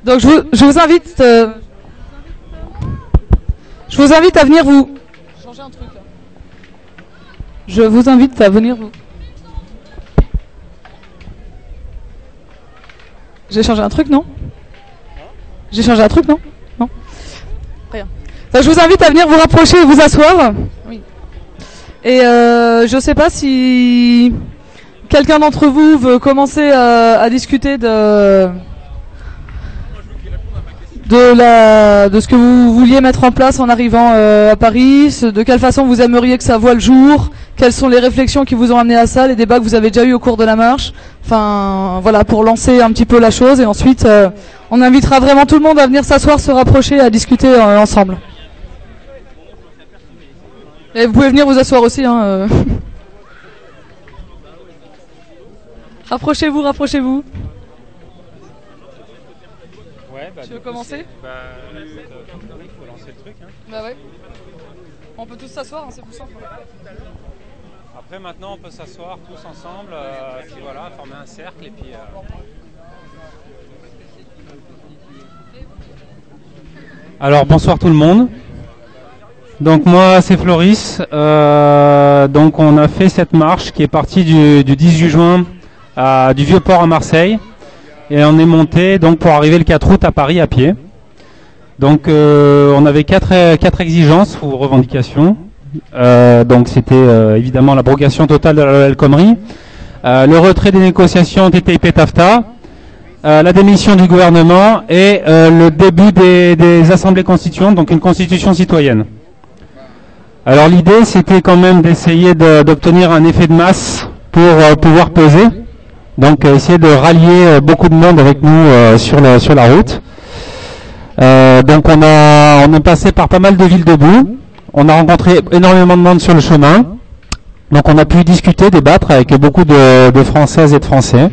Donc je vous invite à venir vous changer un truc là. Je vous invite à venir vous. J'ai changé un truc, non? J'ai changé un truc, non? Non. Rien. Donc, je vous invite à venir vous rapprocher et vous asseoir. Oui. Et je sais pas si quelqu'un d'entre vous veut commencer à discuter de ce que vous vouliez mettre en place en arrivant à Paris, de quelle façon vous aimeriez que ça voie le jour, quelles sont les réflexions qui vous ont amené à ça, les débats que vous avez déjà eu au cours de la marche. Enfin, voilà, pour lancer un petit peu la chose. Et ensuite, on invitera vraiment tout le monde à venir s'asseoir, se rapprocher, à discuter ensemble. Et vous pouvez venir vous asseoir aussi. Rapprochez-vous, rapprochez-vous. Ouais, tu veux commencer? Il faut lancer le truc. Bah ouais. On peut tous s'asseoir, c'est plus simple. Après, maintenant, on peut s'asseoir tous ensemble, puis voilà, former un cercle et puis. Alors, bonsoir tout le monde. Donc moi, c'est Floris. Donc on a fait cette marche qui est partie du 18 juin du Vieux-Port à Marseille. Et on est monté donc pour arriver le 4 août à Paris à pied. Donc on avait quatre exigences ou revendications. Donc c'était évidemment l'abrogation totale de la loi El Khomri, le retrait des négociations TTIP-TAFTA, la démission du gouvernement et le début des assemblées constituantes, donc une constitution citoyenne. Alors l'idée c'était quand même d'essayer d'obtenir un effet de masse pour pouvoir peser. Donc essayer de rallier beaucoup de monde avec nous sur la route. Donc on est passé par pas mal de villes debout. On a rencontré énormément de monde sur le chemin. Donc on a pu discuter, débattre avec beaucoup de Françaises et de Français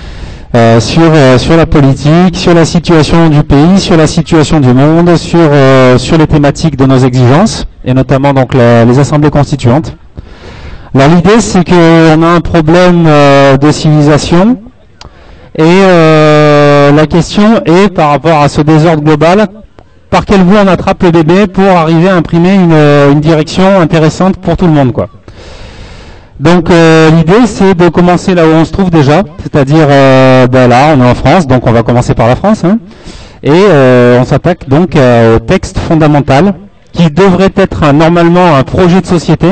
sur la politique, sur la situation du pays, sur la situation du monde, sur les thématiques de nos exigences, et notamment donc les assemblées constituantes. Alors l'idée c'est qu'on a un problème de civilisation et la question est par rapport à ce désordre global, par quel bout on attrape le bébé pour arriver à imprimer une direction intéressante pour tout le monde, quoi. Donc l'idée c'est de commencer là où on se trouve déjà, c'est-à-dire là on est en France, donc on va commencer par la France, et on s'attaque donc au texte fondamental qui devrait être normalement un projet de société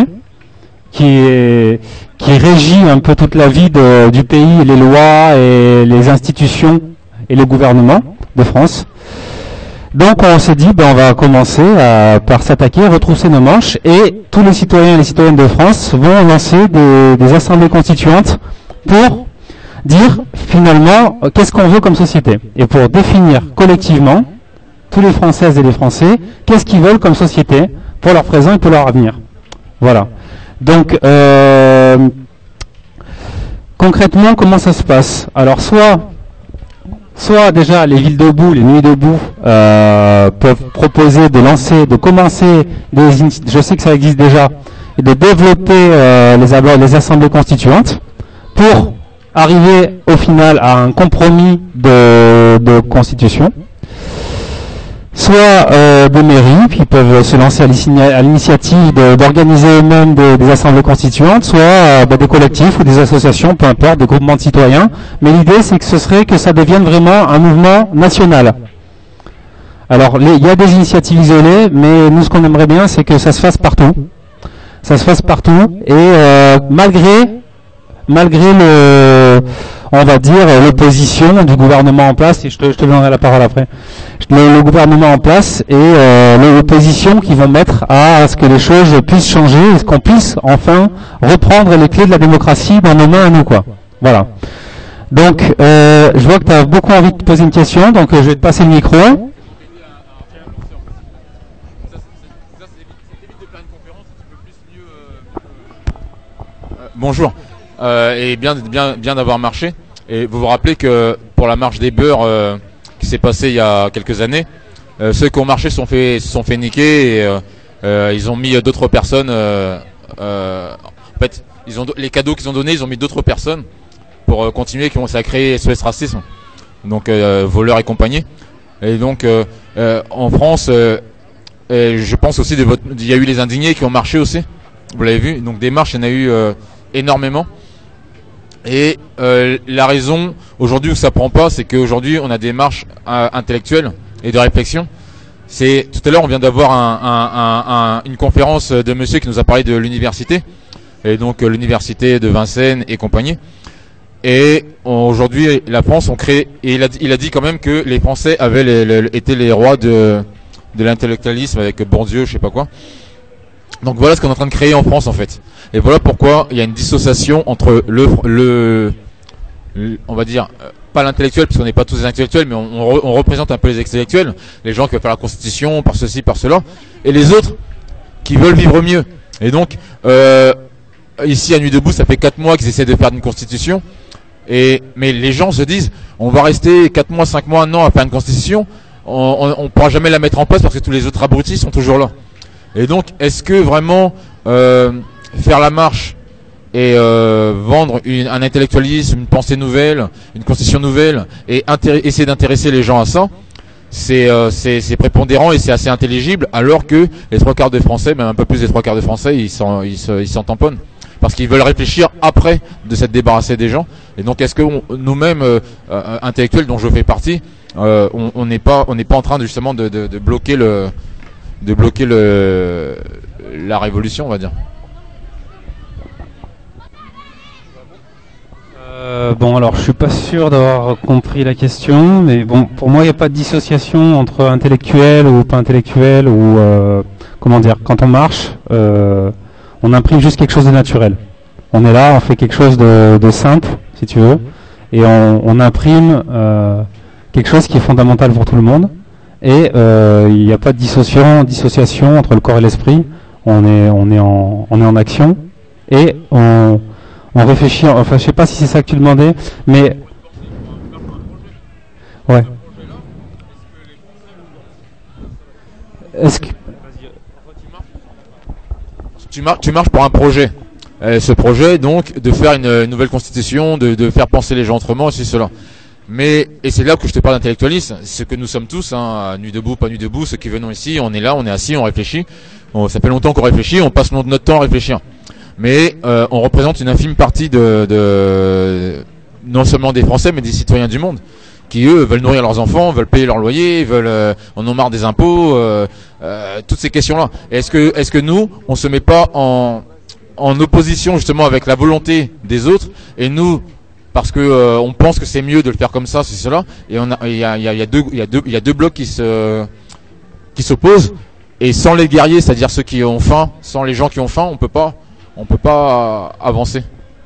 qui régit un peu toute la vie du pays, les lois et les institutions et le gouvernement de France. Donc on s'est dit, on va commencer par s'attaquer, retrousser nos manches, et tous les citoyens et les citoyennes de France vont lancer des assemblées constituantes pour dire finalement qu'est-ce qu'on veut comme société, et pour définir collectivement, tous les Françaises et les Français, qu'est-ce qu'ils veulent comme société pour leur présent et pour leur avenir. Voilà. Donc, concrètement, comment ça se passe? Alors, soit déjà les villes debout, les nuits debout peuvent proposer de commencer je sais que ça existe déjà, et de développer les assemblées constituantes pour arriver au final à un compromis de constitution. Soit des mairies qui peuvent se lancer à l'initiative d'organiser eux-mêmes des assemblées constituantes, soit des collectifs ou des associations, peu importe, des groupements de citoyens. Mais l'idée, c'est que ça devienne vraiment un mouvement national. Alors, il y a des initiatives isolées, mais nous, ce qu'on aimerait bien, c'est que ça se fasse partout. Ça se fasse partout, et malgré on va dire, l'opposition du gouvernement en place, et je te donnerai la parole après, le gouvernement en place et l'opposition qui vont mettre à ce que les choses puissent changer, et qu'on puisse enfin reprendre les clés de la démocratie dans nos mains à nous, quoi. Voilà. Donc, je vois que tu as beaucoup envie de te poser une question, donc je vais te passer le micro. Bonjour, et bien d'avoir marché. Et vous vous rappelez que pour la marche des beurs qui s'est passée il y a quelques années, ceux qui ont marché se sont fait niquer et ils ont mis d'autres personnes. En fait, les cadeaux qu'ils ont donnés, ils ont mis d'autres personnes pour continuer, qui ont créé SOS Racisme, donc voleurs et compagnie. Et donc en France, et je pense aussi il y a eu les indignés qui ont marché aussi. Vous l'avez vu, donc des marches, il y en a eu énormément. Et la raison aujourd'hui où ça prend pas, c'est qu'aujourd'hui on a des marches intellectuelles et de réflexion. C'est tout à l'heure on vient d'avoir une conférence de monsieur qui nous a parlé de l'université, et donc l'université de Vincennes et compagnie. Et aujourd'hui la France ont créé, et il a dit quand même que les Français avaient été les rois de l'intellectualisme avec Bourdieu, je sais pas quoi. Donc voilà ce qu'on est en train de créer en France en fait. Et voilà pourquoi il y a une dissociation entre on va dire, pas l'intellectuel, parce qu'on n'est pas tous des intellectuels, mais on représente un peu les intellectuels, les gens qui veulent faire la constitution, par ceci, par cela, et les autres qui veulent vivre mieux. Et donc, ici à Nuit debout, ça fait 4 mois qu'ils essaient de faire une constitution, mais les gens se disent, on va rester 4 mois, 5 mois, 1 an à faire une constitution, on pourra jamais la mettre en place parce que tous les autres abrutis sont toujours là. Et donc, est-ce que vraiment faire la marche et vendre un intellectualisme, une pensée nouvelle, une constitution nouvelle, et essayer d'intéresser les gens à ça, c'est prépondérant et c'est assez intelligible, alors que les 3/4 des Français, même un peu plus des 3/4 des Français, ils s'en tamponnent. Parce qu'ils veulent réfléchir après de s'être débarrassés des gens. Et donc, est-ce que nous-mêmes, intellectuels dont je fais partie, on n'est pas en train justement de bloquer la révolution, on va dire. Bon, alors je suis pas sûr d'avoir compris la question, mais bon, pour moi il n'y a pas de dissociation entre intellectuel ou pas intellectuel, ou comment dire, quand on marche, on imprime juste quelque chose de naturel. On est là, on fait quelque chose de simple, si tu veux, et on imprime quelque chose qui est fondamental pour tout le monde. Et il n'y a pas de dissociation entre le corps et l'esprit. On est en action et on réfléchit. Enfin, je sais pas si c'est ça que tu demandais, mais ouais. Est-ce que tu marches pour un projet. Ce projet, donc, de faire une nouvelle constitution, de faire penser les gens autrement, et cela. Et c'est là que je te parle d'intellectualisme, c'est ce que nous sommes tous, hein, Nuit debout, pas Nuit debout, ceux qui venons ici, on est là, on est assis, on réfléchit. Ça fait longtemps qu'on réfléchit, on passe notre temps à réfléchir. Mais on représente une infime partie non seulement des Français, mais des citoyens du monde, qui eux veulent nourrir leurs enfants, veulent payer leur loyer, en ont marre des impôts, toutes ces questions-là. Est-ce que nous, on se met pas en opposition justement avec la volonté des autres, et nous, parce que on pense que c'est mieux de le faire comme ça, c'est cela, et il y a deux blocs qui s'opposent, et sans les guerriers, c'est-à-dire ceux qui ont faim, sans les gens qui ont faim, on peut pas avancer.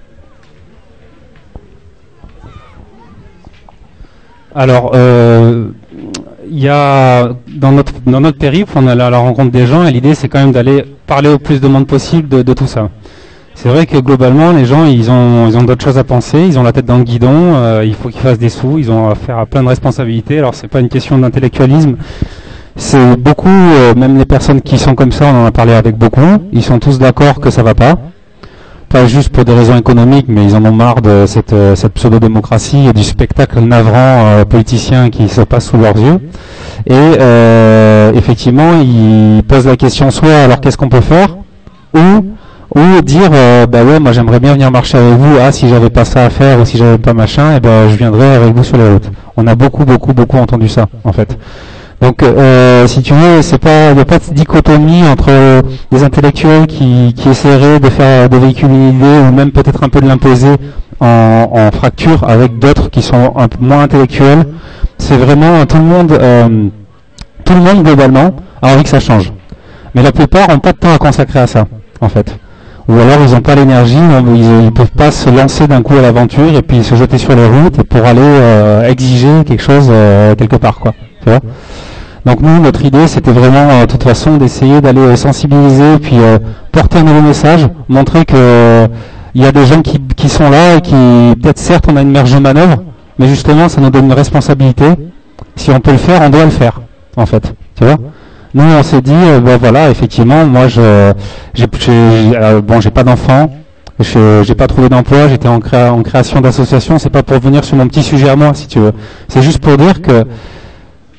Alors, il y a dans notre périple, on allait à la rencontre des gens, et l'idée c'est quand même d'aller parler au plus de monde possible de tout ça. C'est vrai que globalement, les gens, ils ont d'autres choses à penser, ils ont la tête dans le guidon, il faut qu'ils fassent des sous, ils ont affaire à plein de responsabilités. Alors c'est pas une question d'intellectualisme, c'est beaucoup, même les personnes qui sont comme ça, on en a parlé avec beaucoup, ils sont tous d'accord que ça va pas juste pour des raisons économiques, mais ils en ont marre de cette pseudo-démocratie et du spectacle navrant politicien qui se passe sous leurs yeux. Et effectivement, ils posent la question soit alors qu'est-ce qu'on peut faire, ou dire bah ouais, moi j'aimerais bien venir marcher avec vous, si j'avais pas ça à faire ou si j'avais pas machin, et ben je viendrais avec vous sur les routes. On a beaucoup entendu ça en fait. Donc si tu veux, il n'y a pas de dichotomie entre des intellectuels qui essaieraient de véhiculer une idée ou même peut-être un peu de l'imposer en fracture avec d'autres qui sont un peu moins intellectuels. C'est vraiment tout le monde globalement a envie que ça change. Mais la plupart n'ont pas de temps à consacrer à ça en fait. Ou alors ils n'ont pas l'énergie, ils peuvent pas se lancer d'un coup à l'aventure et puis se jeter sur les routes pour aller exiger quelque chose quelque part, quoi. Tu vois ? Donc nous, notre idée, c'était vraiment, de toute façon, d'essayer d'aller sensibiliser, puis porter un nouveau message, montrer que il y a des gens qui sont là et qui, peut-être certes, on a une marge de manœuvre, mais justement, ça nous donne une responsabilité. Si on peut le faire, on doit le faire, en fait. Tu vois ? Nous, on s'est dit, voilà, effectivement, moi, j'ai pas d'enfant, j'ai pas trouvé d'emploi, j'étais en création d'association. C'est pas pour venir sur mon petit sujet à moi, si tu veux. C'est juste pour dire que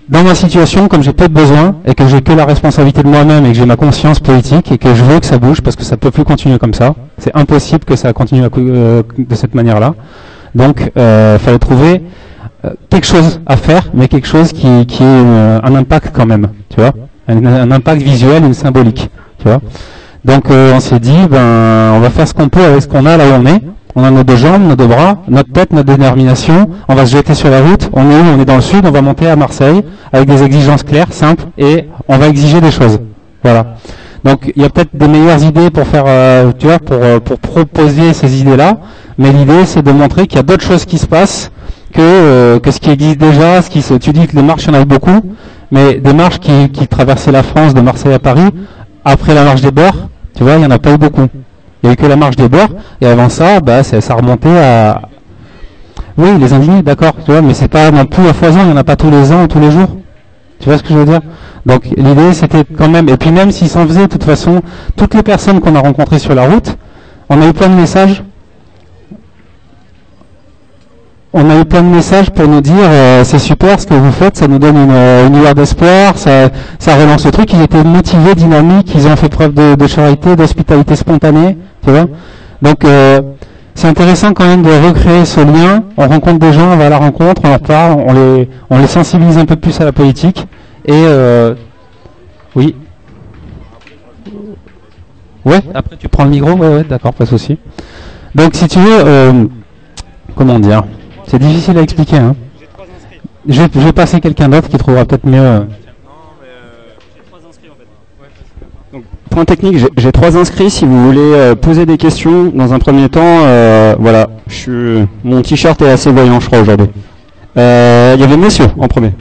dans ma situation, comme j'ai peu de besoins et que j'ai que la responsabilité de moi-même et que j'ai ma conscience politique et que je veux que ça bouge parce que ça peut plus continuer comme ça, c'est impossible que ça continue de cette manière-là. Donc, fallait trouver quelque chose à faire, mais quelque chose qui ait un impact quand même, tu vois, un impact visuel et symbolique, tu vois. Donc, on s'est dit, on va faire ce qu'on peut avec ce qu'on a là où on est. On a nos deux jambes, nos deux bras, notre tête, notre détermination. On va se jeter sur la route. On est où? On est dans le sud. On va monter à Marseille avec des exigences claires, simples, et on va exiger des choses. Voilà. Donc, il y a peut-être des meilleures idées pour faire, tu vois, pour proposer ces idées-là. Mais l'idée, c'est de montrer qu'il y a d'autres choses qui se passent que ce qui existe déjà. Tu dis que les marches, il y en a eu beaucoup, mais des marches qui traversaient la France de Marseille à Paris après la marche des beurs, tu vois, il y en a pas eu beaucoup. Il n'y a eu que la marche des beurs, et avant ça, ça remontait à... Oui, les indignés, d'accord, tu vois, mais c'est pas non plus à foison, il n'y en a pas tous les ans ou tous les jours. Tu vois ce que je veux dire? Donc l'idée, c'était quand même... Et puis même s'ils s'en faisaient, de toute façon, toutes les personnes qu'on a rencontrées sur la route, on a eu plein de messages. On a eu plein de messages pour nous dire c'est super ce que vous faites, ça nous donne une lueur d'espoir, ça relance le truc. Ils étaient motivés, dynamiques, ils ont fait preuve de charité, d'hospitalité spontanée, tu vois. Donc c'est intéressant quand même de recréer ce lien. On rencontre des gens, on va à la rencontre, on leur parle, on les sensibilise un peu plus à la politique. Et oui. Ouais. Après tu prends le micro, ouais, d'accord, pas de souci. Donc si tu veux, comment dire? C'est difficile à expliquer. Hein. Je vais passer quelqu'un d'autre qui trouvera peut-être mieux. Non, mais j'ai 3 inscrits en fait. Donc, point technique, j'ai 3 inscrits. Si vous voulez poser des questions, dans un premier temps, voilà. Mon t-shirt est assez voyant, je crois, aujourd'hui. Il y avait monsieur en premier.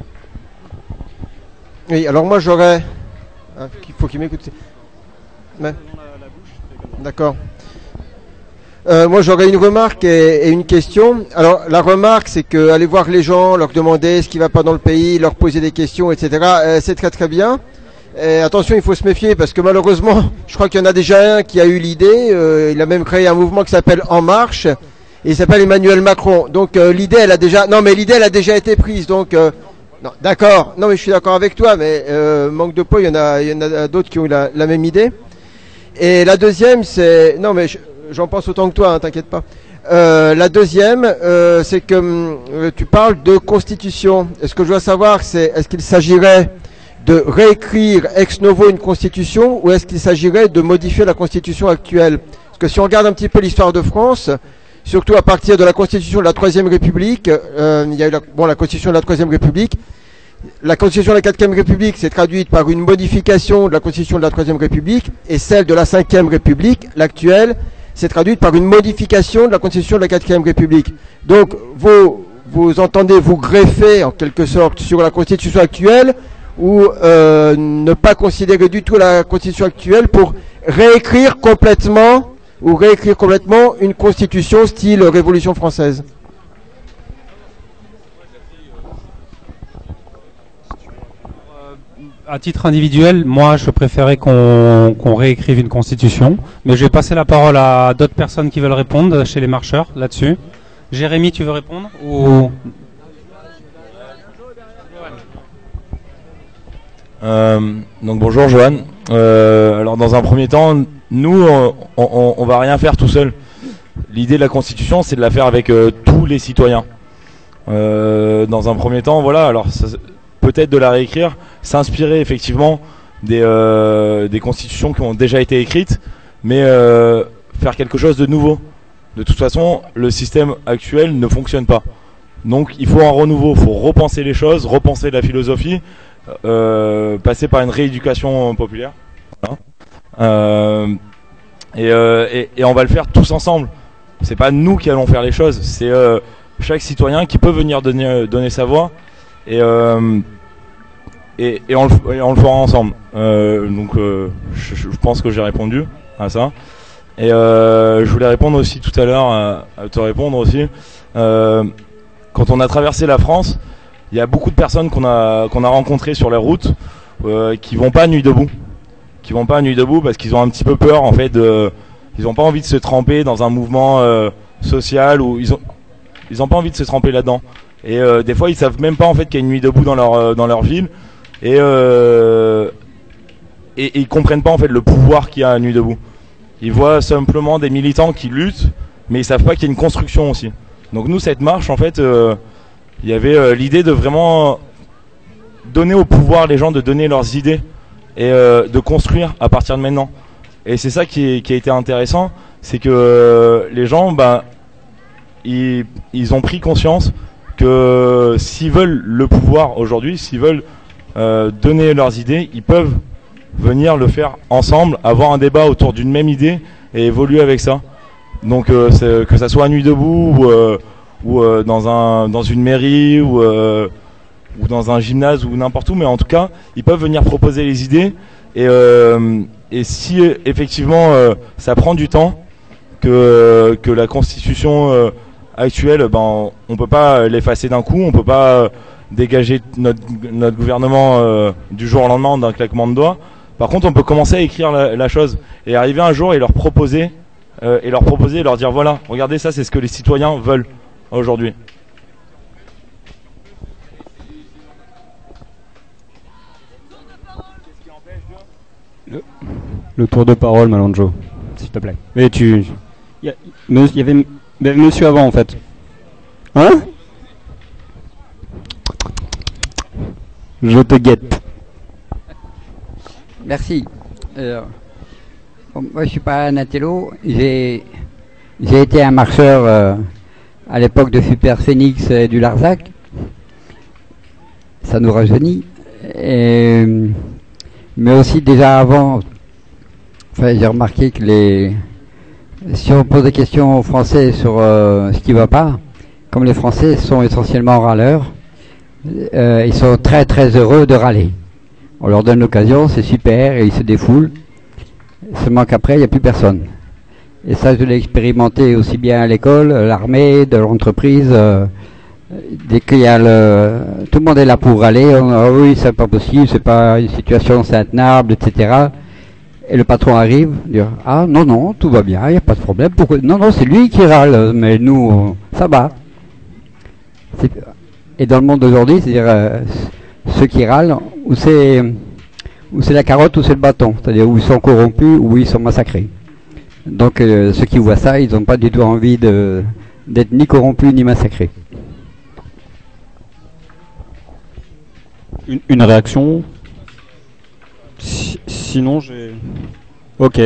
Oui, alors moi j'aurais... Il faut qu'il m'écoute. Ouais. D'accord. Moi j'aurais une remarque et une question. Alors la remarque c'est que aller voir les gens, leur demander ce qui va pas dans le pays, leur poser des questions, etc. C'est très très bien. Et attention, il faut se méfier parce que malheureusement, je crois qu'il y en a déjà un qui a eu l'idée. Il a même créé un mouvement qui s'appelle En Marche et il s'appelle Emmanuel Macron. Donc l'idée elle a déjà été prise. Donc non, d'accord. Non mais je suis d'accord avec toi, mais manque de peau, il y en a d'autres qui ont eu la même idée. Et la deuxième c'est j'en pense autant que toi, hein, t'inquiète pas. La deuxième, c'est que tu parles de constitution. Et ce que je dois savoir, c'est est-ce qu'il s'agirait de réécrire ex novo une constitution ou est-ce qu'il s'agirait de modifier la constitution actuelle? Parce que si on regarde un petit peu l'histoire de France, surtout à partir de la constitution de la Troisième République, il y a eu la constitution de la Troisième République. La constitution de la Quatrième République s'est traduite par une modification de la constitution de la Troisième République et celle de la Cinquième République, l'actuelle, s'est traduite par une modification de la Constitution de la Quatrième République. Donc, vous entendez vous greffer, en quelque sorte, sur la Constitution actuelle, ou ne pas considérer du tout la Constitution actuelle pour réécrire complètement une Constitution style Révolution française. À titre individuel, moi, je préférais qu'on réécrive une constitution, mais je vais passer la parole à d'autres personnes qui veulent répondre chez les marcheurs là-dessus. Jérémy, tu veux répondre ou... Donc bonjour Johan. Alors dans un premier temps, nous, on va rien faire tout seul. L'idée de la constitution, c'est de la faire avec tous les citoyens. Dans un premier temps, voilà. Alors peut-être de la réécrire, s'inspirer effectivement des constitutions qui ont déjà été écrites, mais faire quelque chose de nouveau. De toute façon, le système actuel ne fonctionne pas. Donc il faut un renouveau, il faut repenser les choses, repenser la philosophie, passer par une rééducation populaire. Voilà. Et on va le faire tous ensemble. C'est pas nous qui allons faire les choses, c'est chaque citoyen qui peut venir donner sa voix. Et on le fera ensemble. Donc je pense que j'ai répondu à ça. Et je voulais répondre aussi tout à l'heure, à te répondre aussi. Quand on a traversé la France, il y a beaucoup de personnes qu'on a rencontrées sur la route qui vont pas nuit debout. Qui vont pas nuit debout parce qu'ils ont un petit peu peur en fait. Ils ont pas envie de se tremper dans un mouvement social ou ils ont pas envie de se tremper là-dedans. Et des fois, ils savent même pas en fait qu'il y a une nuit debout dans leur ville. Et ils comprennent pas en fait le pouvoir qu'il y a à Nuit debout. Ils voient simplement des militants qui luttent, mais ils savent pas qu'il y a une construction aussi. Donc nous, cette marche, en fait, il y avait l'idée de vraiment donner au pouvoir les gens, de donner leurs idées et de construire à partir de maintenant. Et c'est ça qui a été intéressant, c'est que les gens, ils ont pris conscience que s'ils veulent le pouvoir aujourd'hui, s'ils veulent donner leurs idées, ils peuvent venir le faire ensemble, avoir un débat autour d'une même idée et évoluer avec ça. Donc que ça soit à Nuit debout ou dans une mairie ou dans un gymnase ou n'importe où, mais en tout cas ils peuvent venir proposer les idées et si effectivement ça prend du temps, que la constitution actuelle, on peut pas l'effacer d'un coup, on peut pas dégager notre gouvernement du jour au lendemain d'un claquement de doigts. Par contre, on peut commencer à écrire la chose et arriver un jour et leur proposer et leur dire voilà, regardez, ça c'est ce que les citoyens veulent aujourd'hui. Le tour de parole, Malanjo, s'il te plaît. Mais il y avait monsieur avant en fait. Hein? Je te guette. Merci. Moi, je suis pas un intello. J'ai été un marcheur à l'époque de Super Phoenix et du Larzac. Ça nous rajeunit. Mais aussi déjà avant, j'ai remarqué que si on pose des questions aux Français sur ce qui va pas, comme les Français sont essentiellement râleurs, ils sont très très heureux de râler. On leur donne l'occasion, c'est super, et ils se défoulent. Seulement qu'après, il n'y a plus personne. Et ça, je l'ai expérimenté aussi bien à l'école, l'armée, de l'entreprise. Dès qu'il y a tout le monde est là pour râler, oui, c'est pas possible, c'est pas une situation, c'est intenable, etc. Et le patron arrive, dit ah non, tout va bien, il n'y a pas de problème. Pourquoi? Non, c'est lui qui râle, mais nous, ça va. Et dans le monde d'aujourd'hui, c'est-à-dire ceux qui râlent, où c'est la carotte ou c'est le bâton, c'est-à-dire où ils sont corrompus ou ils sont massacrés. Donc ceux qui voient ça, ils n'ont pas du tout envie d'être ni corrompus ni massacrés. Une réaction? Sinon, j'ai... Ok.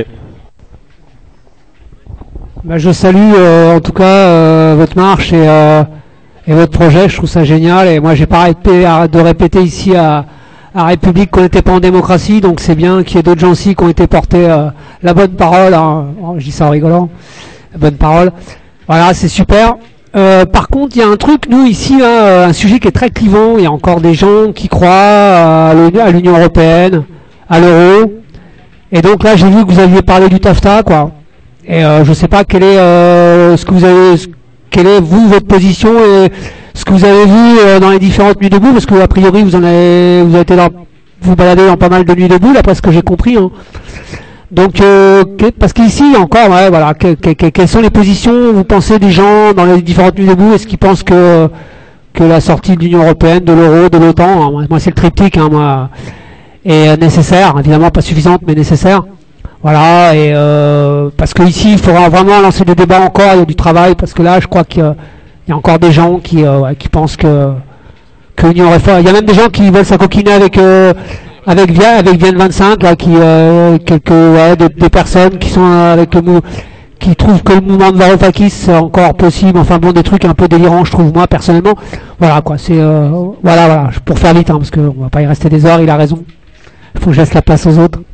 Je salue en tout cas votre marche et votre projet, je trouve ça génial. Et moi, j'ai pas arrêté de répéter ici à République qu'on n'était pas en démocratie, donc c'est bien qu'il y ait d'autres gens aussi qui ont été portés la bonne parole. Je dis ça en rigolant, la bonne parole. Voilà, c'est super. Par contre, il y a un truc, nous ici, un sujet qui est très clivant. Il y a encore des gens qui croient à l'Union européenne, à l'euro. Et donc là, j'ai vu que vous aviez parlé du TAFTA, quoi. Et je sais pas quel est quelle est votre position et ce que vous avez vu dans les différentes nuits debout, parce que a priori vous avez été vous baladez dans pas mal de nuits debout, d'après ce que j'ai compris. Hein. Donc, parce qu'ici encore, voilà, quelles sont les positions, vous pensez, des gens dans les différentes nuits debout? Est-ce qu'ils pensent que la sortie de l'Union européenne, de l'euro, de l'OTAN, moi c'est le triptyque, moi, est nécessaire, évidemment pas suffisante, mais nécessaire. Voilà, et parce que ici il faudra vraiment lancer des débats encore, il y a du travail, parce que là je crois qu'il y a encore des gens qui pensent que l'Union européenne, il y a même des gens qui veulent s'acoquiner avec Vienne 25, là, des personnes qui sont qui trouvent que le mouvement de Varoufakis c'est encore possible, enfin bon, des trucs un peu délirants, je trouve, moi personnellement. Voilà quoi, c'est voilà, pour faire vite, parce qu'on va pas y rester des heures, il a raison. Il faut que je laisse la place aux autres.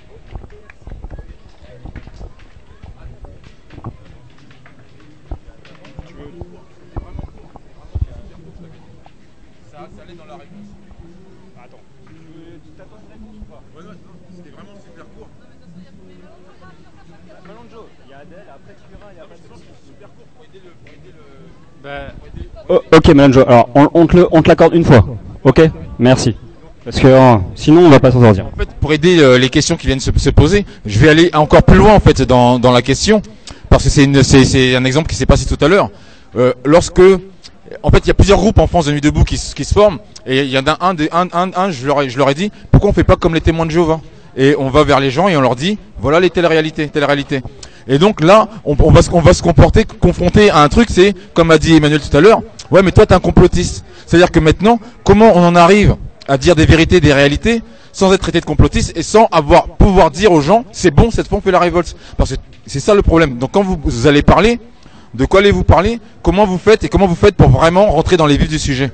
Ok, Malanjo, alors on te l'accorde une fois. Ok, merci. Parce que sinon on va pas s'en sortir. En fait, pour aider les questions qui viennent se poser, je vais aller encore plus loin en fait dans la question, parce que c'est un exemple qui s'est passé tout à l'heure. Lorsque En fait, il y a plusieurs groupes en France de Nuit debout qui se forment, et il y en a un, je leur ai dit, pourquoi on fait pas comme les témoins de Jéhovah? Et on va vers les gens et on leur dit, voilà les telle réalité. Et donc là, on va se confronter à un truc, c'est, comme a dit Emmanuel tout à l'heure, ouais, mais toi t'es un complotiste. C'est-à-dire que maintenant, comment on en arrive à dire des vérités, des réalités, sans être traité de complotiste et sans pouvoir dire aux gens, c'est bon, cette fois on fait la révolte. Parce que c'est ça le problème. Donc quand vous allez parler, de quoi allez-vous parler, comment vous faites pour vraiment rentrer dans les vifs du sujet?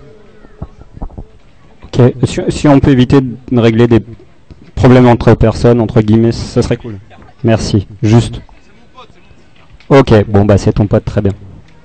Ok, si on peut éviter de régler des problèmes entre personnes, entre guillemets, ça serait cool. Merci, juste. Ok, bon bah c'est ton pote, très bien.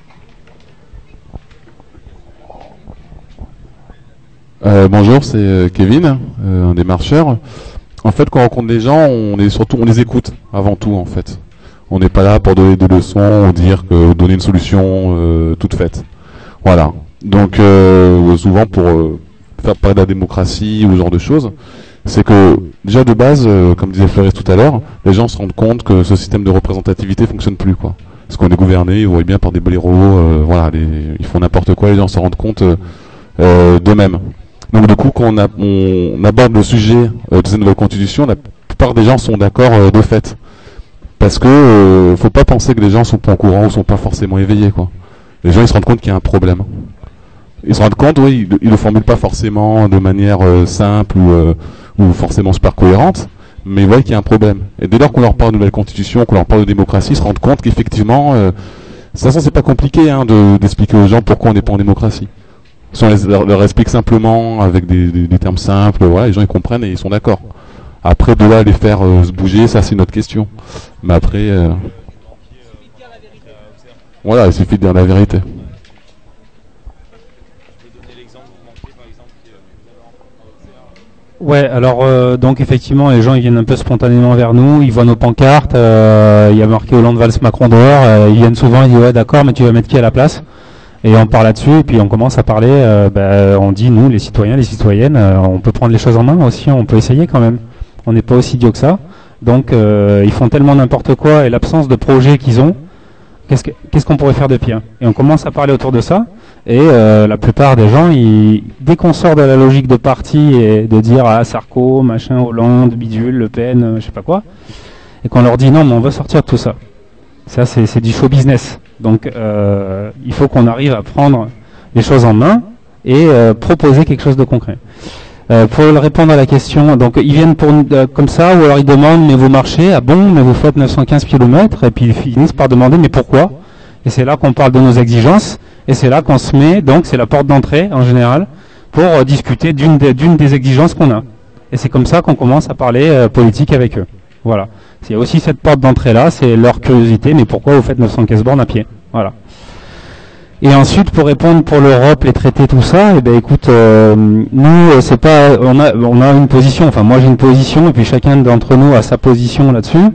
Bonjour, c'est Kevin, un des marcheurs. En fait, quand on rencontre des gens, on les écoute avant tout, en fait. On n'est pas là pour donner des leçons ou donner une solution toute faite. Voilà. Donc, souvent pour faire parler de la démocratie ou ce genre de choses, c'est que déjà de base, comme disait Floris tout à l'heure, les gens se rendent compte que ce système de représentativité fonctionne plus, quoi. Parce qu'on est gouverné, on voit bien par des blaireaux, voilà, ils font n'importe quoi, les gens se rendent compte d'eux-mêmes. Donc du coup, quand on aborde le sujet de cette nouvelle constitution, la plupart des gens sont d'accord de fait. Parce que faut pas penser que les gens sont pas au courant ou sont pas forcément éveillés, quoi. Les gens ils se rendent compte qu'il y a un problème. Ils se rendent compte, oui, ils le formulent pas forcément de manière simple ou forcément super cohérente, mais ils voient qu'il y a un problème. Et dès lors qu'on leur parle de nouvelle constitution, qu'on leur parle de démocratie, ils se rendent compte qu'effectivement, de toute façon c'est pas compliqué d'expliquer aux gens pourquoi on n'est pas en démocratie. Si on leur explique simplement avec des termes simples, voilà, les gens ils comprennent et ils sont d'accord. Après, de là à les faire se bouger, ça c'est une autre question. Mais après, voilà, il suffit de dire la vérité. Ouais, alors donc effectivement, les gens ils viennent un peu spontanément vers nous, ils voient nos pancartes, il y a marqué Hollande Valls Macron dehors, ils viennent souvent, ils disent ouais d'accord, mais tu vas mettre qui à la place? Et on parle là-dessus, et puis on commence à parler, on dit nous, les citoyens, les citoyennes, on peut prendre les choses en main aussi, on peut essayer quand même. On n'est pas aussi idiot que ça. Donc ils font tellement n'importe quoi, et l'absence de projet qu'ils ont, qu'est-ce qu'on pourrait faire de pire? Et on commence à parler autour de ça, et la plupart des gens, dès qu'on sort de la logique de parti et de dire ah Sarko, machin, Hollande, Bidule, Le Pen, je sais pas quoi, et qu'on leur dit non mais on va sortir de tout ça. Ça c'est du show business. Donc il faut qu'on arrive à prendre les choses en main et proposer quelque chose de concret. Pour répondre à la question, donc ils viennent comme ça, ou alors ils demandent mais vous marchez, ah bon, mais vous faites 915 km, et puis ils finissent par demander mais pourquoi? Et c'est là qu'on parle de nos exigences, et c'est là qu'on se met, donc c'est la porte d'entrée en général, pour discuter d'une des exigences qu'on a. Et c'est comme ça qu'on commence à parler politique avec eux. Voilà. Il y a aussi cette porte d'entrée là, c'est leur curiosité, mais pourquoi vous faites 915 bornes à pied? Voilà. Et ensuite, pour répondre pour l'Europe, les traités, tout ça, eh ben écoute, nous, c'est pas, on a une position. Enfin, moi j'ai une position, et puis chacun d'entre nous a sa position là-dessus.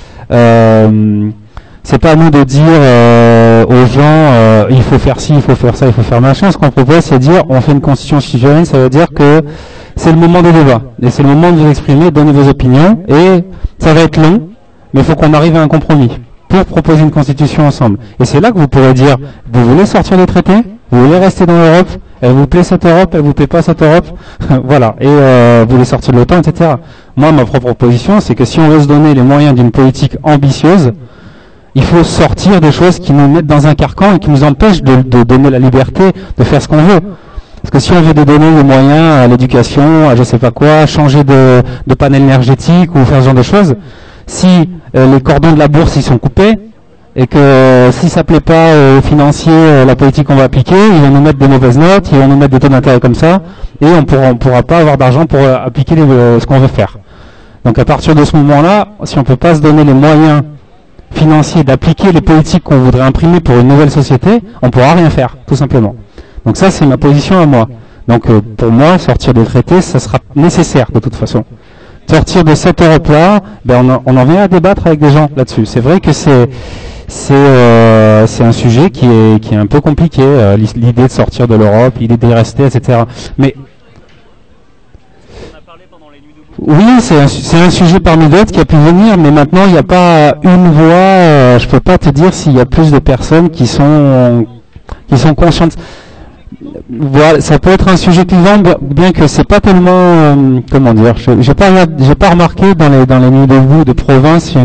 C'est pas à nous de dire aux gens, il faut faire ci, il faut faire ça, il faut faire machin. Ce qu'on propose, c'est dire, on fait une constitution citoyenne. Ça veut dire que c'est le moment des débats, et c'est le moment de vous exprimer, de donner vos opinions, et ça va être long, mais il faut qu'on arrive à un compromis pour proposer une constitution ensemble. Et c'est là que vous pourrez dire, vous voulez sortir des traités? Vous voulez rester dans l'Europe? Elle vous plaît cette Europe? Elle vous plaît pas cette Europe? Voilà. Et vous voulez sortir de l'OTAN, etc. Moi, ma propre proposition, c'est que si on veut se donner les moyens d'une politique ambitieuse, il faut sortir des choses qui nous mettent dans un carcan et qui nous empêchent de donner la liberté de faire ce qu'on veut. Parce que si on veut donner les moyens à l'éducation, à je sais pas quoi, changer de panel énergétique ou faire ce genre de choses, si les cordons de la bourse ils sont coupés et que si ça plaît pas aux financiers la politique qu'on va appliquer, ils vont nous mettre des mauvaises notes, ils vont nous mettre des taux d'intérêt comme ça, et on pourra pas avoir d'argent pour appliquer ce qu'on veut faire. Donc à partir de ce moment-là, si on peut pas se donner les moyens financiers d'appliquer les politiques qu'on voudrait imprimer pour une nouvelle société, on pourra rien faire, tout simplement. Donc ça c'est ma position à moi. Donc pour moi, sortir des traités, ça sera nécessaire de toute façon. Sortir de cette Europe-là, on en vient à débattre avec des gens là-dessus. C'est vrai que c'est un sujet qui est un peu compliqué, l'idée de sortir de l'Europe, l'idée d'y rester, etc. Mais oui, c'est un sujet parmi d'autres qui a pu venir, mais maintenant il n'y a pas une voix. Je peux pas te dire s'il y a plus de personnes qui sont conscientes. voilà, ça peut être un sujet clivant, bien que c'est pas tellement, comment dire, j'ai pas remarqué dans les nuits debout de province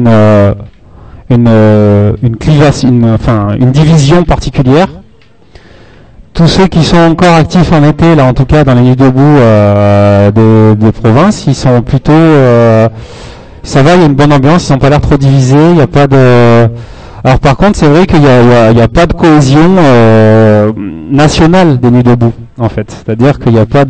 une division particulière. Tous ceux qui sont encore actifs en été, là en tout cas dans les nuits debout de province, ils sont plutôt, ça va, il y a une bonne ambiance, ils n'ont pas l'air trop divisés, il n'y a pas de. Alors par contre, c'est vrai qu'il n'y a pas de cohésion nationale des nuits debout, en fait. C'est-à-dire qu'il n'y a pas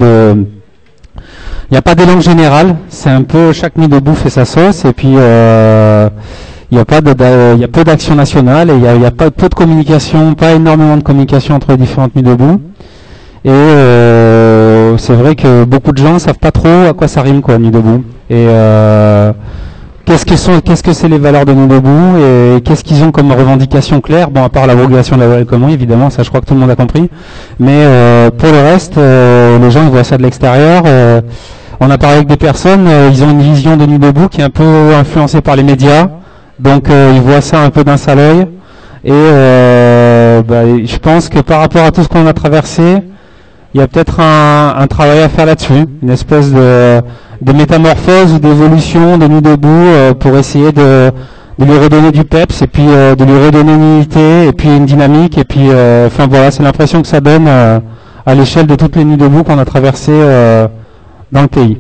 d'élan général. C'est un peu chaque nuit debout fait sa sauce, et puis il y a peu d'action nationale, et il y a pas peu de communication, pas énormément de communication entre les différentes nuits debout. Et c'est vrai que beaucoup de gens savent pas trop à quoi ça rime, quoi, nuit debout. Et qu'est-ce que c'est les valeurs de Nuit debout, et qu'est-ce qu'ils ont comme revendication claire, bon, à part l'abrogation de la loi El Khomri, évidemment, ça je crois que tout le monde a compris, mais pour le reste, les gens ils voient ça de l'extérieur. On a parlé avec des personnes, ils ont une vision de Nuit debout qui est un peu influencée par les médias, donc ils voient ça un peu d'un sale œil, et je pense que par rapport à tout ce qu'on a traversé, il y a peut-être un travail à faire là-dessus, une espèce de métamorphose ou d'évolution de Nuit debout pour essayer de lui redonner du peps, et puis de lui redonner une unité, et puis une dynamique, et puis enfin voilà, c'est l'impression que ça donne à l'échelle de toutes les Nuits debout qu'on a traversées dans le pays.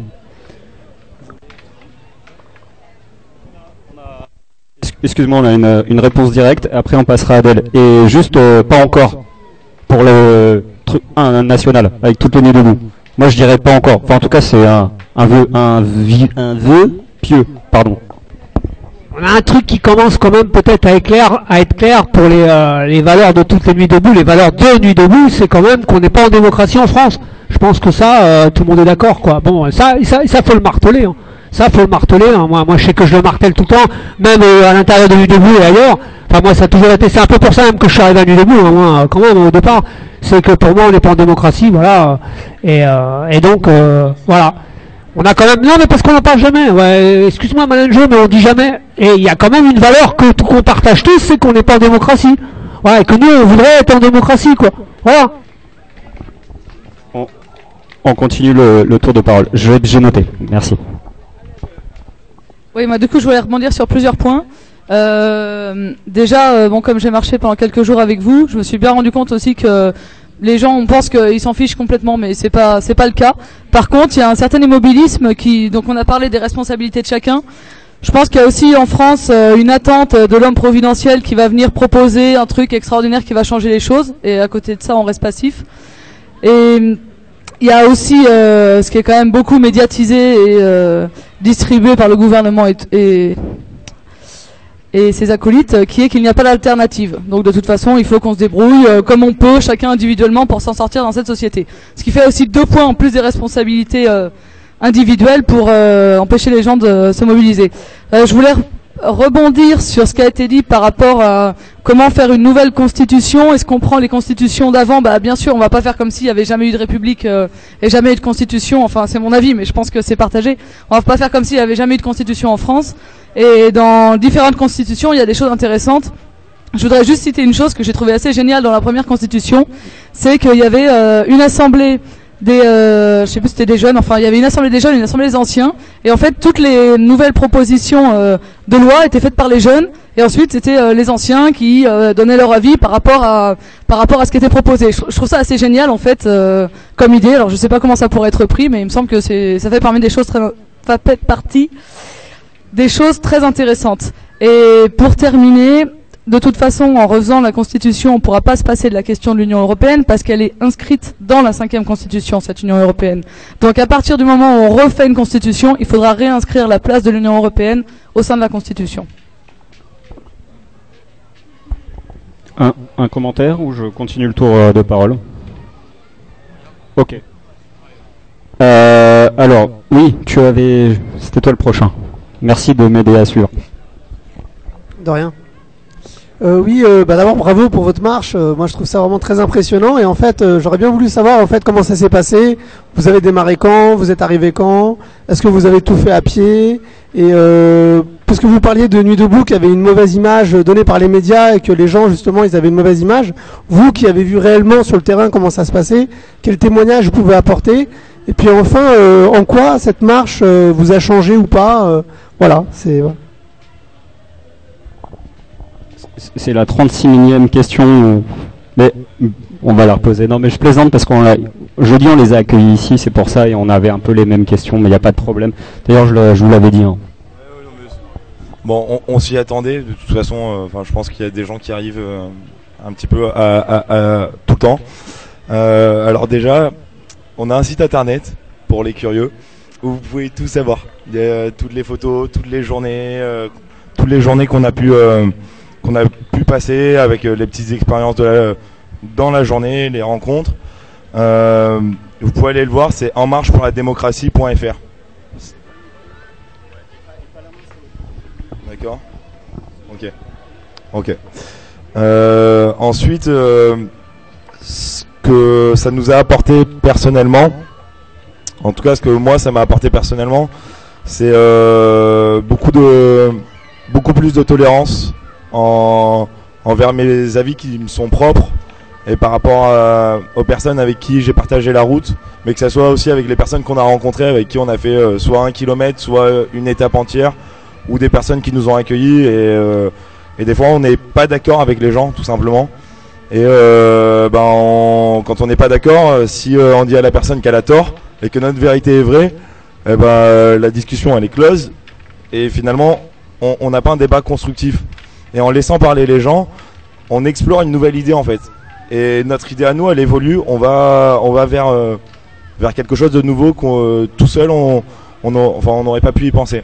Excuse-moi, on a une réponse directe, après on passera à Adèle. Et juste, pas encore, pour le truc national, avec toutes les Nuits debout. Moi je dirais pas encore, enfin en tout cas c'est un vœu pieux, pardon. On a un truc qui commence quand même peut-être à être clair pour les valeurs de toutes les Nuits debout, les valeurs de Nuit debout, c'est quand même qu'on n'est pas en démocratie en France. Je pense que ça, tout le monde est d'accord, quoi. Bon, ça faut le marteler, hein. Ça faut le marteler, hein. Moi je sais que je le martèle tout le temps, même à l'intérieur de Nuit debout et ailleurs. Enfin moi ça a toujours été, c'est un peu pour ça même que je suis arrivé à Nuit debout, hein, moi quand même au départ, c'est que pour moi on n'est pas en démocratie, voilà. Et donc voilà. On a quand même, non mais parce qu'on n'en parle jamais, ouais, excuse-moi Malenjo, mais on dit jamais, et il y a quand même une valeur qu'on partage tous, c'est qu'on n'est pas en démocratie. Ouais, et que nous on voudrait être en démocratie, quoi. Voilà. On continue le tour de parole. J'ai noté, merci. Oui, moi du coup je voulais rebondir sur plusieurs points. Déjà, bon, comme j'ai marché pendant quelques jours avec vous, je me suis bien rendu compte aussi que les gens, on pense qu'ils s'en fichent complètement, mais c'est pas le cas. Par contre, il y a un certain immobilisme donc on a parlé des responsabilités de chacun. Je pense qu'il y a aussi en France une attente de l'homme providentiel qui va venir proposer un truc extraordinaire qui va changer les choses, et à côté de ça, on reste passif. Et il y a aussi ce qui est quand même beaucoup médiatisé et distribué par le gouvernement et ses acolytes, qui est qu'il n'y a pas d'alternative. Donc de toute façon, il faut qu'on se débrouille comme on peut, chacun individuellement, pour s'en sortir dans cette société. Ce qui fait aussi 2 points en plus des responsabilités individuelles pour empêcher les gens de se mobiliser. Je voulais rebondir sur ce qui a été dit par rapport à comment faire une nouvelle constitution. Est-ce qu'on prend les constitutions d'avant? Bah bien sûr, on va pas faire comme s'il y avait jamais eu de république et jamais eu de constitution. Enfin, c'est mon avis, mais je pense que c'est partagé. On va pas faire comme s'il y avait jamais eu de constitution en France. Et dans différentes constitutions, il y a des choses intéressantes. Je voudrais juste citer une chose que j'ai trouvée assez géniale dans la première constitution, c'est qu'il y avait une assemblée je sais plus si c'était des jeunes, enfin il y avait une assemblée des jeunes, une assemblée des anciens, et en fait toutes les nouvelles propositions de loi étaient faites par les jeunes, et ensuite c'était les anciens qui donnaient leur avis par rapport à ce qui était proposé. Je trouve ça assez génial en fait comme idée. Alors je sais pas comment ça pourrait être pris, mais il me semble que ça fait partie des choses très intéressantes. Et pour terminer, de toute façon, en refaisant la Constitution, on ne pourra pas se passer de la question de l'Union européenne parce qu'elle est inscrite dans la 5e Constitution, cette Union européenne. Donc à partir du moment où on refait une Constitution, il faudra réinscrire la place de l'Union européenne au sein de la Constitution. Un commentaire ou je continue le tour de parole? Ok. Alors, oui, c'était toi le prochain. Merci de m'aider à suivre. De rien. Oui, d'abord bravo pour votre marche. Moi, je trouve ça vraiment très impressionnant. Et en fait, j'aurais bien voulu savoir en fait comment ça s'est passé. Vous avez démarré quand? Vous êtes arrivé quand? Est-ce que vous avez tout fait à pied? Et puisque vous parliez de Nuit debout qui avait une mauvaise image donnée par les médias et que les gens justement ils avaient une mauvaise image, vous qui avez vu réellement sur le terrain comment ça se passait, quel témoignage vous pouvez apporter, et puis enfin en quoi cette marche vous a changé ou pas, voilà, c'est... Voilà. C'est la 36 millième question, mais on va la reposer. Non mais je plaisante parce jeudi on les a accueillis ici, c'est pour ça, et on avait un peu les mêmes questions, mais il n'y a pas de problème. D'ailleurs je vous l'avais dit. Hein. Bon, on s'y attendait, de toute façon, je pense qu'il y a des gens qui arrivent un petit peu tout le temps. Alors déjà, on a un site internet pour les curieux, où vous pouvez tout savoir. Il y a toutes les photos, toutes les journées qu'on a pu passer avec les petites expériences dans la journée, les rencontres. Vous pouvez aller le voir, c'est enmarchepourladémocratie.fr. D'accord. Ok. Ensuite, ce que ça nous a apporté personnellement, en tout cas ce que moi ça m'a apporté personnellement, c'est beaucoup plus de tolérance envers mes avis qui me sont propres et par rapport aux personnes avec qui j'ai partagé la route, mais que ça soit aussi avec les personnes qu'on a rencontrées, avec qui on a fait soit 1 kilomètre, soit une étape entière, ou des personnes qui nous ont accueillis, et des fois on n'est pas d'accord avec les gens tout simplement, et quand on n'est pas d'accord, si on dit à la personne qu'elle a tort et que notre vérité est vraie, la discussion elle est close, et finalement on n'a pas un débat constructif. Et en laissant parler les gens, on explore une nouvelle idée en fait. Et notre idée à nous, elle évolue. On va vers quelque chose de nouveau qu'on tout seul on n'aurait pas pu y penser.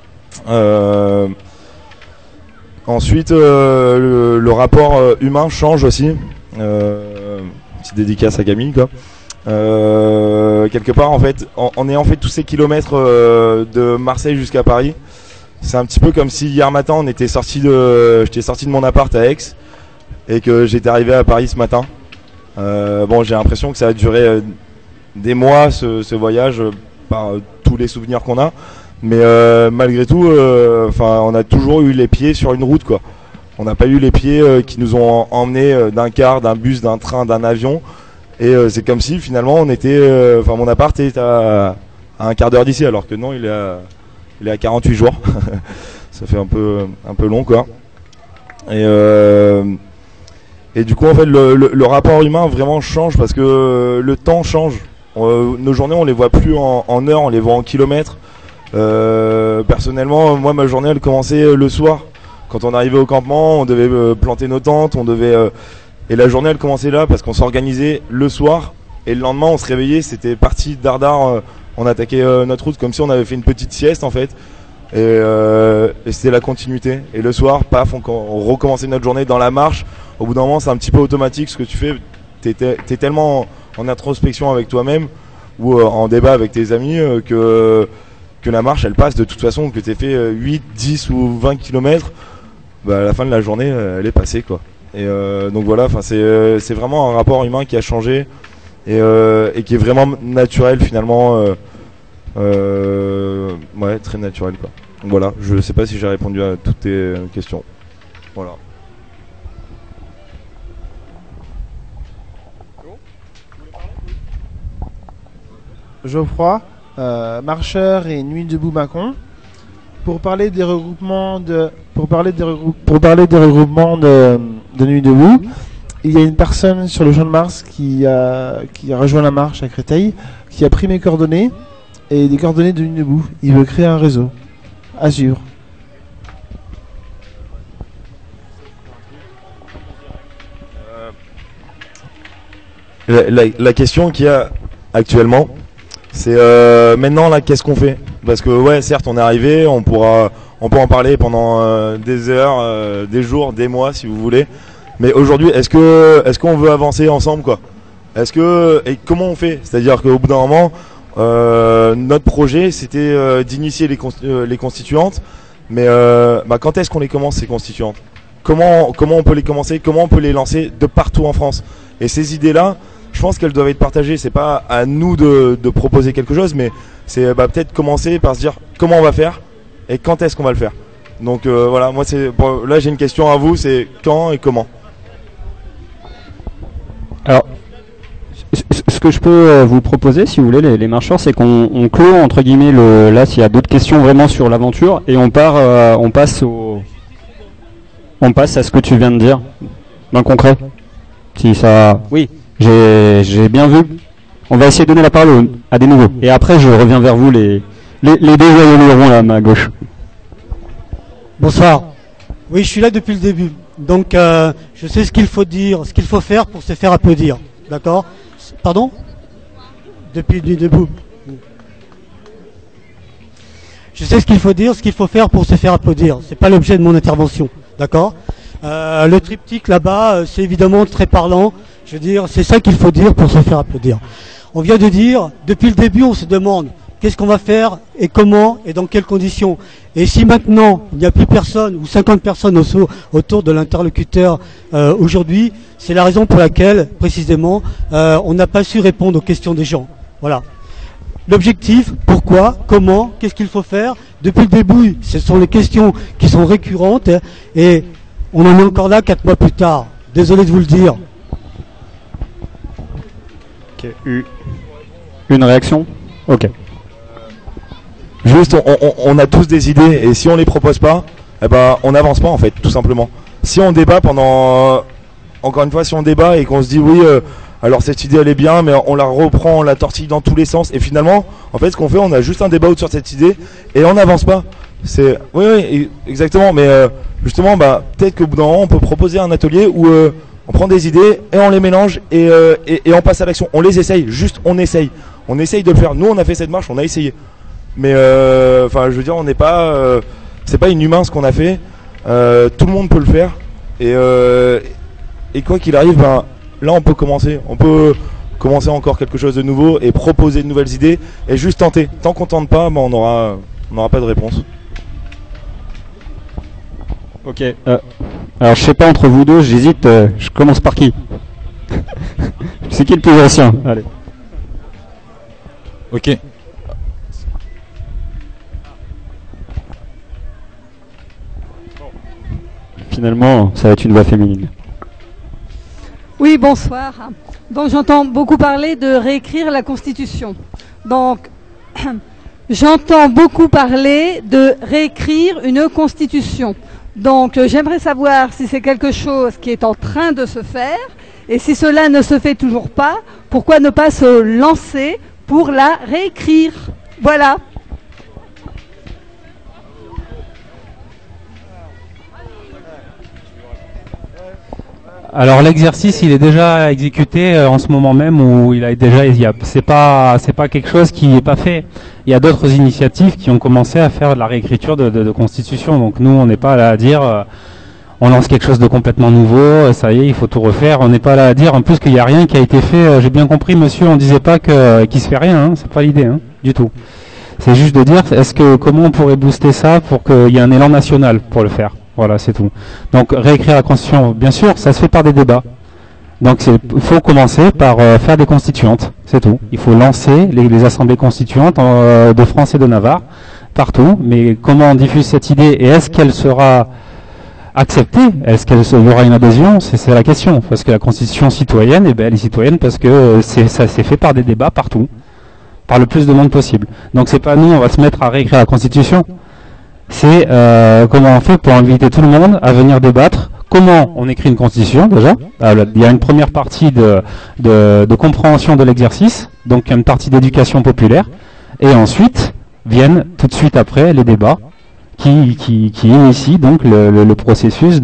Ensuite, le rapport humain change aussi. Petite dédicace à Camille quoi. Quelque part en fait, en ayant fait tous ces kilomètres de Marseille jusqu'à Paris, c'est un petit peu comme si hier matin j'étais sorti de mon appart à Aix et que j'étais arrivé à Paris ce matin. J'ai l'impression que ça a duré des mois ce voyage par tous les souvenirs qu'on a, mais malgré tout, on a toujours eu les pieds sur une route quoi. On n'a pas eu les pieds qui nous ont emmenés d'un car, d'un bus, d'un train, d'un avion, et c'est comme si finalement on était, mon appart est à un quart d'heure d'ici, alors que non, il est à 48 jours. Ça fait un peu long quoi. Et du coup en fait le rapport humain vraiment change parce que le temps change. Nos journées on les voit plus en heures, on les voit en kilomètres. Personnellement moi ma journée elle commençait le soir. Quand on arrivait au campement, on devait planter nos tentes, et la journée elle commençait là parce qu'on s'organisait le soir, et le lendemain on se réveillait, c'était parti dardard. On attaquait notre route comme si on avait fait une petite sieste en fait, et c'était la continuité. Et le soir, paf, on recommençait notre journée dans la marche. Au bout d'un moment, c'est un petit peu automatique ce que tu fais. T'es tellement en introspection avec toi-même ou en débat avec tes amis que la marche elle passe de toute façon, que t'aies fait 8, 10 ou 20 km, à la fin de la journée elle est passée quoi. Et donc voilà, c'est vraiment un rapport humain qui a changé. Et qui est vraiment naturel finalement, très naturel quoi. Donc voilà, je sais pas si j'ai répondu à toutes tes questions. Voilà. Geoffroy, marcheur et Nuit debout Mâcon, pour parler des regroupements de Nuit debout. Il y a une personne sur le Champ de Mars qui a rejoint la marche à Créteil, qui a pris mes coordonnées et des coordonnées de Nuit debout. Il veut créer un réseau à suivre. La question qu'il y a actuellement, c'est maintenant là, qu'est-ce qu'on fait? Parce que ouais, certes, on est arrivé, on peut en parler pendant des heures, des jours, des mois, si vous voulez. Mais aujourd'hui, est-ce qu'on veut avancer ensemble quoi? Et comment on fait? C'est-à-dire qu'au bout d'un moment, notre projet, c'était d'initier les constituantes, mais quand est-ce qu'on les commence ces constituantes? Comment on peut les commencer? Comment on peut les lancer de partout en France? Et ces idées-là, je pense qu'elles doivent être partagées. C'est pas à nous de proposer quelque chose, mais c'est peut-être commencer par se dire comment on va faire et quand est-ce qu'on va le faire. Donc voilà, moi là j'ai une question à vous, c'est quand et comment? Alors, ce que je peux vous proposer, si vous voulez, les marcheurs, c'est qu'on clôt entre guillemets là, s'il y a d'autres questions vraiment sur l'aventure, et on passe à ce que tu viens de dire, dans le concret. Si ça, oui, j'ai bien vu. On va essayer de donner la parole à des nouveaux, et après je reviens vers vous les deux joyeux lurons là à ma gauche. Bonsoir. Oui, je suis là depuis le début. Donc, je sais ce qu'il faut dire, ce qu'il faut faire pour se faire applaudir. D'accord? Pardon? Depuis le début. Je sais ce qu'il faut dire, ce qu'il faut faire pour se faire applaudir. C'est pas l'objet de mon intervention. D'accord? Le triptyque là-bas, c'est évidemment très parlant. Je veux dire, c'est ça qu'il faut dire pour se faire applaudir. On vient de dire, depuis le début, on se demande qu'est-ce qu'on va faire et comment et dans quelles conditions. Et si maintenant, il n'y a plus personne ou 50 personnes autour de l'interlocuteur aujourd'hui, c'est la raison pour laquelle, précisément, on n'a pas su répondre aux questions des gens. Voilà. L'objectif, pourquoi, comment, qu'est-ce qu'il faut faire. Depuis le début, ce sont les questions qui sont récurrentes et on en est encore là 4 mois plus tard. Désolé de vous le dire. Okay. Une réaction? Ok. Juste, on a tous des idées et si on les propose pas, eh ben, on n'avance pas en fait, tout simplement. Si on débat encore une fois, si on débat et qu'on se dit oui, alors cette idée elle est bien, mais on la reprend, on la tortille dans tous les sens et finalement, en fait, ce qu'on fait, on a juste un débat sur cette idée et on n'avance pas. Oui, exactement. Mais justement, peut-être qu'au bout d'un moment, on peut proposer un atelier où on prend des idées et on les mélange et on passe à l'action. On les essaye, juste on essaye. On essaye de le faire. Nous, on a fait cette marche, on a essayé. Mais je veux dire, on n'est pas, c'est pas inhumain ce qu'on a fait. Tout le monde peut le faire. Et quoi qu'il arrive, là, on peut commencer. On peut commencer encore quelque chose de nouveau et proposer de nouvelles idées et juste tenter. Tant qu'on tente pas, on n'aura pas de réponse. Ok. Alors, je sais pas entre vous deux, j'hésite. Je commence par qui? C'est qui le plus ancien? Allez. Ok. Finalement, ça va être une voix féminine. Oui, bonsoir. Donc j'entends beaucoup parler de réécrire la Constitution. Donc j'entends beaucoup parler de réécrire une Constitution. Donc j'aimerais savoir si c'est quelque chose qui est en train de se faire et si cela ne se fait toujours pas, pourquoi ne pas se lancer pour la réécrire? Voilà. Alors l'exercice, il est déjà exécuté en ce moment même où c'est pas quelque chose qui n'est pas fait. Il y a d'autres initiatives qui ont commencé à faire de la réécriture de constitution. Donc nous, on n'est pas là à dire on lance quelque chose de complètement nouveau, ça y est, il faut tout refaire. On n'est pas là à dire en plus qu'il n'y a rien qui a été fait. J'ai bien compris, monsieur, on disait pas qu'il se fait rien, hein, c'est pas l'idée, hein, du tout. C'est juste de dire comment on pourrait booster ça pour qu'il y ait un élan national pour le faire. Voilà, c'est tout. Donc réécrire la Constitution, bien sûr, ça se fait par des débats. Donc il faut commencer par faire des constituantes, c'est tout. Il faut lancer les assemblées constituantes de France et de Navarre, partout. Mais comment on diffuse cette idée et est-ce qu'elle sera acceptée? Est-ce qu'il y aura une adhésion? C'est la question. Parce que la Constitution citoyenne, elle est citoyenne parce que ça s'est fait par des débats partout, par le plus de monde possible. Donc c'est pas nous, on va se mettre à réécrire la Constitution. C'est comment on fait pour inviter tout le monde à venir débattre. Comment on écrit une constitution déjà? Il y a une première partie de compréhension de l'exercice, donc une partie d'éducation populaire, et ensuite viennent tout de suite après les débats qui initient donc le processus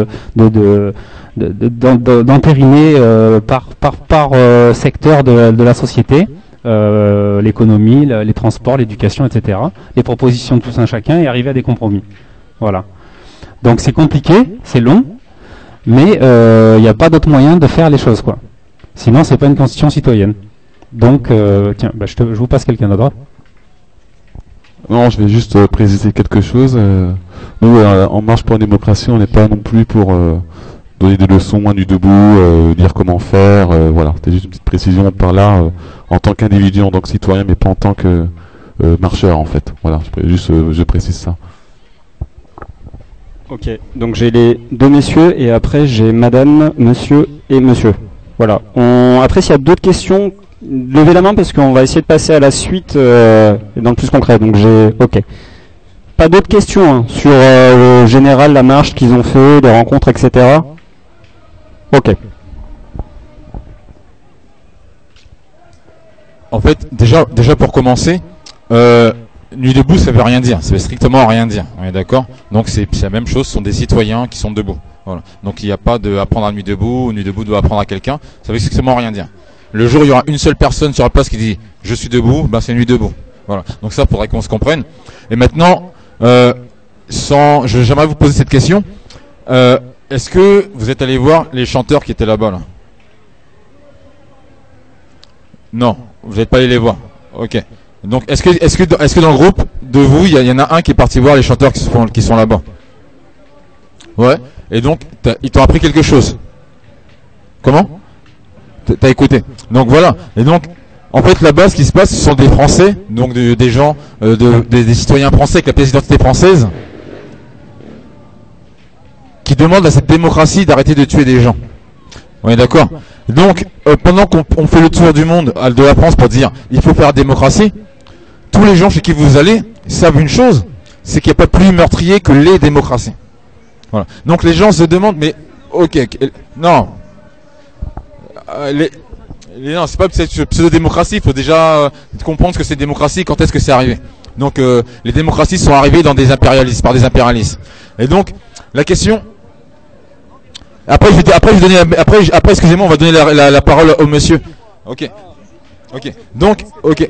d'entériner par secteur de la société. L'économie, les transports, l'éducation, etc. Les propositions de tous un chacun et arriver à des compromis. Voilà. Donc c'est compliqué, c'est long, mais il n'y a pas d'autre moyen de faire les choses, quoi. Sinon, c'est pas une constitution citoyenne. Donc, tiens, je vous passe quelqu'un d'autre. Non, je vais juste préciser quelque chose. Nous, en Marche pour la démocratie, on n'est pas non plus pour donner des leçons à nu debout, dire comment faire, voilà. C'était juste une petite précision par là, en tant qu'individu, en tant que citoyen, mais pas en tant que marcheur, en fait. Voilà, je précise ça. Ok, donc j'ai les deux messieurs et après j'ai madame, monsieur et monsieur. Voilà. Après, s'il y a d'autres questions, levez la main parce qu'on va essayer de passer à la suite dans le plus concret. Donc ok. Pas d'autres questions hein, sur au général la marche qu'ils ont fait, les rencontres, etc. Ok. En fait, déjà pour commencer, Nuit debout, ça veut rien dire. Ça veut strictement rien dire. On est d'accord? Donc c'est la même chose. Ce sont des citoyens qui sont debout. Voilà. Donc il n'y a pas de apprendre à Nuit debout. Ou Nuit debout doit apprendre à quelqu'un. Ça veut strictement rien dire. Le jour où il y aura une seule personne sur la place qui dit je suis debout, ben c'est Nuit debout. Voilà. Donc ça, faudrait qu'on se comprenne. Et maintenant, j'aimerais vous poser cette question. Est-ce que vous êtes allé voir les chanteurs qui étaient là-bas là? Non, vous n'êtes pas allé les voir. Ok. Donc est-ce que dans le groupe de vous, il y en a un qui est parti voir les chanteurs qui sont là-bas? Ouais. Et donc ils t'ont appris quelque chose. Comment? T'as écouté. Donc voilà. Et donc en fait là-bas, ce qui se passe, ce sont des Français, donc des gens, des citoyens français avec la pièce d'identité française, qui demandent à cette démocratie d'arrêter de tuer des gens. On est d'accord? Donc, pendant qu'on fait le tour du monde de la France pour dire il faut faire la démocratie, tous les gens chez qui vous allez savent une chose, c'est qu'il n'y a pas plus meurtrier que les démocraties. Voilà. Donc les gens se demandent, mais ok, non, non, c'est pas pseudo-démocratie, il faut déjà comprendre ce que c'est démocratie, quand est-ce que c'est arrivé. Donc les démocraties sont arrivées dans des impérialistes, par des impérialistes. Et donc, la question... Après, excusez-moi, on va donner la parole au monsieur. Ok. Donc, ok.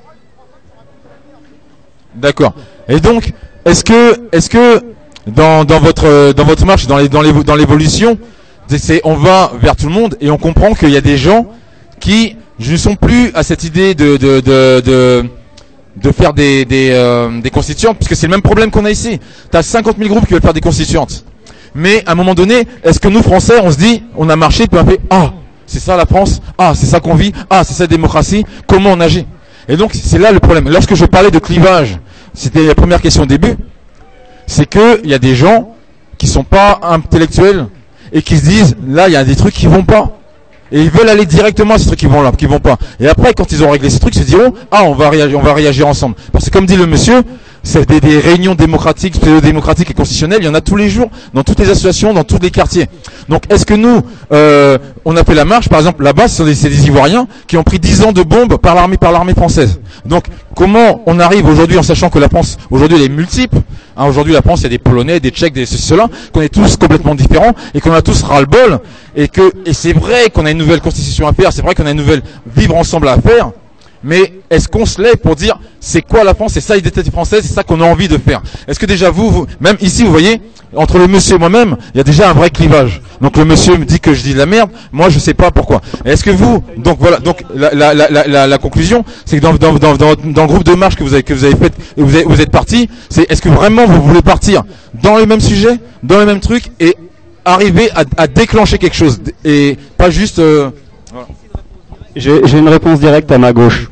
D'accord. Et donc, est-ce que dans votre marche, dans l'évolution, on va vers tout le monde et on comprend qu'il y a des gens qui ne sont plus à cette idée de faire des constituantes, puisque c'est le même problème qu'on a ici. T'as 50 000 groupes qui veulent faire des constituantes. Mais à un moment donné, est-ce que nous Français, on se dit, on a marché, puis on a fait, ah, c'est ça la France, ah, c'est ça qu'on vit, ah, c'est ça la démocratie, comment on agit? Et donc c'est là le problème. Lorsque je parlais de clivage, c'était la première question au début, c'est que il y a des gens qui sont pas intellectuels et qui se disent, là il y a des trucs qui vont pas. Et ils veulent aller directement à ces trucs qui vont pas. Et après, quand ils ont réglé ces trucs, ils se diront, ah, on va réagir ensemble. Parce que comme dit le monsieur, c'est des réunions démocratiques, pseudo-démocratiques et constitutionnelles, il y en a tous les jours, dans toutes les associations, dans tous les quartiers. Donc, est-ce que nous, on a fait la marche, par exemple, là-bas, c'est des Ivoiriens qui ont pris 10 ans de bombes par l'armée française. Donc, comment on arrive aujourd'hui, en sachant que la France, aujourd'hui, elle est multiple, hein, aujourd'hui, la France, il y a des Polonais, des Tchèques, des ceci, cela, qu'on est tous complètement différents, et qu'on a tous ras-le-bol, et c'est vrai qu'on a une nouvelle constitution à faire, c'est vrai qu'on a une nouvelle vivre ensemble à faire, mais est-ce qu'on se lève pour dire c'est quoi la France, c'est ça l'identité française, c'est ça qu'on a envie de faire? Est-ce que déjà vous, même ici, vous voyez, entre le monsieur et moi-même, il y a déjà un vrai clivage. Donc le monsieur me dit que je dis de la merde, moi je sais pas pourquoi. Est-ce que vous, donc voilà, donc la conclusion, c'est que dans le groupe de marche que vous avez fait, et vous êtes parti, c'est est-ce que vraiment vous voulez partir dans les mêmes sujets, dans les mêmes trucs et arriver à déclencher quelque chose et pas juste. Voilà. J'ai une réponse directe à ma gauche.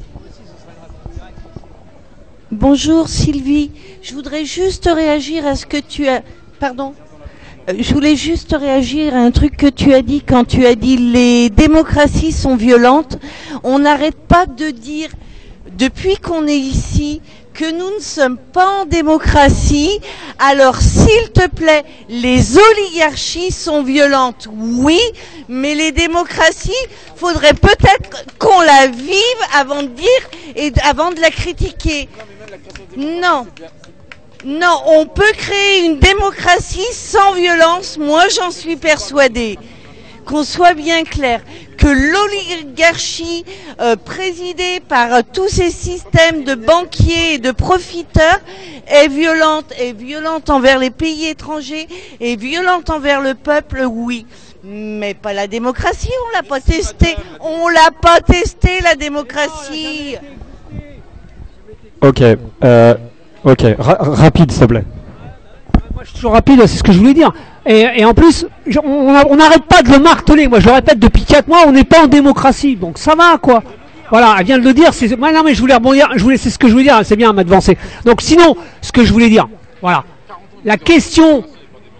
Bonjour Sylvie, je voudrais juste réagir à ce que tu as... Pardon. Je voulais juste réagir à un truc que tu as dit quand tu as dit les démocraties sont violentes. On n'arrête pas de dire, depuis qu'on est ici, que nous ne sommes pas en démocratie. Alors s'il te plaît, les oligarchies sont violentes, oui, mais les démocraties, faudrait peut-être qu'on la vive avant de dire et avant de la critiquer. Non, on peut créer une démocratie sans violence, moi j'en suis persuadée. Qu'on soit bien clair, que l'oligarchie présidée par tous ces systèmes de banquiers et de profiteurs est violente envers les pays étrangers, est violente envers le peuple, oui. Mais pas la démocratie, on l'a pas testé la démocratie. Ok, rapide s'il te plaît. Moi je suis toujours rapide, c'est ce que je voulais dire. Et en plus, on n'arrête pas de le marteler. Moi je le répète depuis 4 mois, on n'est pas en démocratie. Donc ça va quoi. Voilà, elle vient de le dire. Non mais je voulais rebondir, c'est ce que je voulais dire, c'est bien m'avancer. Donc sinon, ce que je voulais dire, voilà. La question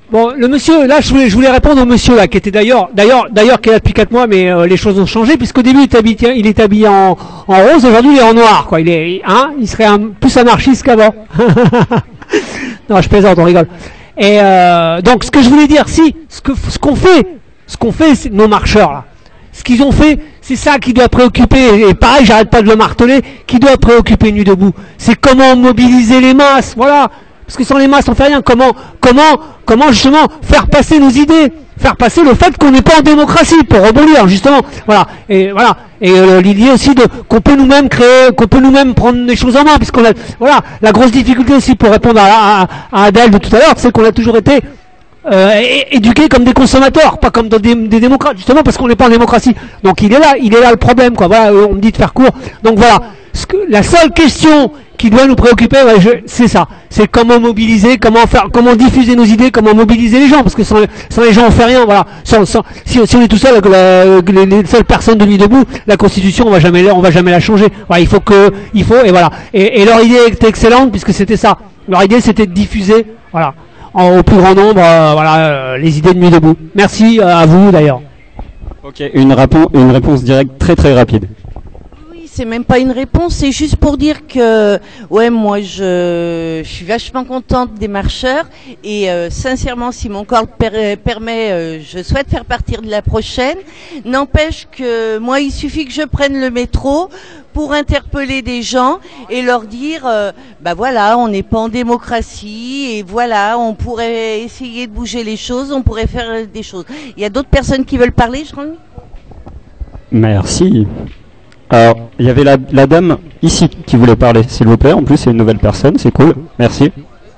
Bon, le monsieur, là, je voulais répondre au monsieur, là, qui était d'ailleurs, qui est là depuis 4 mois, mais les choses ont changé, puisqu'au début, il est habillé en rose, aujourd'hui, il est en noir, quoi. Il serait plus anarchiste qu'avant. Non, je plaisante, on rigole. Et, donc, ce que je voulais dire, ce qu'on fait, c'est nos marcheurs, là. Ce qu'ils ont fait, c'est ça qui doit préoccuper, et pareil, j'arrête pas de le marteler, qui doit préoccuper Nuit debout. C'est comment mobiliser les masses, voilà. Parce que sans les masses, on fait rien. Comment justement faire passer nos idées, faire passer le fait qu'on n'est pas en démocratie, pour rebondir justement. Voilà. Et l'idée aussi qu'on peut nous-mêmes créer, qu'on peut nous-mêmes prendre les choses en main, puisqu'on a, voilà, la grosse difficulté aussi pour répondre à Adèle de tout à l'heure, c'est qu'on a toujours été éduqués comme des consommateurs, pas comme des démocrates, justement parce qu'on n'est pas en démocratie. Donc il est là le problème, quoi. Voilà, on me dit de faire court. Donc voilà, la seule question qui doit nous préoccuper, c'est ça. C'est comment mobiliser, comment diffuser nos idées, comment mobiliser les gens, parce que sans les gens on fait rien, voilà. Si on est tout seul, les seules personnes de Nuit debout, la Constitution on va jamais la changer. Voilà, et voilà. Et leur idée était excellente puisque c'était ça. Leur idée c'était de diffuser, voilà, au plus grand nombre, les idées de Nuit debout. Merci à vous d'ailleurs. Ok, une réponse directe très très rapide. C'est même pas une réponse, c'est juste pour dire que moi je suis vachement contente des marcheurs et sincèrement si mon corps le permet, je souhaite faire partir de la prochaine. N'empêche que moi il suffit que je prenne le métro pour interpeller des gens et leur dire voilà, on n'est pas en démocratie et voilà, on pourrait essayer de bouger les choses, on pourrait faire des choses. Il y a d'autres personnes qui veulent parler, je crois. Merci. Alors, il y avait la dame ici qui voulait parler, s'il vous plaît. En plus, c'est une nouvelle personne, c'est cool. Merci.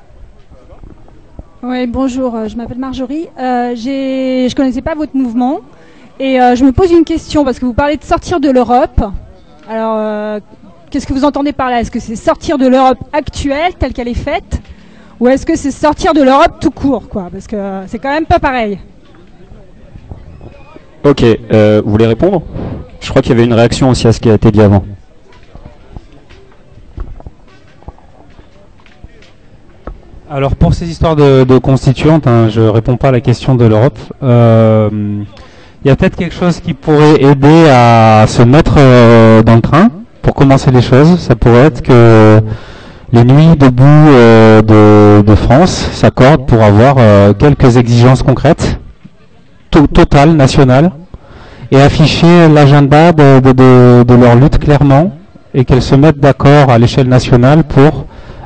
Oui, bonjour, je m'appelle Marjorie. Je connaissais pas votre mouvement et je me pose une question parce que vous parlez de sortir de l'Europe. Alors, qu'est-ce que vous entendez par là? Est-ce que c'est sortir de l'Europe actuelle, telle qu'elle est faite, ou est-ce que c'est sortir de l'Europe tout court, quoi? Parce que c'est quand même pas pareil. Ok, vous voulez répondre? Je crois qu'il y avait une réaction aussi à ce qui a été dit avant. Alors pour ces histoires de constituantes, je réponds pas à la question de l'Europe. Il y a peut-être quelque chose qui pourrait aider à se mettre dans le train pour commencer les choses. Ça pourrait être que les Nuits debout de France s'accordent pour avoir quelques exigences concrètes, totales, nationales, et afficher l'agenda de leur lutte clairement, et qu'elles se mettent d'accord à l'échelle nationale pour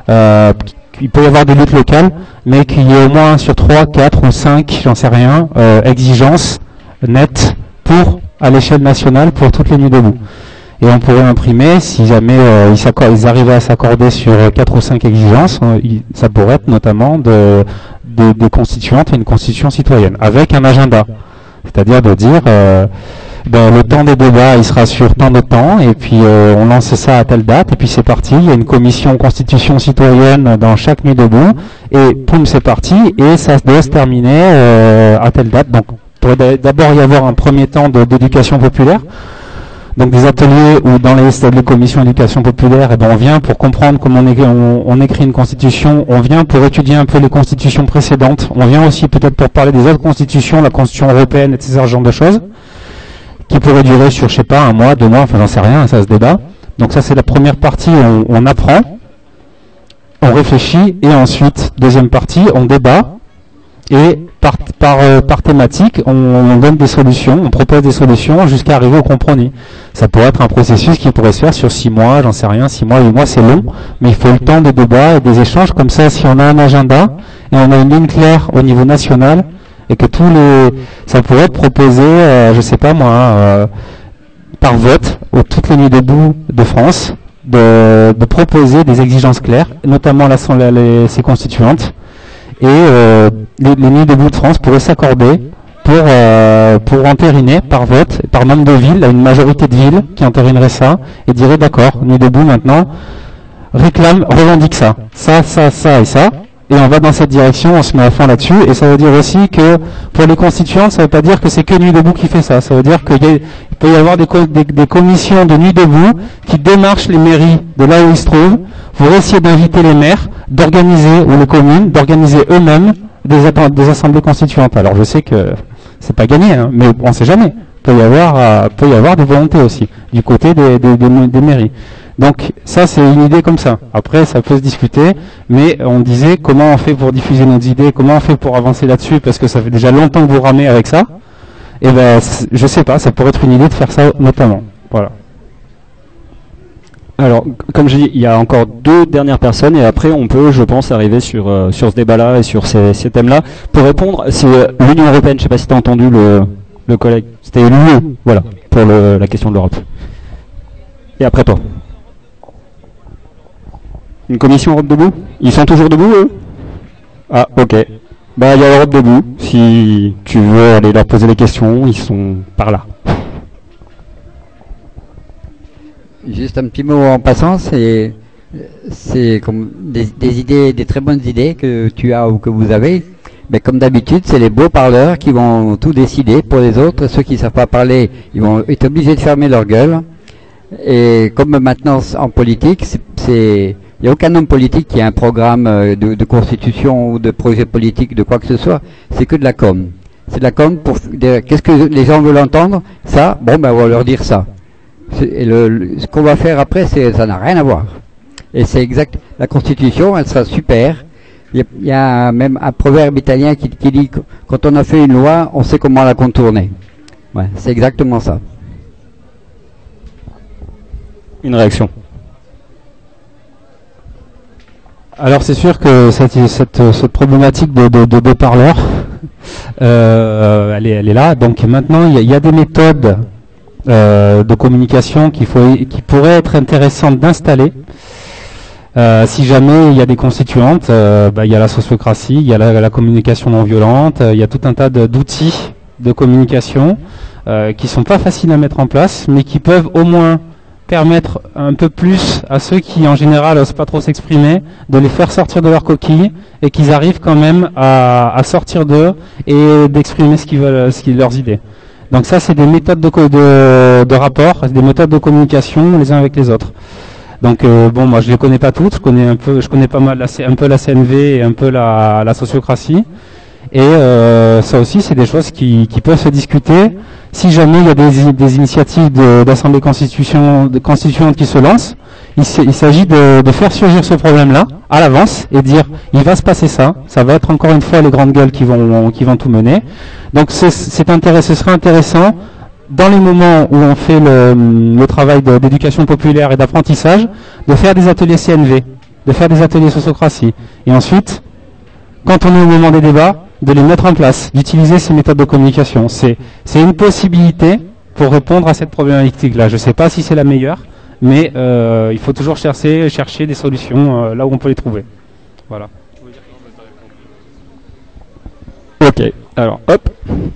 il peut y avoir des luttes locales, mais qu'il y ait au moins sur 3, 4 ou 5, j'en sais rien, exigences nettes à l'échelle nationale pour toutes les Nuits debout. Et on pourrait imprimer, si jamais ils arrivaient à s'accorder sur 4 ou 5 exigences, ça pourrait être notamment des constituantes et une constitution citoyenne, avec un agenda. C'est-à-dire de dire, le temps des débats, il sera sur tant de temps, et puis on lance ça à telle date, et puis c'est parti, il y a une commission constitution citoyenne dans chaque Nuit debout, et poum, c'est parti, et ça doit se terminer à telle date. Donc, il pourrait d'abord y avoir un premier temps d'éducation populaire, donc des ateliers où dans les commissions d'éducation populaire, on vient pour comprendre comment on écrit une constitution, on vient pour étudier un peu les constitutions précédentes, on vient aussi peut-être pour parler des autres constitutions, la constitution européenne, etc., ce genre de choses, qui pourrait durer sur, je sais pas, 1 mois, 2 mois, enfin j'en sais rien, ça se débat. Donc ça c'est la première partie où on apprend, on réfléchit, et ensuite, deuxième partie, on débat, et par thématique, on donne des solutions, on propose des solutions jusqu'à arriver au compromis. Ça pourrait être un processus qui pourrait se faire sur 6 mois, j'en sais rien, 6 mois, 8 mois, c'est long, mais il faut le temps de débat et des échanges. Comme ça, si on a un agenda et on a une ligne claire au niveau national, et que ça pourrait être proposé, je sais pas moi, par vote, toutes les Nuits debout de France, de proposer des exigences claires, notamment ces constituantes. Et les Nuits debout de France pourraient s'accorder pour entériner par vote, par nombre de villes, à une majorité de villes qui entérinerait ça, et dirait d'accord, Nuits debout maintenant revendique ça et ça, et on va dans cette direction, on se met à fond là-dessus. Et ça veut dire aussi que pour les constituantes, ça ne veut pas dire que c'est que Nuits debout qui fait ça. Ça veut dire qu'il peut y avoir des commissions de Nuits debout qui démarchent les mairies de là où ils se trouvent pour essayer d'inviter les maires d'organiser, ou les communes, d'organiser eux-mêmes des assemblées constituantes. Alors je sais que c'est pas gagné, hein, mais on sait jamais. Peut y avoir des volontés aussi du côté des mairies. Donc ça c'est une idée comme ça. Après ça peut se discuter, mais on disait comment on fait pour diffuser nos idées, comment on fait pour avancer là-dessus, parce que ça fait déjà longtemps que vous ramez avec ça. Et ben je sais pas, ça pourrait être une idée de faire ça notamment. Voilà. Alors, comme je dis, il y a encore 2 dernières personnes et après on peut, je pense, arriver sur ce débat-là et sur ces thèmes-là. Pour répondre, c'est l'Union Européenne, je sais pas si tu as entendu le collègue, c'était l'UE, voilà, pour la question de l'Europe. Et après toi. Une commission Europe debout? Ils sont toujours debout, eux? Ah, ok. Bah, il y a Europe debout. Si tu veux aller leur poser des questions, ils sont par là. Juste un petit mot en passant, c'est comme des idées, des très bonnes idées que tu as ou que vous avez. Mais comme d'habitude, c'est les beaux parleurs qui vont tout décider pour les autres. Ceux qui ne savent pas parler, ils vont être obligés de fermer leur gueule. Et comme maintenant en politique, il n'y a aucun homme politique qui a un programme de constitution ou de projet politique, de quoi que ce soit. C'est que de la com. C'est de la com pour qu'est-ce que les gens veulent entendre? Ça, bon ben on va leur dire ça. Et ce qu'on va faire après, ça n'a rien à voir. Et c'est exact. La constitution, elle sera super. Il y a même un proverbe italien qui dit que quand on a fait une loi, on sait comment la contourner. Ouais, c'est exactement ça. Une réaction. Alors c'est sûr que cette problématique de parleurs, elle est là. Donc maintenant, il y a des méthodes de communication qui pourraient être intéressantes d'installer. Si jamais il y a des constituantes, il y a la sociocratie, il y a la communication non violente, il y a tout un tas d'outils de communication qui sont pas faciles à mettre en place, mais qui peuvent au moins permettre un peu plus à ceux qui en général n'osent pas trop s'exprimer, de les faire sortir de leur coquille et qu'ils arrivent quand même à sortir d'eux et d'exprimer ce qu'ils veulent, leurs idées. Donc ça, c'est des méthodes de rapport, des méthodes de communication les uns avec les autres. Donc bon, moi je les connais pas toutes, je connais pas mal un peu la CNV et un peu la sociocratie. Et ça aussi, c'est des choses qui peuvent se discuter. Si jamais il y a des initiatives d'assemblée constituante qui se lancent, il s'agit de faire surgir ce problème-là à l'avance et dire il va se passer ça. Ça va être encore une fois les grandes gueules qui vont tout mener. Donc ce serait intéressant dans les moments où on fait le travail d'éducation populaire et d'apprentissage, de faire des ateliers CNV, de faire des ateliers sociocratie. Et ensuite, quand on est au moment des débats, de les mettre en place, d'utiliser ces méthodes de communication. C'est une possibilité pour répondre à cette problématique-là. Je ne sais pas si c'est la meilleure, mais il faut toujours chercher des solutions là où on peut les trouver. Voilà. Ok, alors hop.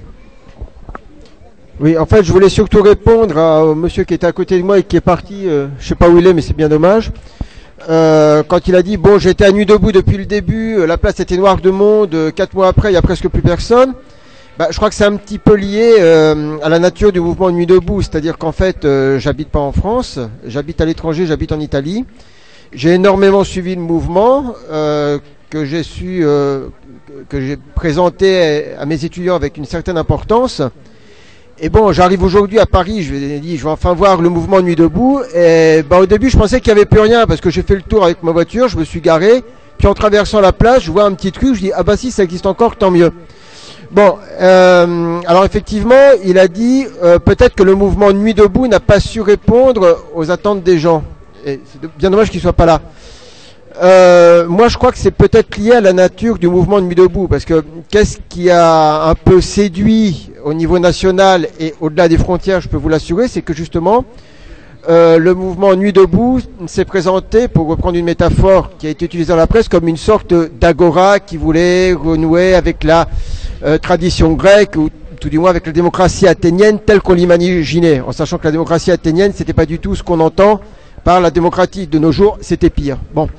Oui, en fait, je voulais surtout répondre au monsieur qui était à côté de moi et qui est parti, je sais pas où il est, mais c'est bien dommage. Quand il a dit, bon, j'étais à Nuit debout depuis le début, la place était noire de monde, 4 mois après, il n'y a presque plus personne. Je crois que c'est un petit peu lié à la nature du mouvement Nuit debout, c'est-à-dire qu'en fait, j'habite pas en France, j'habite à l'étranger, j'habite en Italie. J'ai énormément suivi le mouvement, que j'ai présenté à mes étudiants avec une certaine importance. Et bon, j'arrive aujourd'hui à Paris, je vais enfin voir le mouvement Nuit debout. Et au début, je pensais qu'il n'y avait plus rien parce que j'ai fait le tour avec ma voiture, je me suis garé. Puis en traversant la place, je vois un petit truc, je dis ah bah si, ça existe encore, tant mieux. Bon, alors effectivement, il a dit peut-être que le mouvement Nuit debout n'a pas su répondre aux attentes des gens. Et c'est bien dommage qu'il soit pas là. Moi, je crois que c'est peut-être lié à la nature du mouvement Nuit debout, parce que qu'est-ce qui a un peu séduit au niveau national et au-delà des frontières, je peux vous l'assurer, c'est que justement, le mouvement Nuit debout s'est présenté, pour reprendre une métaphore qui a été utilisée dans la presse, comme une sorte d'agora qui voulait renouer avec la tradition grecque, ou tout du moins avec la démocratie athénienne telle qu'on l'imaginait, en sachant que la démocratie athénienne, c'était pas du tout ce qu'on entend par la démocratie de nos jours, c'était pire. Bon.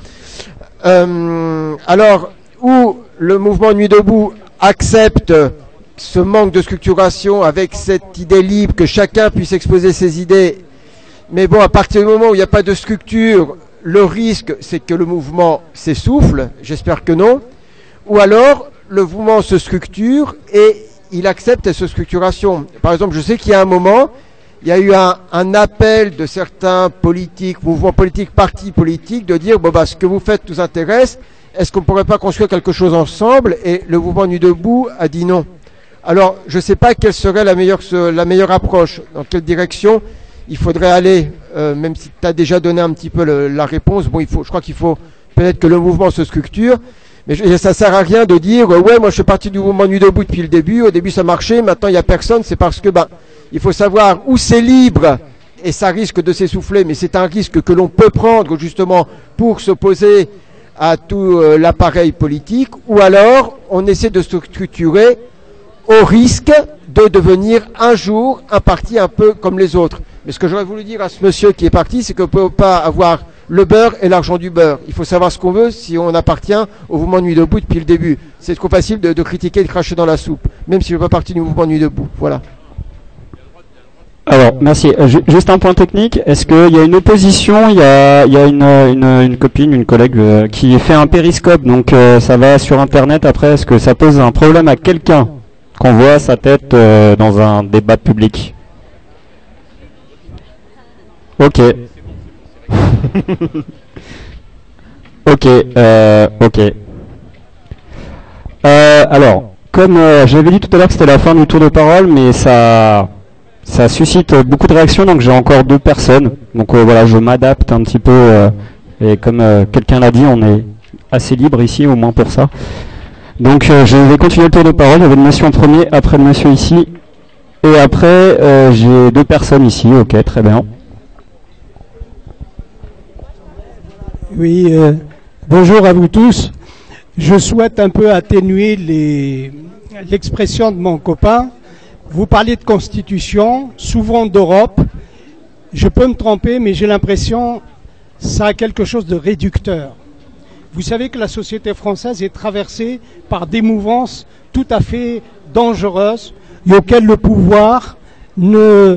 Alors, où le mouvement Nuit debout accepte ce manque de structuration avec cette idée libre que chacun puisse exposer ses idées, mais bon, à partir du moment où il n'y a pas de structure, le risque c'est que le mouvement s'essouffle, j'espère que non, ou alors le mouvement se structure et il accepte cette structuration. Par exemple, je sais qu'il y a un moment, il y a eu un appel de certains politiques, mouvements politiques, partis politiques, de dire bon bah ce que vous faites nous intéresse. Est-ce qu'on ne pourrait pas construire quelque chose ensemble? Et le mouvement Nuit debout a dit non. Alors, je ne sais pas quelle serait la meilleure approche, dans quelle direction il faudrait aller, même si tu as déjà donné un petit peu la réponse. Bon, je crois qu'il faut peut-être que le mouvement se structure, mais ça ne sert à rien de dire ouais, moi je suis parti du mouvement Nuit debout depuis le début. Au début ça marchait, maintenant il n'y a personne. C'est parce que il faut savoir où c'est libre et ça risque de s'essouffler, mais c'est un risque que l'on peut prendre justement pour s'opposer à tout l'appareil politique, ou alors on essaie de se structurer au risque de devenir un jour un parti un peu comme les autres. Mais ce que j'aurais voulu dire à ce monsieur qui est parti, c'est qu'on ne peut pas avoir le beurre et l'argent du beurre. Il faut savoir ce qu'on veut si on appartient au mouvement Nuit debout depuis le début. C'est trop facile de critiquer et de cracher dans la soupe, même si je ne fais pas partie du mouvement Nuit debout. Voilà. Alors, merci. Juste un point technique. Est-ce qu'il y a une opposition? Il y a une copine, une collègue qui fait un périscope, donc ça va sur Internet. Après, est-ce que ça pose un problème à quelqu'un qu'on voit sa tête dans un débat public? Ok. Ok. Alors, comme j'avais dit tout à l'heure que c'était la fin du tour de parole, mais ça suscite beaucoup de réactions, donc j'ai encore 2 personnes. Donc voilà, je m'adapte un petit peu. Et comme quelqu'un l'a dit, on est assez libre ici, au moins pour ça. Donc je vais continuer le tour de parole. Il y avait le monsieur en premier, après le monsieur ici. Et après, j'ai 2 personnes ici. Ok, très bien. Oui, bonjour à vous tous. Je souhaite un peu atténuer l'expression de mon copain. Vous parlez de constitution, souvent d'Europe. Je peux me tromper, mais j'ai l'impression que ça a quelque chose de réducteur. Vous savez que la société française est traversée par des mouvances tout à fait dangereuses et auxquelles le pouvoir ne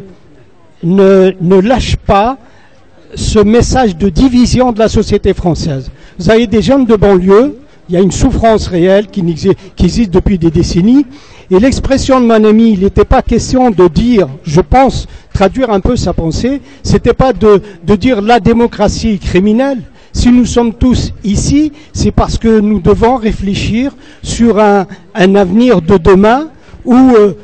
lâche pas ce message de division de la société française. Vous avez des jeunes de banlieue, il y a une souffrance réelle qui existe depuis des décennies. Et l'expression de mon ami, il n'était pas question de dire, je pense, traduire un peu sa pensée, c'était pas de dire la démocratie est criminelle. Si nous sommes tous ici, c'est parce que nous devons réfléchir sur un avenir de demain où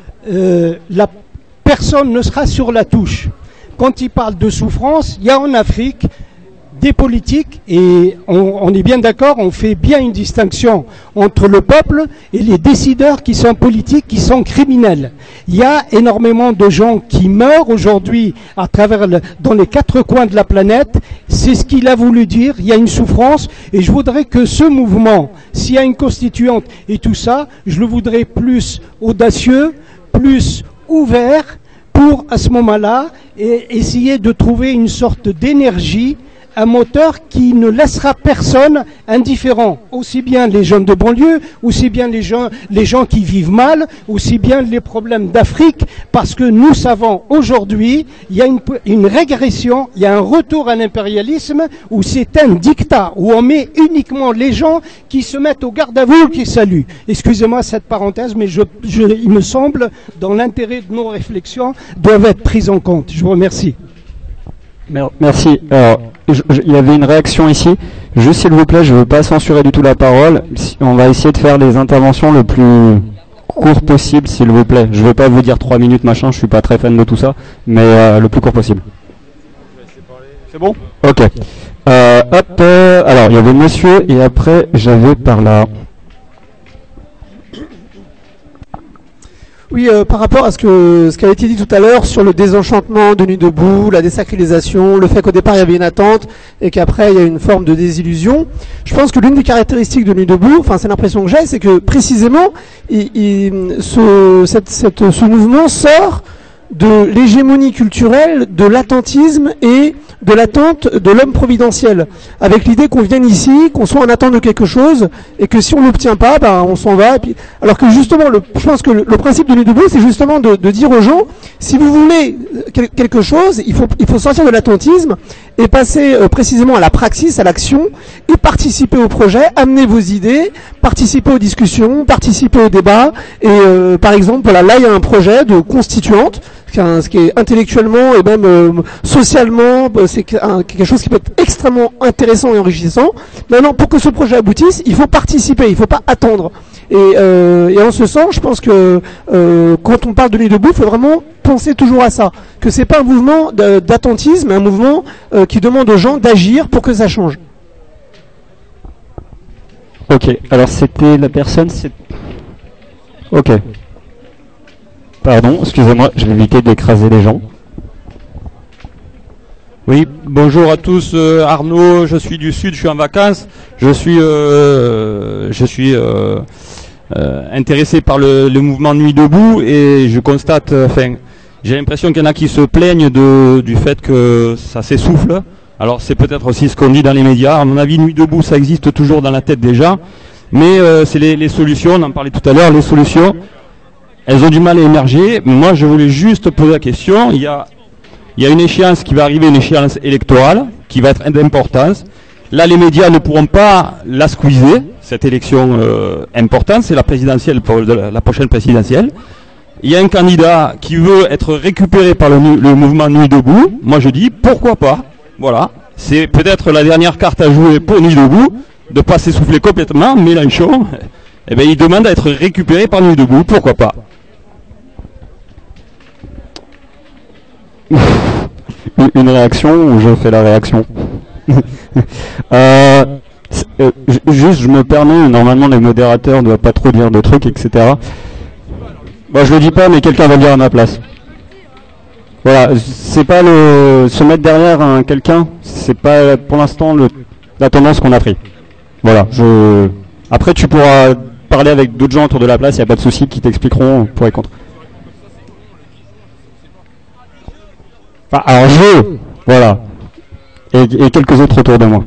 la personne ne sera sur la touche. Quand il parle de souffrance, il y a en Afrique des politiques, et on est bien d'accord, on fait bien une distinction entre le peuple et les décideurs qui sont politiques, qui sont criminels. Il y a énormément de gens qui meurent aujourd'hui à travers dans les 4 coins de la planète. C'est ce qu'il a voulu dire. Il y a une souffrance, et je voudrais que ce mouvement, s'il y a une constituante et tout ça, je le voudrais plus audacieux, plus ouvert, pour à ce moment-là essayer de trouver une sorte d'énergie, un moteur qui ne laissera personne indifférent, aussi bien les jeunes de banlieue, aussi bien les gens qui vivent mal, aussi bien les problèmes d'Afrique, parce que nous savons aujourd'hui, il y a une régression, il y a un retour à l'impérialisme où c'est un dictat, où on met uniquement les gens qui se mettent au garde à vous, qui saluent. Excusez-moi cette parenthèse, mais il me semble, dans l'intérêt de nos réflexions, doivent être prises en compte. Je vous remercie. Merci. Alors, il y avait une réaction ici. Juste s'il vous plaît, je ne veux pas censurer du tout la parole. On va essayer de faire des interventions le plus court possible, s'il vous plaît. Je ne veux pas vous dire 3 minutes, machin, je suis pas très fan de tout ça, mais le plus court possible. C'est bon? Ok. Alors, il y avait monsieur, et après, j'avais par là. Oui, par rapport à ce qui a été dit tout à l'heure sur le désenchantement de Nuit debout, la désacralisation, le fait qu'au départ il y avait une attente et qu'après il y a une forme de désillusion, je pense que l'une des caractéristiques de Nuit debout, enfin c'est l'impression que j'ai, c'est que précisément ce mouvement sort de l'hégémonie culturelle, de l'attentisme et de l'attente de l'homme providentiel, avec l'idée qu'on vienne ici, qu'on soit en attente de quelque chose, et que si on l'obtient pas, ben, on s'en va. Et puis, alors que justement, je pense que le principe de Nuit debout, c'est justement de dire aux gens, si vous voulez quelque chose, il faut sortir de l'attentisme et passer précisément à la praxis, à l'action, et participer au projet, amener vos idées, participer aux discussions, participer au débat. Et par exemple, voilà, là il y a un projet de constituante, ce qui est intellectuellement et même socialement, c'est quelque chose qui peut être extrêmement intéressant et enrichissant. Maintenant, pour que ce projet aboutisse, il faut participer, il ne faut pas attendre. Et en ce sens, je pense que quand on parle de Nuit debout, il faut vraiment penser toujours à ça, que c'est pas un mouvement d'attentisme, mais un mouvement qui demande aux gens d'agir pour que ça change. Ok, alors c'était la personne, ok. Pardon, excusez-moi, je vais éviter d'écraser les gens. Oui, bonjour à tous, Arnaud, je suis du Sud, je suis en vacances, je suis intéressé par le mouvement Nuit debout et je constate, j'ai l'impression qu'il y en a qui se plaignent du fait que ça s'essouffle. Alors c'est peut-être aussi ce qu'on dit dans les médias. À mon avis, Nuit debout, ça existe toujours dans la tête des gens, mais c'est les solutions, on en parlait tout à l'heure, les solutions, elles ont du mal à émerger. Moi, je voulais juste poser la question, il y a une échéance qui va arriver, une échéance électorale, qui va être d'importance. Là, les médias ne pourront pas la squeezer, cette élection importante, c'est la présidentielle, la prochaine présidentielle. Il y a un candidat qui veut être récupéré par le mouvement Nuit debout. Moi, je dis, pourquoi pas? Voilà. C'est peut-être la dernière carte à jouer pour Nuit debout, de ne pas s'essouffler complètement. Mélenchon, eh ben, il demande à être récupéré par Nuit debout, pourquoi pas? Une réaction ou je fais la réaction? Juste, je me permets, normalement les modérateurs ne doivent pas trop dire de trucs, etc. Bon, je le dis pas, mais quelqu'un va le dire à ma place. Voilà, c'est pas se mettre derrière quelqu'un, c'est pas pour l'instant la tendance qu'on a pris. Voilà, après tu pourras parler avec d'autres gens autour de la place, il n'y a pas de souci, qui t'expliqueront pour et contre. Enfin, alors voilà, et quelques autres autour de moi.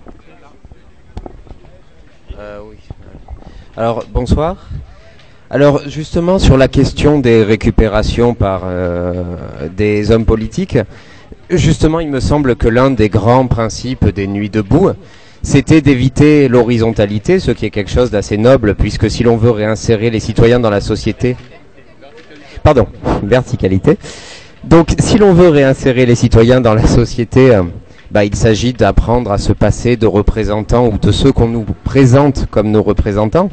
Oui. Alors, bonsoir. Alors, justement, sur la question des récupérations par des hommes politiques, justement, il me semble que l'un des grands principes des Nuits debout, c'était d'éviter l'horizontalité, ce qui est quelque chose d'assez noble, puisque si l'on veut réinsérer les citoyens dans la société... Pardon, verticalité. Donc, si l'on veut réinsérer les citoyens dans la société, il s'agit d'apprendre à se passer de représentants ou de ceux qu'on nous présente comme nos représentants.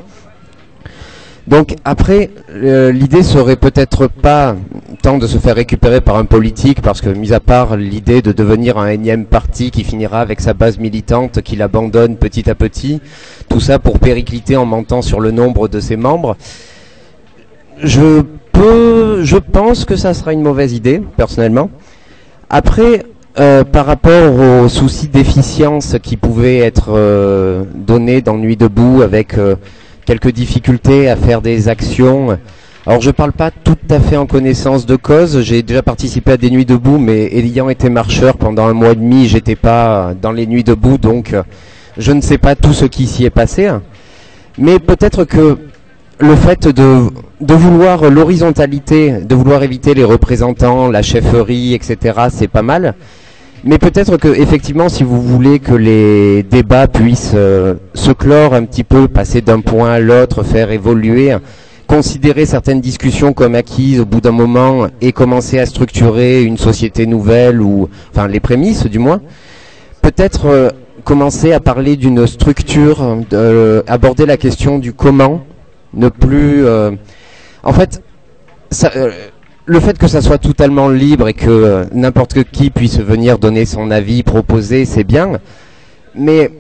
Donc après, l'idée serait peut-être pas tant de se faire récupérer par un politique, parce que mis à part l'idée de devenir un énième parti qui finira avec sa base militante, qu'il abandonne petit à petit, tout ça pour péricliter en mentant sur le nombre de ses membres, je pense que ça sera une mauvaise idée, personnellement. Après, par rapport aux soucis d'efficience qui pouvaient être donnés dans Nuit debout, avec quelques difficultés à faire des actions. Alors je parle pas tout à fait en connaissance de cause, j'ai déjà participé à des Nuits debout, mais ayant été marcheur pendant 1 mois et demi, j'étais pas dans les Nuits debout, donc je ne sais pas tout ce qui s'y est passé. Mais peut-être que le fait de vouloir l'horizontalité, de vouloir éviter les représentants, la chefferie, etc., c'est pas mal. Mais peut-être que effectivement, si vous voulez que les débats puissent se clore un petit peu, passer d'un point à l'autre, faire évoluer, considérer certaines discussions comme acquises au bout d'un moment et commencer à structurer une société nouvelle, ou enfin les prémices du moins, peut-être commencer à parler d'une structure, aborder la question du comment, ne plus... en fait, ça... le fait que ça soit totalement libre et que n'importe qui puisse venir donner son avis, proposer, c'est bien. Mais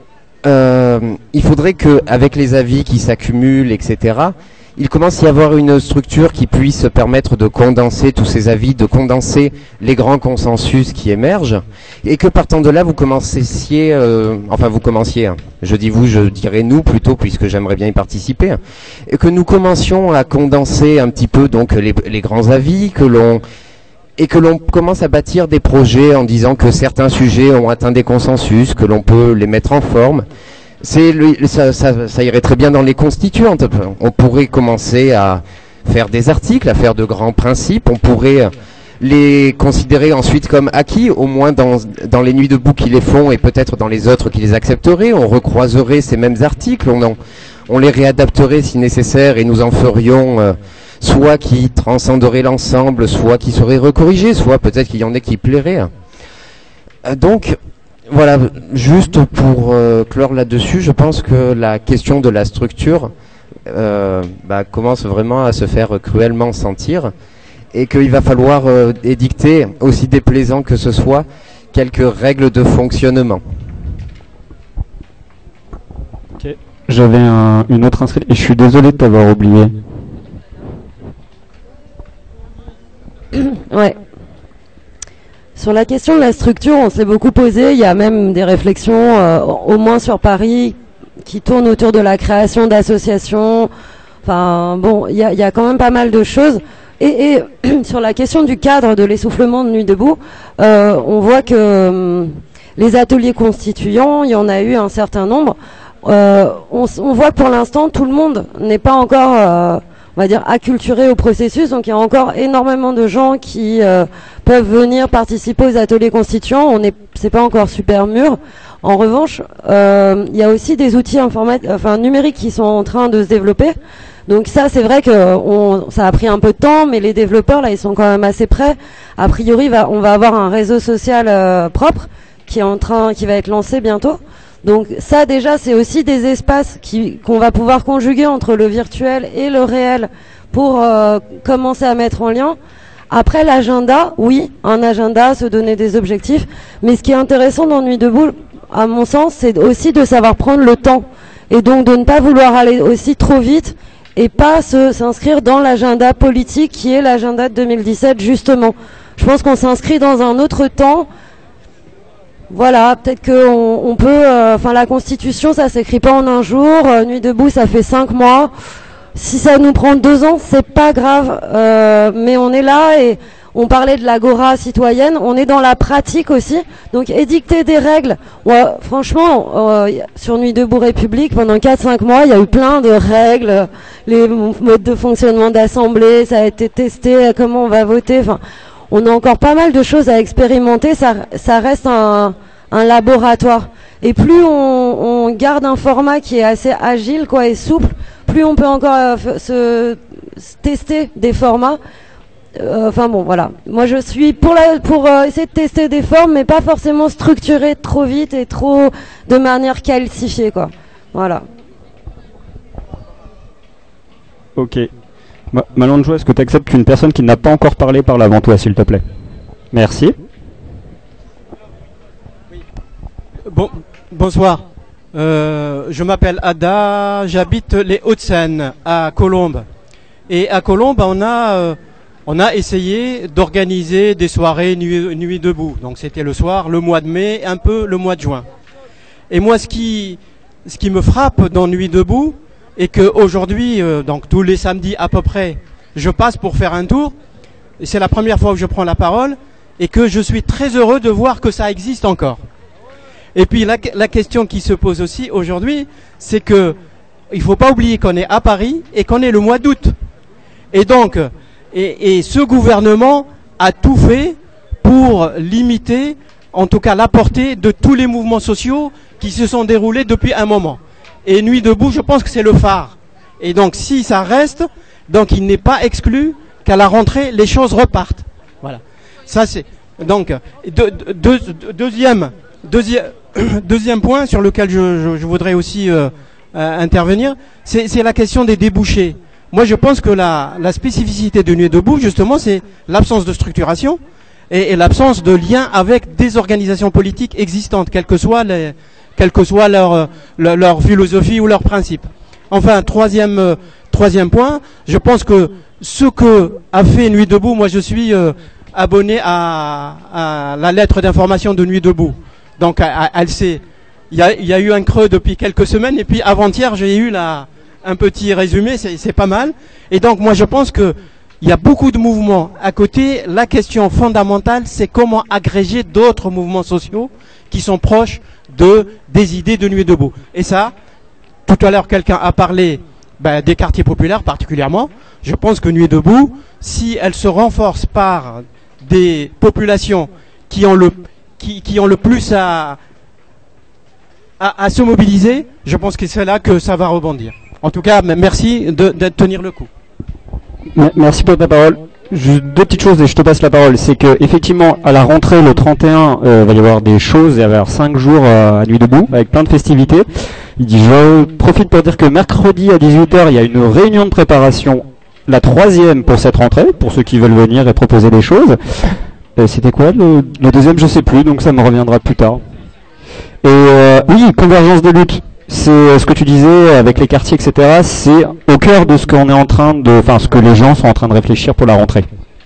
il faudrait qu'avec les avis qui s'accumulent, etc., il commence à y avoir une structure qui puisse permettre de condenser tous ces avis, de condenser les grands consensus qui émergent, et que partant de là, vous commenciez, je dis vous, je dirais nous plutôt, puisque j'aimerais bien y participer, et que nous commencions à condenser un petit peu donc les grands avis, que l'on et que l'on commence à bâtir des projets en disant que certains sujets ont atteint des consensus, que l'on peut les mettre en forme. Ça irait très bien dans les constituantes. On pourrait commencer à faire des articles, à faire de grands principes. On pourrait les considérer ensuite comme acquis, au moins dans les nuits debout qui les font et peut-être dans les autres qui les accepteraient. On recroiserait ces mêmes articles, on les réadapterait si nécessaire et nous en ferions soit qui transcenderaient l'ensemble, soit qui seraient recorrigés, soit peut-être qu'il y en ait qui plairaient. Donc, voilà, juste pour clore là-dessus, je pense que la question de la structure commence vraiment à se faire cruellement sentir et qu'il va falloir édicter, aussi déplaisant que ce soit, quelques règles de fonctionnement. Okay. J'avais une autre inscrite et je suis désolé de t'avoir oublié. Ouais. Sur la question de la structure, on s'est beaucoup posé. Il y a même des réflexions, au moins sur Paris, qui tournent autour de la création d'associations. Enfin, bon, il y a quand même pas mal de choses. Et sur la question du cadre de l'essoufflement de Nuit debout, on voit que les ateliers constituants, il y en a eu un certain nombre. On voit que pour l'instant, tout le monde n'est pas encore... on va dire acculturés au processus, donc il y a encore énormément de gens qui peuvent venir participer aux ateliers constituants. C'est pas encore super mûr. En revanche, il y a aussi des outils numériques qui sont en train de se développer. Donc ça, c'est vrai que ça a pris un peu de temps, mais les développeurs là, ils sont quand même assez prêts. A priori, on va avoir un réseau social propre qui va être lancé bientôt. Donc ça déjà c'est aussi des espaces qu'on va pouvoir conjuguer entre le virtuel et le réel pour commencer à mettre en lien. Après l'agenda, oui, un agenda, se donner des objectifs, mais ce qui est intéressant dans Nuit debout, à mon sens, c'est aussi de savoir prendre le temps et donc de ne pas vouloir aller aussi trop vite et pas s'inscrire dans l'agenda politique qui est l'agenda de 2017 justement. Je pense qu'on s'inscrit dans un autre temps. Voilà, peut-être qu'on peut... la Constitution, ça s'écrit pas en un jour. Nuit debout, ça fait 5 mois. Si ça nous prend 2 ans, c'est pas grave. Mais on est là et on parlait de l'agora citoyenne. On est dans la pratique aussi. Donc, édicter des règles. Ouais, franchement, sur Nuit debout République, pendant 4-5 mois, il y a eu plein de règles. Les modes de fonctionnement d'assemblée, ça a été testé, comment on va voter. Enfin... on a encore pas mal de choses à expérimenter, ça reste un laboratoire. Et plus on garde un format qui est assez agile et souple, plus on peut encore se tester des formats. Voilà. Moi je suis pour essayer de tester des formes, mais pas forcément structurer trop vite et trop de manière calcifiée, Voilà. Ok. Malandjo, est-ce que tu acceptes qu'une personne qui n'a pas encore parlé parle avant toi, s'il te plaît? Merci. Bonsoir. Je m'appelle Ada, j'habite les Hauts-de-Seine, à Colombes. Et à Colombes, on a essayé d'organiser des soirées nuit debout. Donc c'était le soir, le mois de mai, un peu le mois de juin. Et moi, ce qui me frappe dans Nuit debout, et qu'aujourd'hui, donc tous les samedis à peu près, je passe pour faire un tour. C'est la première fois que je prends la parole et que je suis très heureux de voir que ça existe encore. Et puis la question qui se pose aussi aujourd'hui, c'est que il faut pas oublier qu'on est à Paris et qu'on est le mois d'août. Et donc, et ce gouvernement a tout fait pour limiter, en tout cas la portée de tous les mouvements sociaux qui se sont déroulés depuis un moment. Et Nuit debout, je pense que c'est le phare. Et donc, si ça reste, donc il n'est pas exclu qu'à la rentrée, les choses repartent. Voilà. Ça, c'est... Donc, deuxième point sur lequel je voudrais aussi intervenir, c'est la question des débouchés. Moi, je pense que la spécificité de Nuit debout, justement, c'est l'absence de structuration et l'absence de lien avec des organisations politiques existantes, quelle que soit leur philosophie ou leurs principes. Enfin, troisième point, je pense que ce que a fait Nuit debout, moi je suis abonné à la lettre d'information de Nuit debout. Donc il y a eu un creux depuis quelques semaines et puis avant-hier j'ai eu un petit résumé, c'est pas mal. Et donc moi je pense que il y a beaucoup de mouvements. À côté, la question fondamentale, c'est comment agréger d'autres mouvements sociaux qui sont proches des idées de Nuit debout. Et ça, tout à l'heure, quelqu'un a parlé des quartiers populaires particulièrement. Je pense que Nuit debout, si elle se renforce par des populations qui ont le plus à se mobiliser, je pense que c'est là que ça va rebondir. En tout cas, merci de tenir le coup. Merci pour ta parole. Juste deux petites choses et je te passe la parole. C'est que effectivement à la rentrée le 31 va y avoir des choses, il va y avoir 5 jours à Nuit debout avec plein de festivités. Il dit je profite pour dire que mercredi à 18h il y a une réunion de préparation, la 3e pour cette rentrée, pour ceux qui veulent venir et proposer des choses. C'était quoi le deuxième, je sais plus, donc ça me reviendra plus tard. Et oui, convergence de lutte. C'est ce que tu disais avec les quartiers, etc. C'est au cœur de ce qu'on est en train ce que les gens sont en train de réfléchir pour la rentrée.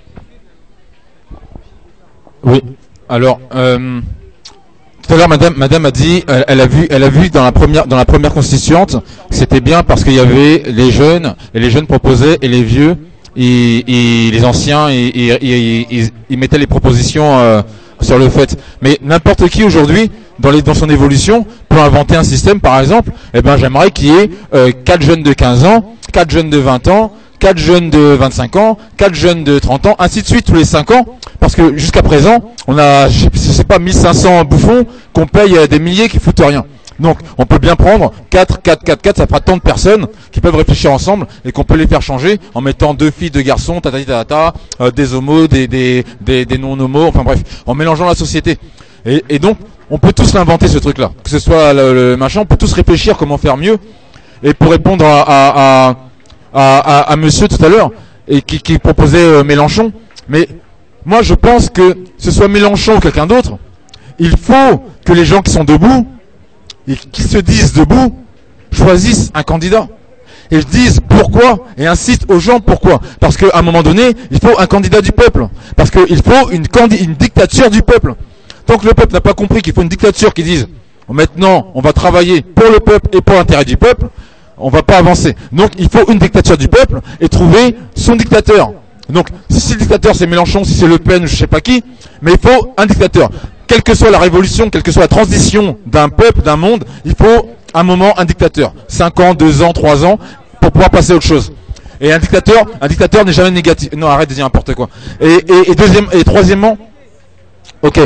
Oui. Alors, tout à l'heure, Madame a dit, elle a vu dans la première constituante, c'était bien parce qu'il y avait les jeunes, et les jeunes proposaient, et les vieux, les anciens, ils mettaient les propositions sur le fait. Mais n'importe qui aujourd'hui, dans son évolution, peut inventer un système, par exemple, j'aimerais qu'il y ait 4 jeunes de 15 ans, 4 jeunes de 20 ans, 4 jeunes de 25 ans, 4 jeunes de 30 ans, ainsi de suite tous les 5 ans, parce que jusqu'à présent, on a, je sais pas, 1500 bouffons qu'on paye des milliers qui foutent rien. Donc, on peut bien prendre 4, ça fera tant de personnes qui peuvent réfléchir ensemble et qu'on peut les faire changer en mettant 2 filles, 2 garçons, des homos, des non-homos, enfin bref, en mélangeant la société. Et donc, on peut tous l'inventer ce truc-là. Que ce soit le machin, on peut tous réfléchir comment faire mieux. Et pour répondre à monsieur tout à l'heure, et qui proposait Mélenchon, mais moi je pense que ce soit Mélenchon ou quelqu'un d'autre, il faut que les gens qui sont debout, et qui se disent debout, choisissent un candidat. Et je disent pourquoi, et incitent aux gens pourquoi. Parce qu'à un moment donné, il faut un candidat du peuple. Parce qu'il faut une dictature du peuple. Tant que le peuple n'a pas compris qu'il faut une dictature qui dise maintenant on va travailler pour le peuple et pour l'intérêt du peuple, on va pas avancer. Donc il faut une dictature du peuple et trouver son dictateur. Donc si le dictateur c'est Mélenchon, si c'est Le Pen, je sais pas qui, mais il faut un dictateur. Quelle que soit la révolution, quelle que soit la transition d'un peuple, d'un monde, il faut un moment un dictateur. 5 ans, 2 ans, 3 ans, pour pouvoir passer à autre chose. Et un dictateur n'est jamais négatif. Non, arrête de dire n'importe quoi. Et troisièmement, ok.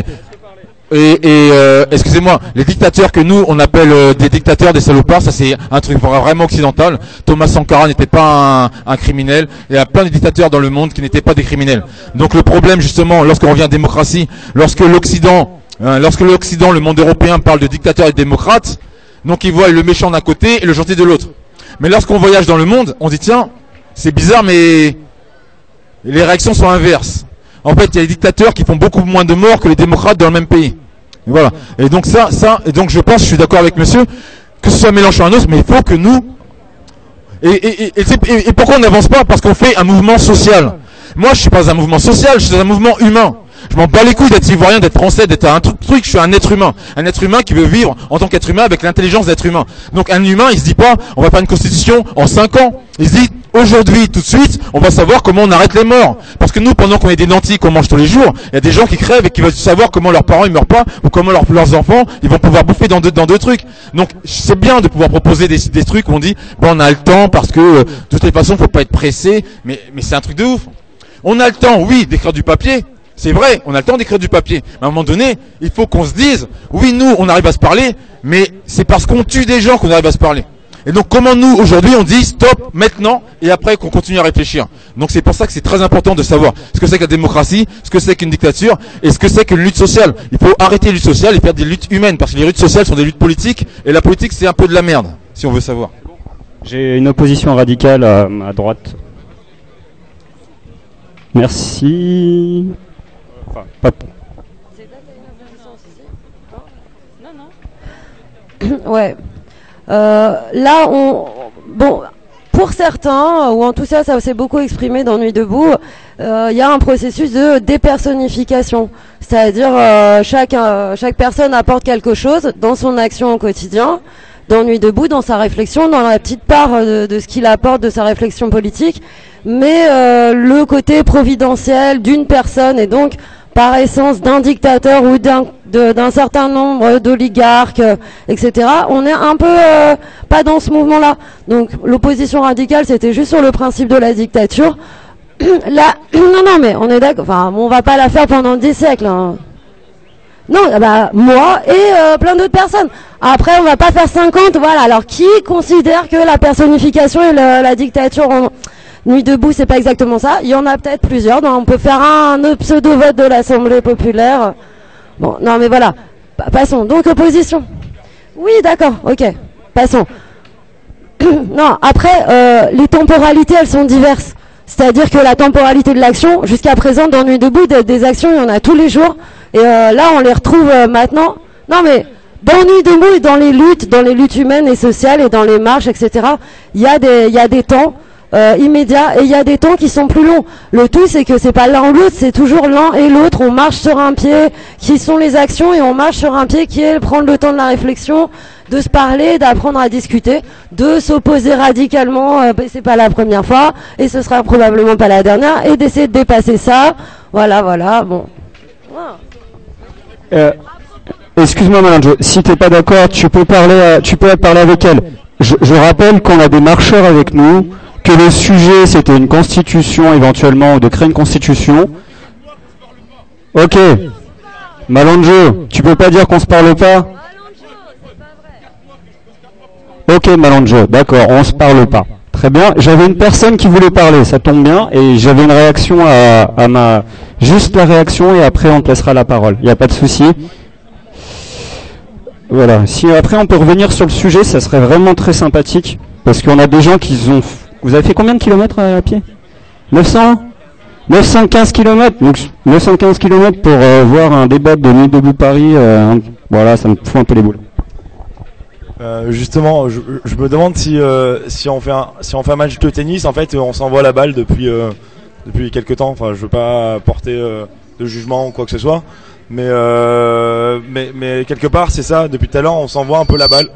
Excusez-moi, les dictateurs que nous on appelle des dictateurs, des salopards, ça c'est un truc vraiment occidental. Thomas Sankara n'était pas un criminel. Il y a plein de dictateurs dans le monde qui n'étaient pas des criminels. Donc le problème justement, lorsqu'on revient à la démocratie, lorsque l'Occident, le monde européen parle de dictateurs et de démocrates, donc ils voient le méchant d'un côté et le gentil de l'autre. Mais lorsqu'on voyage dans le monde, on dit tiens, c'est bizarre mais les réactions sont inverses. En fait, il y a des dictateurs qui font beaucoup moins de morts que les démocrates dans le même pays. Et voilà. Et donc et donc je pense, je suis d'accord avec monsieur, que ce soit Mélenchon ou un autre, mais il faut que nous... Et pourquoi on n'avance pas? Parce qu'on fait un mouvement social. Moi, je suis pas un mouvement social, je suis un mouvement humain. Je m'en bats les couilles d'être ivoirien, d'être français, d'être un truc, je suis un être humain. Un être humain qui veut vivre en tant qu'être humain avec l'intelligence d'être humain. Donc un humain, il se dit pas, on va faire une constitution en 5 ans. Il se dit, aujourd'hui, tout de suite, on va savoir comment on arrête les morts. Parce que nous, pendant qu'on est des nantis, qu'on mange tous les jours, il y a des gens qui crèvent et qui veulent savoir comment leurs parents ils meurent pas, ou comment leurs enfants, ils vont pouvoir bouffer dans deux trucs. Donc c'est bien de pouvoir proposer des trucs où on dit, bon, on a le temps parce que, de toute façon, faut pas être pressé, mais c'est un truc de ouf. On a le temps, oui, d'écrire du papier. C'est vrai, on a le temps d'écrire du papier. Mais à un moment donné, il faut qu'on se dise, oui, nous, on arrive à se parler, mais c'est parce qu'on tue des gens qu'on arrive à se parler. Et donc, comment nous, aujourd'hui, on dit stop, maintenant, et après qu'on continue à réfléchir. Donc, c'est pour ça que c'est très important de savoir ce que c'est que la démocratie, ce que c'est qu'une dictature, et ce que c'est qu'une lutte sociale. Il faut arrêter les luttes sociales et faire des luttes humaines, parce que les luttes sociales sont des luttes politiques, et la politique, c'est un peu de la merde, si on veut savoir. J'ai une opposition radicale à droite. Merci. Enfin, pas... Ouais. Là, bon, pour certains, ou en tout cas, ça s'est beaucoup exprimé dans Nuit debout, il y a un processus de dépersonnification. C'est-à-dire, chaque personne apporte quelque chose dans son action au quotidien, dans Nuit debout, dans sa réflexion, dans la petite part de ce qu'il apporte de sa réflexion politique, mais le côté providentiel d'une personne et donc par essence d'un dictateur ou d'un certain nombre d'oligarques, etc. On est un peu pas dans ce mouvement-là. Donc l'opposition radicale, c'était juste sur le principe de la dictature. Là, non, mais on est d'accord. Enfin, on va pas la faire pendant 10 siècles. Hein. Non, bah moi et plein d'autres personnes. Après, on va pas faire 50. Voilà. Alors, qui considère que la personnification et la dictature Nuit debout, c'est pas exactement ça. Il y en a peut-être plusieurs. Donc, on peut faire un pseudo-vote de l'Assemblée populaire. Bon, non, mais voilà. Passons. Donc, opposition. Oui, d'accord. Ok. Passons. Non, après, les temporalités, elles sont diverses. C'est-à-dire que la temporalité de l'action, jusqu'à présent, dans Nuit debout, des actions, il y en a tous les jours. Et là, on les retrouve maintenant. Non, mais dans Nuit debout et dans les luttes humaines et sociales et dans les marches, etc., il y a des temps immédiats et il y a des temps qui sont plus longs. Le tout, c'est que c'est pas l'un ou l'autre, c'est toujours l'un et l'autre. On marche sur un pied qui sont les actions et on marche sur un pied qui est prendre le temps de la réflexion, de se parler, d'apprendre à discuter, de s'opposer radicalement, c'est pas la première fois et ce sera probablement pas la dernière, et d'essayer de dépasser ça. Voilà, bon. Excuse-moi, Malanjo, si t'es pas d'accord, tu peux parler avec elle. Je rappelle qu'on a des marcheurs avec nous, que le sujet c'était une constitution éventuellement, ou de créer une constitution. Ok. Malanjo, tu peux pas dire qu'on se parle pas? Ok, Malanjo, d'accord, on se parle pas. Très bien. J'avais une personne qui voulait parler, ça tombe bien, et j'avais une réaction juste la réaction, et après on te laissera la parole. Il n'y a pas de souci. Voilà. Si après on peut revenir sur le sujet, ça serait vraiment très sympathique, parce qu'on a des gens qui ont. Vous avez fait combien de kilomètres à pied? 915 km. Donc 915 km pour voir un débat de Nuit debout Paris. Voilà, ça me fout un peu les boules. Justement, je me demande si on fait un match de tennis, en fait, on s'envoie la balle depuis quelques temps. Enfin, je veux pas porter de jugement ou quoi que ce soit, mais quelque part, c'est ça. Depuis tout à l'heure, on s'envoie un peu la balle.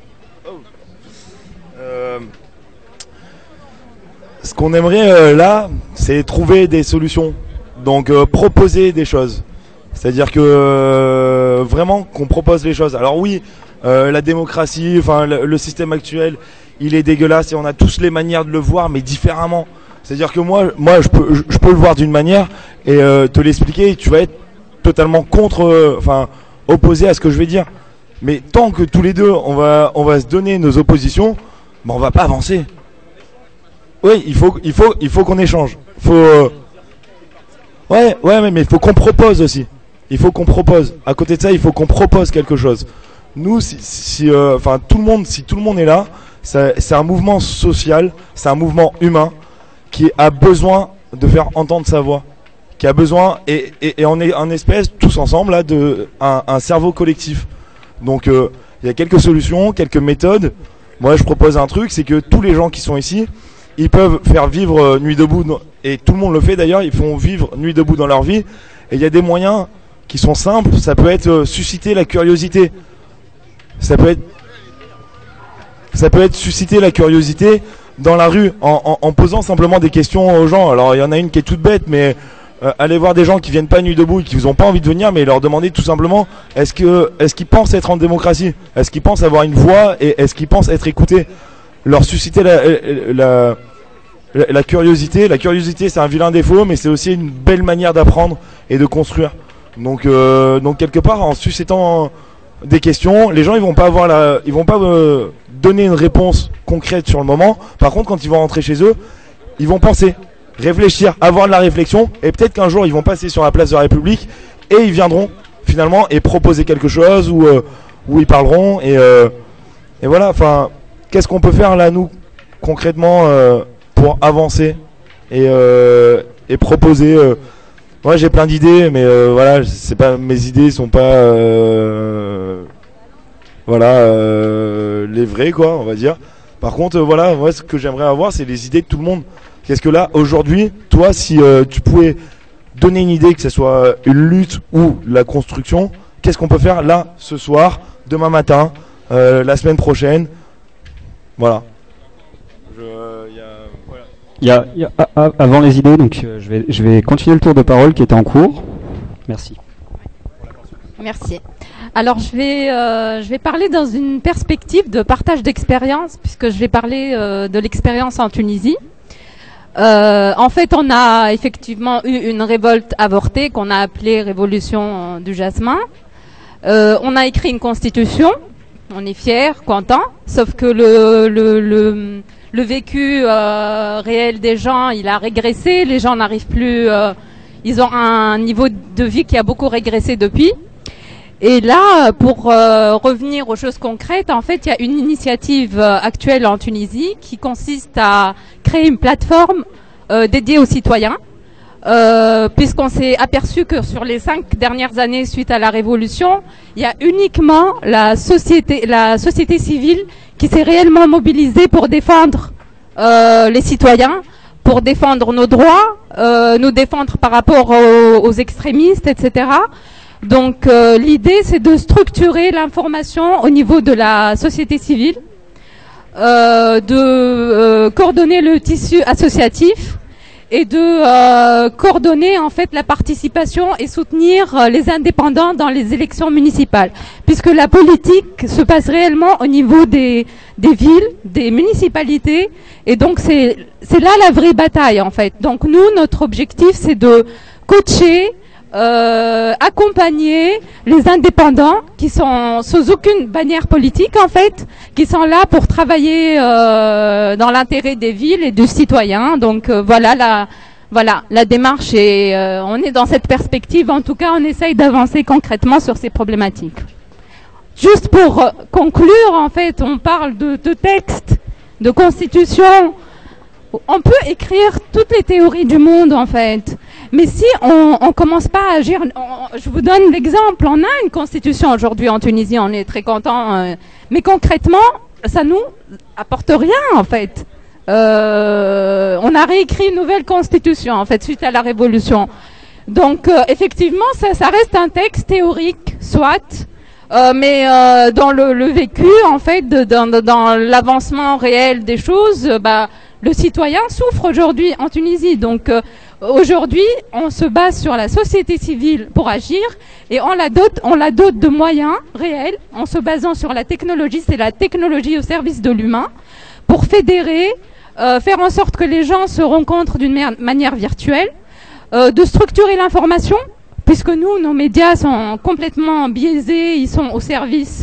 Ce qu'on aimerait là, c'est trouver des solutions. Donc, proposer des choses. C'est-à-dire que vraiment qu'on propose les choses. Alors oui. La démocratie, enfin le système actuel, il est dégueulasse et on a tous les manières de le voir, mais différemment. C'est-à-dire que moi, je peux le voir d'une manière et te l'expliquer, et tu vas être totalement opposé à ce que je vais dire. Mais tant que tous les deux, on va se donner nos oppositions, ben on va pas avancer. Oui, il faut qu'on échange. Ouais, mais il faut qu'on propose aussi. Il faut qu'on propose. À côté de ça, il faut qu'on propose quelque chose. Nous, si tout le monde est là, c'est un mouvement social, c'est un mouvement humain qui a besoin de faire entendre sa voix, qui a besoin et on est en espèce tous ensemble là un cerveau collectif. Donc il y a quelques solutions, quelques méthodes. Moi, je propose un truc, c'est que tous les gens qui sont ici, ils peuvent faire vivre Nuit debout et tout le monde le fait d'ailleurs. Ils font vivre Nuit debout dans leur vie et il y a des moyens qui sont simples. Ça peut être susciter la curiosité. Ça peut être susciter la curiosité dans la rue en posant simplement des questions aux gens. Alors il y en a une qui est toute bête, mais allez voir des gens qui viennent pas Nuit debout et qui vous ont pas envie de venir, mais leur demander tout simplement est-ce qu'ils pensent être en démocratie, est-ce qu'ils pensent avoir une voix et est-ce qu'ils pensent être écoutés. Leur susciter la curiosité. La curiosité, c'est un vilain défaut, mais c'est aussi une belle manière d'apprendre et de construire. Donc quelque part, en suscitant des questions, les gens ils vont pas donner une réponse concrète sur le moment. Par contre, quand ils vont rentrer chez eux, ils vont penser, réfléchir, avoir de la réflexion, et peut-être qu'un jour ils vont passer sur la place de la République et ils viendront finalement et proposer quelque chose où ils parleront et voilà. Enfin, qu'est-ce qu'on peut faire là nous concrètement pour avancer et proposer. Moi j'ai plein d'idées, mais voilà, c'est pas mes idées sont pas les vraies quoi, on va dire. Par contre voilà, moi ce que j'aimerais avoir, c'est les idées de tout le monde. Qu'est-ce que là aujourd'hui, toi, si tu pouvais donner une idée, que ce soit une lutte ou la construction, qu'est-ce qu'on peut faire là ce soir, demain matin, la semaine prochaine. Voilà. Avant les idées, donc je vais continuer le tour de parole qui était en cours. Merci. Merci. Alors je vais parler dans une perspective de partage d'expérience, puisque je vais parler de l'expérience en Tunisie. En fait, on a effectivement eu une révolte avortée qu'on a appelée Révolution du Jasmin. On a écrit une constitution, on est fiers, contents, sauf que le vécu réel des gens, il a régressé, les gens n'arrivent plus, ils ont un niveau de vie qui a beaucoup régressé depuis. Et là, pour revenir aux choses concrètes, en fait, il y a une initiative actuelle en Tunisie qui consiste à créer une plateforme dédiée aux citoyens, puisqu'on s'est aperçu que sur les 5 dernières années suite à la révolution, il y a uniquement la société civile qui s'est réellement mobilisée pour défendre les citoyens, pour défendre nos droits, nous défendre par rapport aux extrémistes, etc. Donc l'idée, c'est de structurer l'information au niveau de la société civile, de coordonner le tissu associatif et de coordonner en fait la participation et soutenir les indépendants dans les élections municipales, puisque la politique se passe réellement au niveau des villes, des municipalités, et donc c'est là la vraie bataille en fait. Donc nous, notre objectif, c'est de coacher, accompagner les indépendants qui sont sous aucune bannière politique en fait, qui sont là pour travailler dans l'intérêt des villes et du citoyen. Donc voilà la démarche, et on est dans cette perspective. En tout cas, on essaye d'avancer concrètement sur ces problématiques. Juste pour conclure, en fait, on parle de textes, de constitution. On peut écrire toutes les théories du monde en fait, mais si on commence pas à agir, je vous donne l'exemple, on a une constitution aujourd'hui en Tunisie, on est très content, mais concrètement, ça nous apporte rien en fait. On a réécrit une nouvelle constitution en fait suite à la révolution. Donc effectivement, ça reste un texte théorique, soit. Mais dans le vécu, en fait, dans l'avancement réel des choses, le citoyen souffre aujourd'hui en Tunisie. Donc aujourd'hui, on se base sur la société civile pour agir, et on la dote de moyens réels en se basant sur la technologie. C'est la technologie au service de l'humain pour fédérer, faire en sorte que les gens se rencontrent d'une manière virtuelle, de structurer l'information. Puisque nous, nos médias sont complètement biaisés, ils sont au service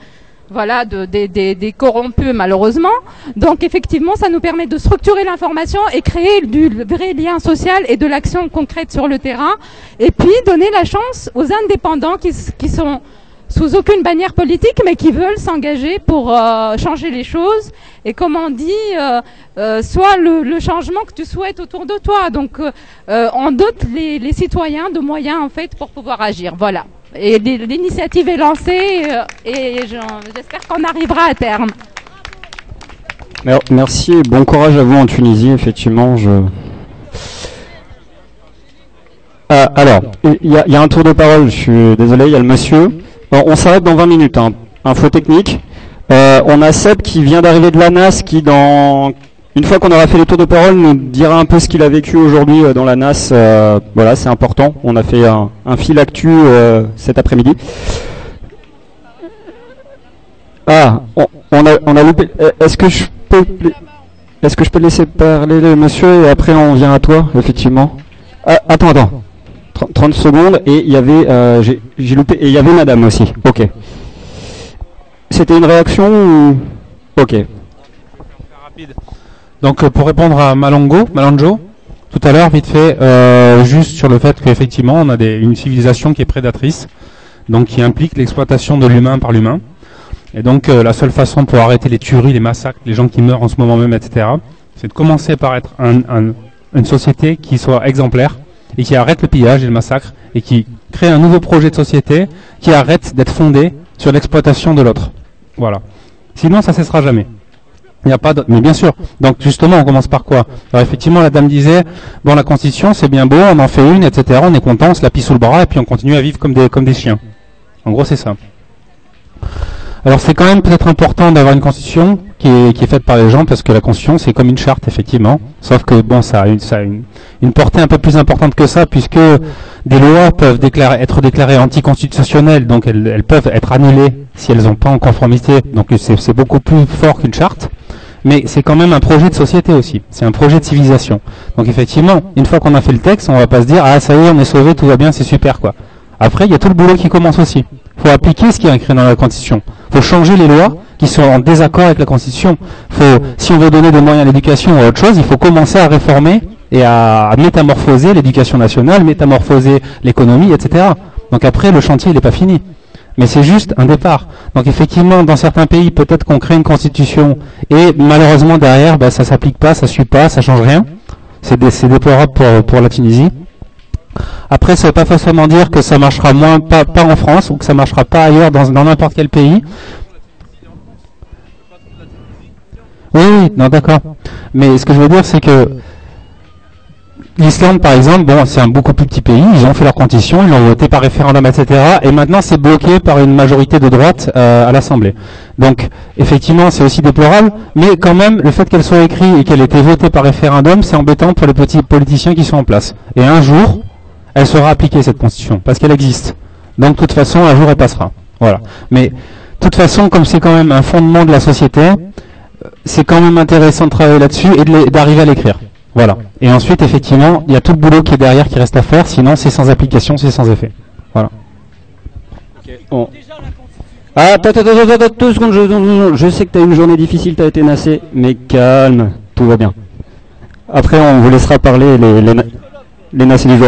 des corrompus malheureusement. Donc effectivement, ça nous permet de structurer l'information et créer du vrai lien social et de l'action concrète sur le terrain. Et puis donner la chance aux indépendants qui sont sous aucune bannière politique, mais qui veulent s'engager pour changer les choses. Et comme on dit, soit le changement que tu souhaites autour de toi. Donc, on dote les citoyens de moyens en fait pour pouvoir agir. Voilà. Et l'initiative est lancée et j'espère qu'on arrivera à terme. Merci et bon courage à vous en Tunisie. Effectivement, alors, il y a un tour de parole. Je suis désolé, il y a le monsieur. On s'arrête dans 20 minutes. Info technique. On a Seb qui vient d'arriver de l'ANAS qui, une fois qu'on aura fait les tours de parole, nous dira un peu ce qu'il a vécu aujourd'hui dans l'ANAS. Voilà, c'est important. On a fait un fil actu cet après-midi. On a loupé. Est-ce que je peux laisser parler le monsieur et après on vient à toi, effectivement. Attends. 30 secondes et il y avait j'ai loupé et il y avait madame aussi. OK. C'était une réaction ou... OK. Donc pour répondre à Malanjo tout à l'heure vite fait juste sur le fait qu'effectivement on a une civilisation qui est prédatrice, donc qui implique l'exploitation de l'humain par l'humain. Et donc la seule façon pour arrêter les tueries, les massacres, les gens qui meurent en ce moment même, etc., c'est de commencer par être une société qui soit exemplaire et qui arrête le pillage et le massacre et qui crée un nouveau projet de société qui arrête d'être fondé sur l'exploitation de l'autre. Voilà. Sinon, ça cessera jamais. Il n'y a pas mais bien sûr. Donc justement, on commence par quoi? Alors effectivement, la dame disait, bon, la Constitution, c'est bien beau, on en fait une, etc. On est content, on se la pisse sous le bras et puis on continue à vivre comme des chiens. En gros, c'est ça. Alors c'est quand même peut-être important d'avoir une constitution qui est faite par les gens, parce que la constitution c'est comme une charte effectivement, sauf que bon ça a une portée un peu plus importante que ça, puisque des lois peuvent être déclarées anticonstitutionnelles, donc elles peuvent être annulées si elles n'ont pas en conformité, donc c'est beaucoup plus fort qu'une charte. Mais c'est quand même un projet de société aussi, c'est un projet de civilisation. Donc effectivement, une fois qu'on a fait le texte, on va pas se dire ah ça y est on est sauvé, tout va bien, c'est super quoi. Après il y a tout le boulot qui commence aussi. Faut appliquer ce qui est écrit dans la Constitution. Faut changer les lois qui sont en désaccord avec la Constitution. Si on veut donner des moyens à l'éducation ou à autre chose, il faut commencer à réformer et à métamorphoser l'éducation nationale, métamorphoser l'économie, etc. Donc après le chantier il n'est pas fini. Mais c'est juste un départ. Donc effectivement, dans certains pays, peut-être qu'on crée une constitution et malheureusement derrière, ça s'applique pas, ça suit pas, ça change rien. C'est déplorable pour la Tunisie. Après, ça ne veut pas forcément dire que ça marchera pas en France ou que ça marchera pas ailleurs dans n'importe quel pays. Oui, non, d'accord. Mais ce que je veux dire, c'est que l'Islande, par exemple, bon, c'est un beaucoup plus petit pays, ils ont fait leur constitution, ils l'ont voté par référendum, etc. Et maintenant, c'est bloqué par une majorité de droite à l'Assemblée. Donc, effectivement, c'est aussi déplorable, mais quand même, le fait qu'elle soit écrite et qu'elle ait été votée par référendum, c'est embêtant pour les petits politiciens qui sont en place. Et un jour, elle sera appliquée, cette constitution, parce qu'elle existe. Donc, de toute façon, un jour, elle passera. Voilà. Mais, de toute façon, comme c'est quand même un fondement de la société, c'est quand même intéressant de travailler là-dessus et d'arriver à l'écrire. Voilà. Et ensuite, effectivement, il y a tout le boulot qui est derrière qui reste à faire, sinon c'est sans application, c'est sans effet. Voilà. Okay. Bon. Ah, attends, 2 secondes, je sais que tu as une journée difficile, tu as été nassé, mais calme, tout va bien. Après, on vous laissera parler les nassés du jour.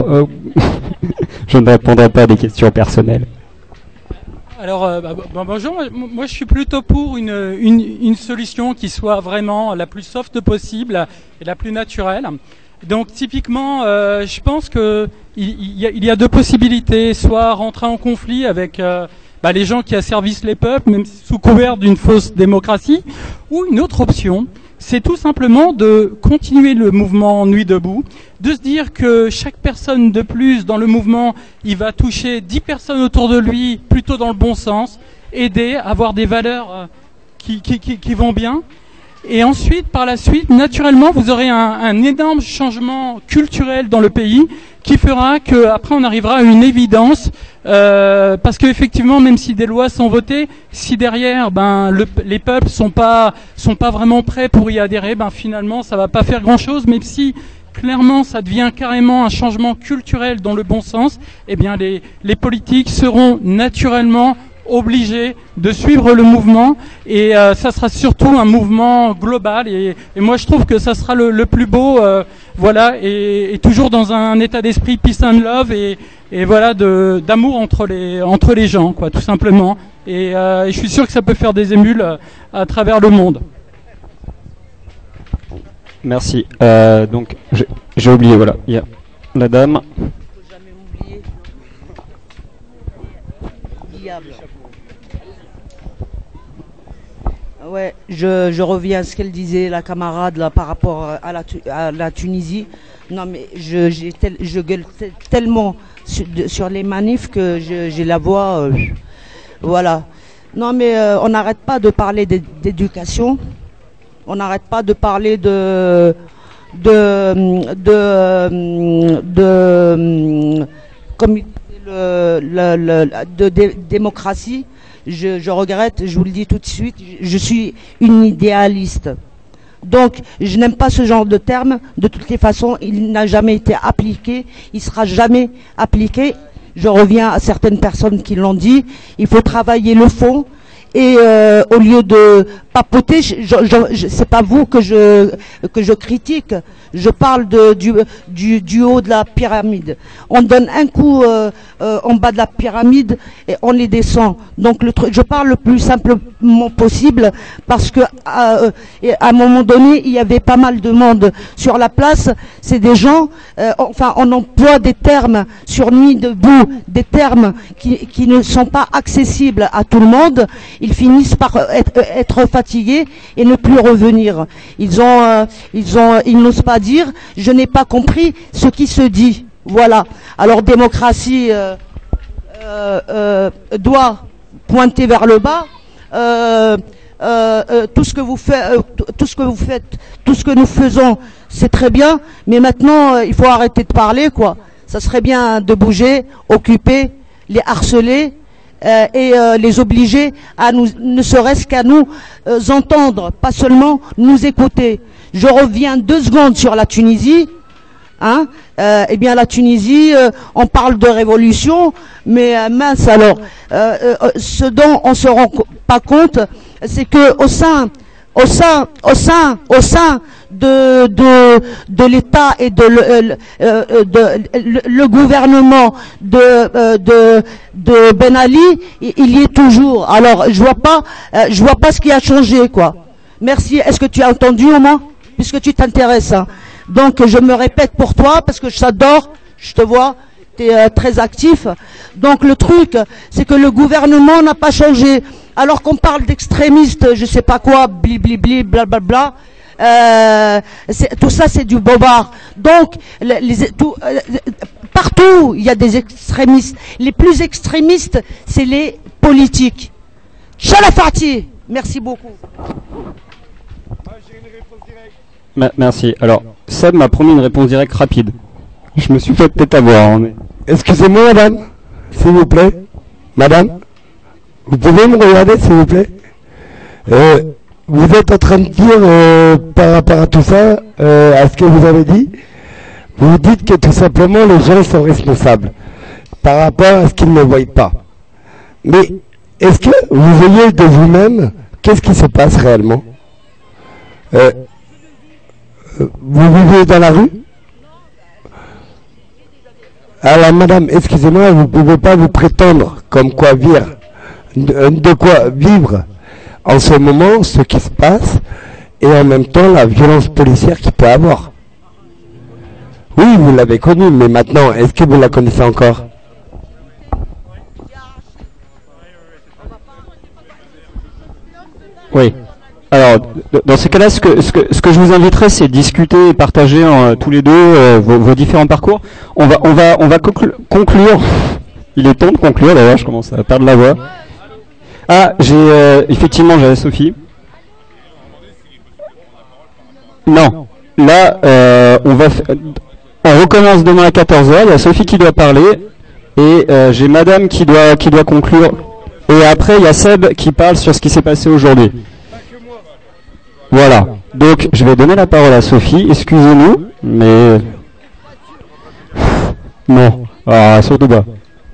Je ne répondrai pas à des questions personnelles. Alors, bonjour, moi je suis plutôt pour une solution qui soit vraiment la plus soft possible et la plus naturelle. Donc typiquement, je pense qu'il y a 2 possibilités, soit rentrer en conflit avec les gens qui asservissent les peuples, même sous couvert d'une fausse démocratie, ou une autre option, c'est tout simplement de continuer le mouvement Nuit debout, de se dire que chaque personne de plus dans le mouvement, il va toucher 10 personnes autour de lui, plutôt dans le bon sens, aider, avoir des valeurs qui vont bien. Et ensuite, par la suite, naturellement, vous aurez un énorme changement culturel dans le pays qui fera qu'après on arrivera à une évidence, parce qu'effectivement, même si des lois sont votées, si derrière les peuples sont pas vraiment prêts pour y adhérer, finalement ça va pas faire grand chose, même si clairement ça devient carrément un changement culturel dans le bon sens, eh bien les politiques seront naturellement obligés de suivre le mouvement et ça sera surtout un mouvement global et moi je trouve que ça sera le plus beau, voilà, et toujours dans un état d'esprit peace and love et voilà d'amour entre les gens, quoi, tout simplement, et je suis sûr que ça peut faire des émules à travers le monde. Merci. Donc j'ai oublié, voilà, il y a la dame. Ouais, je reviens à ce qu'elle disait, la camarade, là, par rapport à la Tunisie. Non, mais je gueule tellement sur les manifs que j'ai la voix. Voilà. Non, mais on n'arrête pas de parler d'éducation. On n'arrête pas de parler de démocratie. Je regrette, je vous le dis tout de suite, je suis une idéaliste. Donc, je n'aime pas ce genre de terme. De toutes les façons, il n'a jamais été appliqué, il sera jamais appliqué. Je reviens à certaines personnes qui l'ont dit, il faut travailler le fond. Et au lieu de papoter, c'est pas vous que je critique. Je parle du haut de la pyramide. On donne un coup en bas de la pyramide et on les descend. Donc je parle le plus simplement possible parce que à un moment donné, il y avait pas mal de monde sur la place. C'est des gens, on emploie des termes sur Nuit debout, des termes qui ne sont pas accessibles à tout le monde. Ils finissent par être fatigués et ne plus revenir. Ils n'osent pas dire, je n'ai pas compris ce qui se dit. Voilà. Alors démocratie doit pointer vers le bas. tout ce que vous faites, tout ce que nous faisons, c'est très bien, mais maintenant il faut arrêter de parler, quoi. Ça serait bien de bouger, occuper, les harceler et les obliger à nous, ne serait-ce qu'à nous entendre, pas seulement nous écouter. Je reviens 2 secondes sur la Tunisie. Hein, eh bien la Tunisie, on parle de révolution, mais mince alors, ce dont on se rend pas compte, c'est que au sein de l'État et de le gouvernement de Ben Ali, il y est toujours. Alors je vois pas ce qui a changé, quoi. Merci. Est-ce que tu as entendu au moins, puisque tu t'intéresses, hein. Donc je me répète pour toi parce que je t'adore, je te vois, tu es très actif. Donc le truc, c'est que le gouvernement n'a pas changé. Alors qu'on parle d'extrémistes, je sais pas quoi, blibli, blablabla, tout ça c'est du bobard. Donc partout il y a des extrémistes. Les plus extrémistes, c'est les politiques. Chalafati, merci beaucoup. Merci. Alors, Seb m'a promis une réponse directe rapide. Je me suis fait peut-être avoir. Mais... Excusez-moi, madame, s'il vous plaît. Madame, vous pouvez me regarder, s'il vous plaît. Vous êtes en train de dire, par rapport à tout ça, à ce que vous avez dit, vous dites que tout simplement les gens sont responsables par rapport à ce qu'ils ne voient pas. Mais est-ce que vous voyez de vous-même qu'est-ce qui se passe réellement? Vous vivez dans la rue? Alors madame, excusez-moi, vous ne pouvez pas vous prétendre comme quoi vivre, de quoi vivre en ce moment ce qui se passe et en même temps la violence policière qu'il peut avoir. Oui, vous l'avez connue, mais maintenant, est-ce que vous la connaissez encore? Oui. Alors, dans ces cas-là, ce que je vous inviterais, c'est de discuter et partager tous les deux vos différents parcours. On va conclure. Il est temps de conclure, d'ailleurs, je commence à perdre la voix. Ah, effectivement, j'avais Sophie. Non. Là, on recommence demain à 14h. Il y a Sophie qui doit parler. Et j'ai Madame qui doit conclure. Et après, il y a Seb qui parle sur ce qui s'est passé aujourd'hui. Voilà. Donc, je vais donner la parole à Sophie. Excusez-nous, mais... Non. Ah, surtout pas.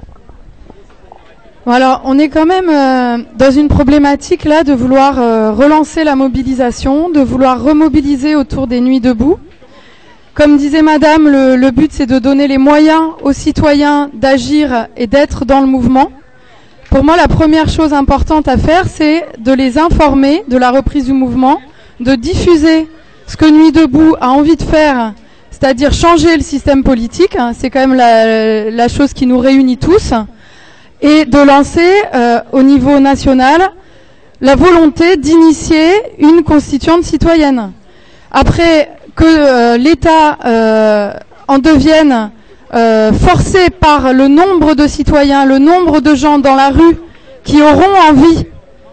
Bon, alors, on est quand même dans une problématique là de vouloir relancer la mobilisation, de vouloir remobiliser autour des Nuits debout. Comme disait Madame, le but c'est de donner les moyens aux citoyens d'agir et d'être dans le mouvement. Pour moi, la première chose importante à faire, c'est de les informer de la reprise du mouvement, de diffuser ce que Nuit debout a envie de faire, c'est-à-dire changer le système politique, hein, c'est quand même la chose qui nous réunit tous, et de lancer au niveau national la volonté d'initier une constituante citoyenne. Après que l'État en devienne forcé par le nombre de citoyens, le nombre de gens dans la rue qui auront envie,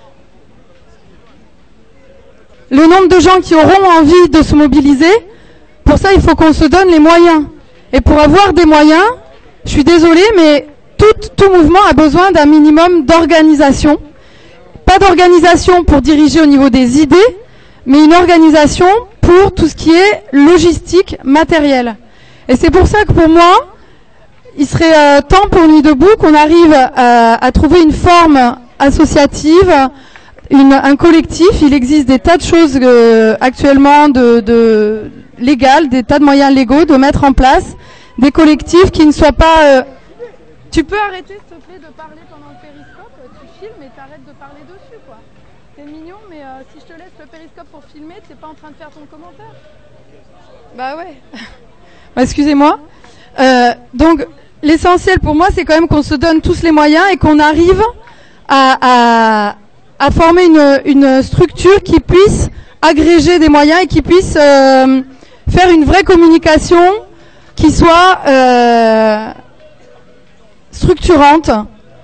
le nombre de gens qui auront envie de se mobiliser, pour ça il faut qu'on se donne les moyens. Et pour avoir des moyens, je suis désolée, mais tout mouvement a besoin d'un minimum d'organisation. Pas d'organisation pour diriger au niveau des idées, mais une organisation pour tout ce qui est logistique, matériel. Et c'est pour ça que pour moi, il serait temps pour Nuit debout qu'on arrive à trouver une forme associative, un collectif. Il existe des tas de choses actuellement de légales, des tas de moyens légaux de mettre en place des collectifs qui ne soient pas... Tu peux arrêter s'il te plaît de parler pendant le périscope, tu filmes et t'arrêtes de parler dessus quoi. C'est mignon mais si je te laisse le périscope pour filmer, t'es pas en train de faire ton commentaire. Bah ouais. Excusez-moi. Donc l'essentiel pour moi c'est quand même qu'on se donne tous les moyens et qu'on arrive à former une structure qui puisse agréger des moyens et qui puisse faire une vraie communication qui soit structurante.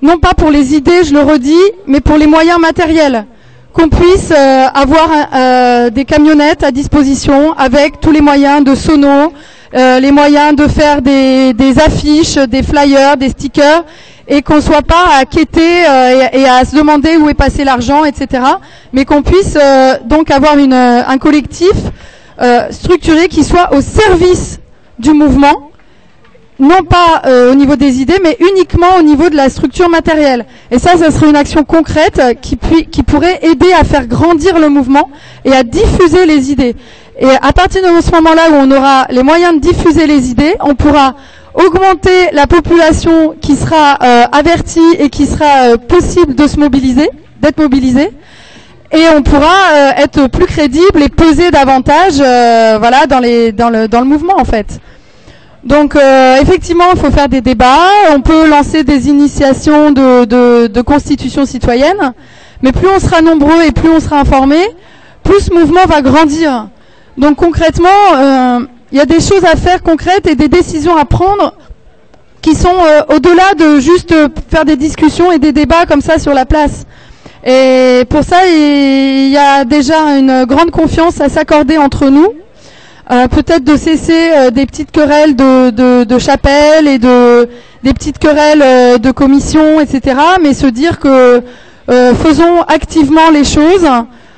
non pas pour les idées, je le redis, mais pour les moyens matériels. Qu'on puisse avoir des camionnettes à disposition avec tous les moyens de sono, les moyens de faire des affiches, des flyers, des stickers, et qu'on soit pas à quêter et à se demander où est passé l'argent, etc. Mais qu'on puisse donc avoir un collectif structuré qui soit au service du mouvement, non pas au niveau des idées, mais uniquement au niveau de la structure matérielle. Et ça serait une action concrète qui pourrait aider à faire grandir le mouvement et à diffuser les idées. Et à partir de ce moment-là où on aura les moyens de diffuser les idées, on pourra augmenter la population qui sera avertie et qui sera possible de se mobiliser, d'être mobilisée. Et on pourra être plus crédible et peser davantage voilà, dans le mouvement, en fait. Donc effectivement, il faut faire des débats, on peut lancer des initiations de constitution citoyenne, mais plus on sera nombreux et plus on sera informés, plus ce mouvement va grandir. Donc concrètement, il y a des choses à faire concrètes et des décisions à prendre qui sont au-delà de juste faire des discussions et des débats comme ça sur la place. Et pour ça, il y a déjà une grande confiance à s'accorder entre nous. Peut-être de cesser des petites querelles de chapelle et des petites querelles de commission, etc. Mais se dire que faisons activement les choses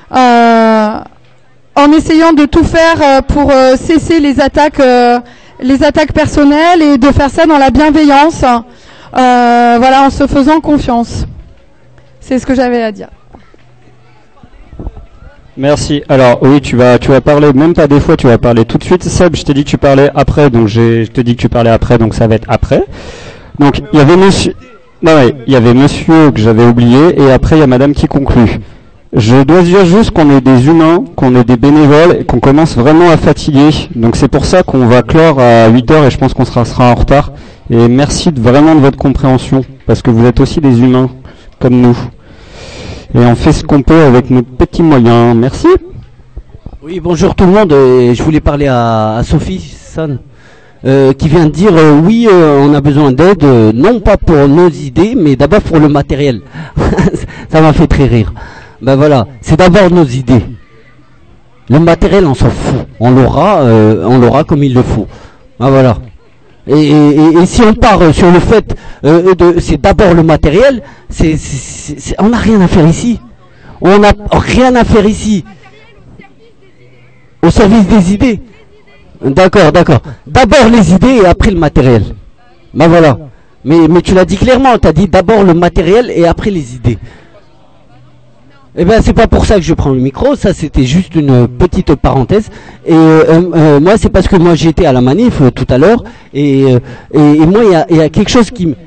en essayant de tout faire pour cesser les attaques personnelles et de faire ça dans la bienveillance, voilà, en se faisant confiance. C'est ce que j'avais à dire. Merci. Alors oui, tu vas parler, même pas des fois, tu vas parler tout de suite. Seb, je t'ai dit que tu parlais après, donc je te dis que tu parlais après, donc ça va être après. Donc il y avait monsieur, il y avait monsieur que j'avais oublié, et après il y a madame qui conclut. Je dois dire juste qu'on est des humains, qu'on est des bénévoles, et qu'on commence vraiment à fatiguer. Donc c'est pour ça qu'on va clore à 8h, et je pense qu'on sera en retard. Et merci vraiment de votre compréhension, parce que vous êtes aussi des humains, comme nous. Et on fait ce qu'on peut avec nos petits moyens. Merci. Oui, bonjour tout le monde. Je voulais parler à Sophie San, qui vient de dire oui, on a besoin d'aide, non pas pour nos idées, mais d'abord pour le matériel. Ça m'a fait très rire. Ben voilà, c'est d'abord nos idées. Le matériel, on s'en fout. On l'aura comme il le faut. Ben voilà. Et si on part sur le fait c'est d'abord le matériel, on n'a rien à faire ici. On n'a rien à faire ici. Au service des idées. D'accord. D'abord les idées et après le matériel. Ben voilà. Mais tu l'as dit clairement, tu as dit d'abord le matériel et après les idées. Eh ben c'est pas pour ça que je prends le micro, ça c'était juste une petite parenthèse. Et moi c'est parce que moi j'étais à la manif tout à l'heure et moi il y a quelque chose qui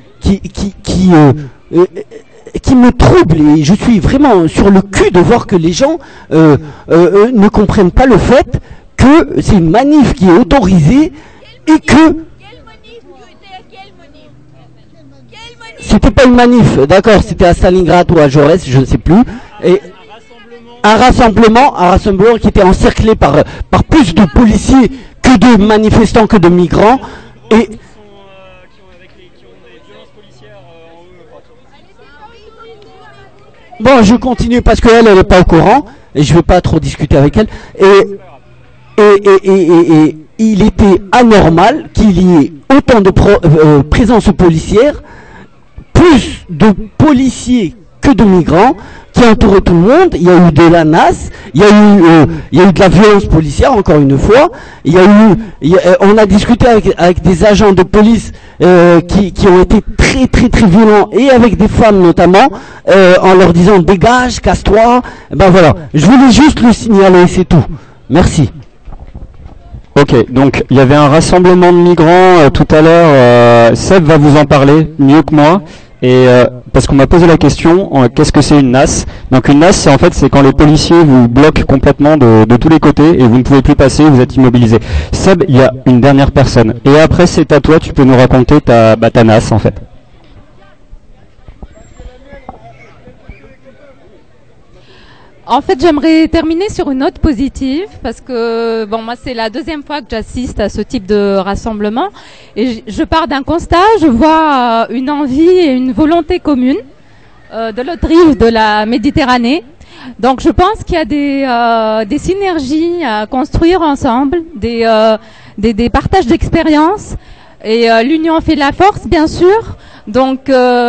me trouble et je suis vraiment sur le cul de voir que les gens ne comprennent pas le fait que c'est une manif qui est autorisée et que c'était pas une manif, d'accord, c'était à Stalingrad ou à Jaurès, je ne sais plus. Et un rassemblement qui était encerclé par plus de policiers que de manifestants, que de migrants. Et bon, je continue parce qu'elle n'est pas au courant et je ne vais pas trop discuter avec elle. Et il était anormal qu'il y ait autant de présence policière, plus de policiers que de migrants qui entouraient tout le monde. Il y a eu de la nasse, il y a eu de la violence policière, encore une fois. On a discuté avec des agents de police qui ont été très très très violents, et avec des femmes notamment, en leur disant dégage, casse-toi. Ben voilà, je voulais juste le signaler, c'est tout. Merci. Ok, donc il y avait un rassemblement de migrants tout à l'heure. Seb va vous en parler mieux que moi. Et parce qu'on m'a posé la question, qu'est-ce que c'est une nasse? Donc une nasse, c'est quand les policiers vous bloquent complètement de tous les côtés et vous ne pouvez plus passer, vous êtes immobilisé. Seb, il y a une dernière personne. Et après c'est à toi, tu peux nous raconter ta nasse en fait. En fait, j'aimerais terminer sur une note positive parce que, bon, moi, c'est la deuxième fois que j'assiste à ce type de rassemblement et je pars d'un constat, je vois une envie et une volonté commune de l'autre rive de la Méditerranée. Donc, je pense qu'il y a des synergies à construire ensemble, des partages d'expériences et l'union fait la force, bien sûr. Donc,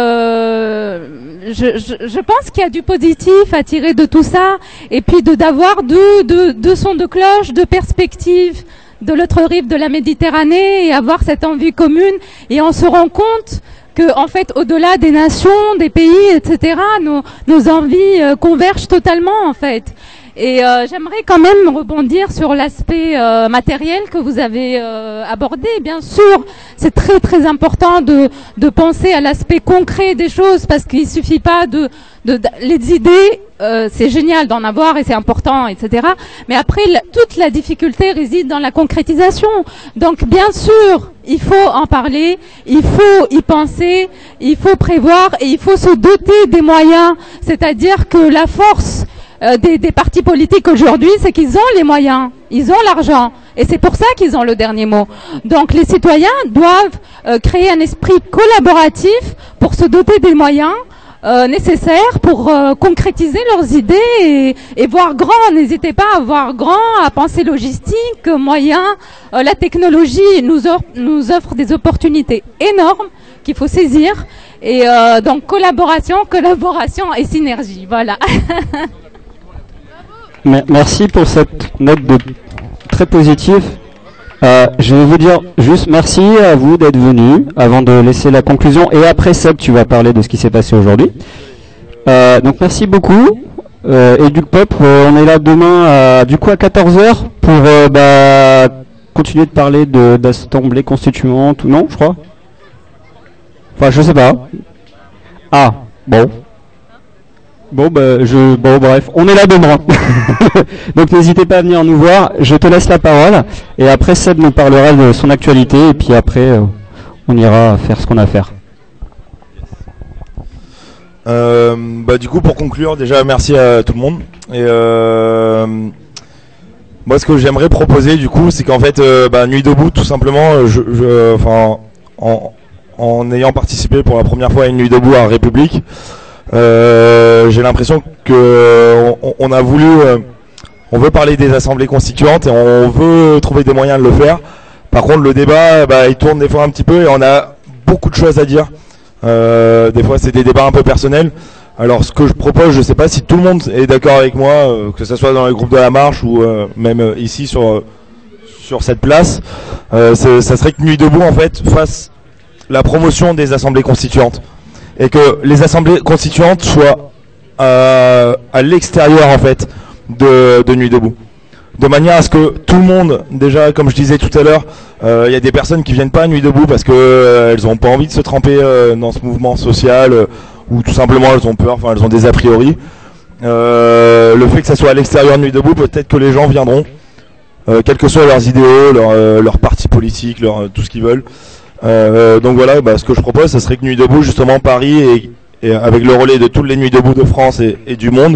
je pense qu'il y a du positif à tirer de tout ça, et puis d'avoir deux sons de cloche, deux perspectives de l'autre rive de la Méditerranée, et avoir cette envie commune, et on se rend compte que, en fait, au-delà des nations, des pays, etc., nos envies convergent totalement, en fait. Et j'aimerais quand même rebondir sur l'aspect matériel que vous avez abordé. Bien sûr, c'est très très important de penser à l'aspect concret des choses, parce qu'il suffit pas les idées, c'est génial d'en avoir et c'est important, etc. Mais après, toute la difficulté réside dans la concrétisation. Donc, bien sûr, il faut en parler, il faut y penser, il faut prévoir et il faut se doter des moyens. C'est-à-dire que la force des partis politiques aujourd'hui, c'est qu'ils ont les moyens, ils ont l'argent, et c'est pour ça qu'ils ont le dernier mot. Donc les citoyens doivent créer un esprit collaboratif pour se doter des moyens nécessaires pour concrétiser leurs idées et voir grand. N'hésitez pas à voir grand, à penser logistique, moyens. La technologie nous offre des opportunités énormes qu'il faut saisir. Et donc collaboration et synergie. Voilà. Merci pour cette note très positive. Je vais vous dire juste merci à vous d'être venus avant de laisser la conclusion. Et après, Seb, tu vas parler de ce qui s'est passé aujourd'hui. Donc merci beaucoup. EducPop, on est là demain du coup à 14h pour continuer de parler d'assemblée constituante ou non, je crois. Enfin, je sais pas. Ah, bon. Bon, bref, on est là demain. Donc n'hésitez pas à venir nous voir. Je te laisse la parole. Et après, Seb nous parlera de son actualité. Et puis après, on ira faire ce qu'on a à faire. Du coup, pour conclure, déjà, merci à tout le monde. Et moi, ce que j'aimerais proposer, du coup, c'est qu'en fait, Nuit debout, tout simplement, en ayant participé pour la première fois à une Nuit debout à République, j'ai l'impression que on a voulu, on veut parler des assemblées constituantes et on veut trouver des moyens de le faire. Par contre, le débat, il tourne des fois un petit peu et on a beaucoup de choses à dire. Des fois, c'est des débats un peu personnels. Alors, ce que je propose, je sais pas si tout le monde est d'accord avec moi, que ce soit dans les groupes de la marche ou même ici sur cette place, ça serait que Nuit debout en fait fasse la promotion des assemblées constituantes. Et que les assemblées constituantes soient à l'extérieur en fait de Nuit debout, de manière à ce que tout le monde, déjà comme je disais tout à l'heure, il y a des personnes qui viennent pas à Nuit debout parce que elles ont pas envie de se tremper dans ce mouvement social ou tout simplement elles ont peur, elles ont des a priori. Le fait que ça soit à l'extérieur de Nuit debout, peut-être que les gens viendront, quels que soient leurs idéaux, leur parti politique, tout ce qu'ils veulent. Donc voilà, ce que je propose, ce serait que Nuit debout, justement Paris et avec le relais de toutes les Nuits debout de France et du monde,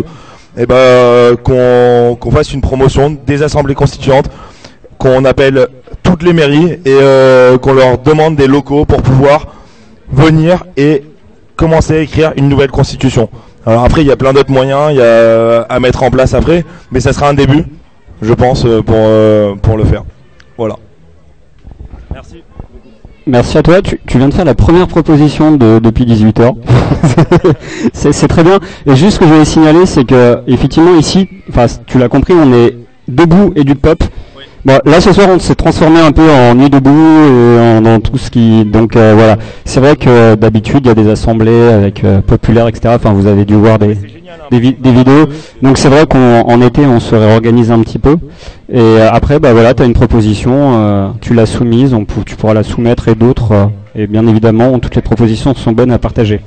qu'on fasse une promotion des assemblées constituantes, qu'on appelle toutes les mairies et qu'on leur demande des locaux pour pouvoir venir et commencer à écrire une nouvelle constitution. Alors après, il y a plein d'autres moyens, il y a à mettre en place après, mais ça sera un début, je pense, pour le faire. Voilà. Merci. Merci à toi. Tu viens de faire la première proposition depuis 18h. c'est très bien. Et juste ce que je voulais signaler, c'est que effectivement ici, tu l'as compris, on est debout et du pop. Bon, là ce soir on s'est transformé un peu en Nuit debout et dans tout ce qui. Donc voilà. C'est vrai que d'habitude il y a des assemblées avec populaires, etc. Enfin, vous avez dû voir des vidéos. Donc c'est vrai qu'en été on se réorganise un petit peu. Et après, voilà, tu as une proposition, tu l'as soumise, tu pourras la soumettre et d'autres. Et bien évidemment, toutes les propositions sont bonnes à partager.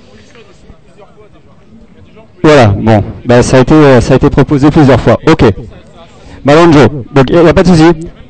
Voilà, bon, ça a été proposé plusieurs fois. Ok. Malonjo, donc il n'y a pas de souci.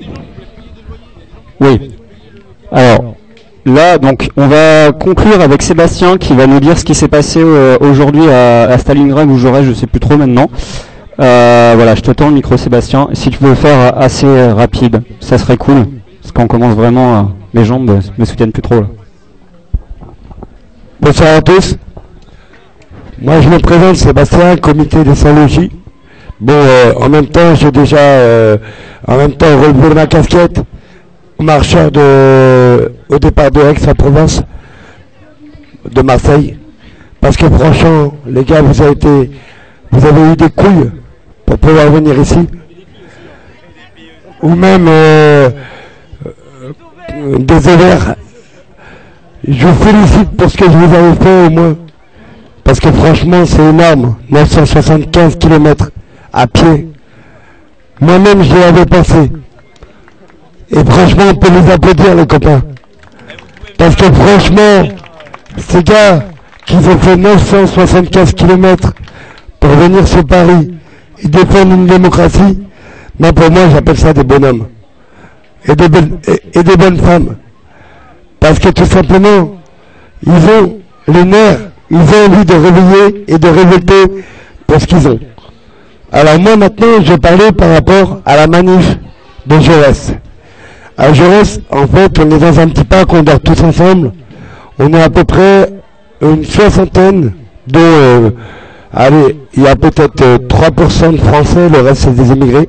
Oui. Alors, là, donc, on va conclure avec Sébastien qui va nous dire ce qui s'est passé aujourd'hui à Stalingrad ou Jaurès, je sais plus trop maintenant. Voilà, je te tourne le micro, Sébastien. Si tu peux le faire assez rapide, ça serait cool. Parce qu'on commence vraiment, mes jambes me soutiennent plus trop là. Bonsoir à tous. Moi, je me présente, Sébastien, comité de Saint-Logis. Bon, en même temps, j'ai déjà, relevé ma casquette, marcheur au départ de Aix-en-Provence, de Marseille. Parce que franchement, les gars, vous avez eu des couilles pour pouvoir venir ici. Ou même des honneurs. Je vous félicite pour ce que je vous avais fait au moins. Parce que franchement, c'est énorme. 975 km à pied. Moi-même, j'y avais pensé. Et franchement, on peut les applaudir, les copains. Parce que franchement, ces gars qui ont fait 975 km pour venir sur Paris et défendre une démocratie, moi, pour moi, j'appelle ça des bonhommes. Et des bonnes femmes. Parce que tout simplement, ils ont les nerfs, ils ont envie de réveiller et de révolter pour ce qu'ils ont. Alors moi maintenant, je parlais par rapport à la manif de Jaurès. À Jaurès, en fait, on est dans un petit parc, on dort tous ensemble. On est à peu près une soixantaine, dont, allez, il y a peut-être 3% de Français, le reste c'est des immigrés.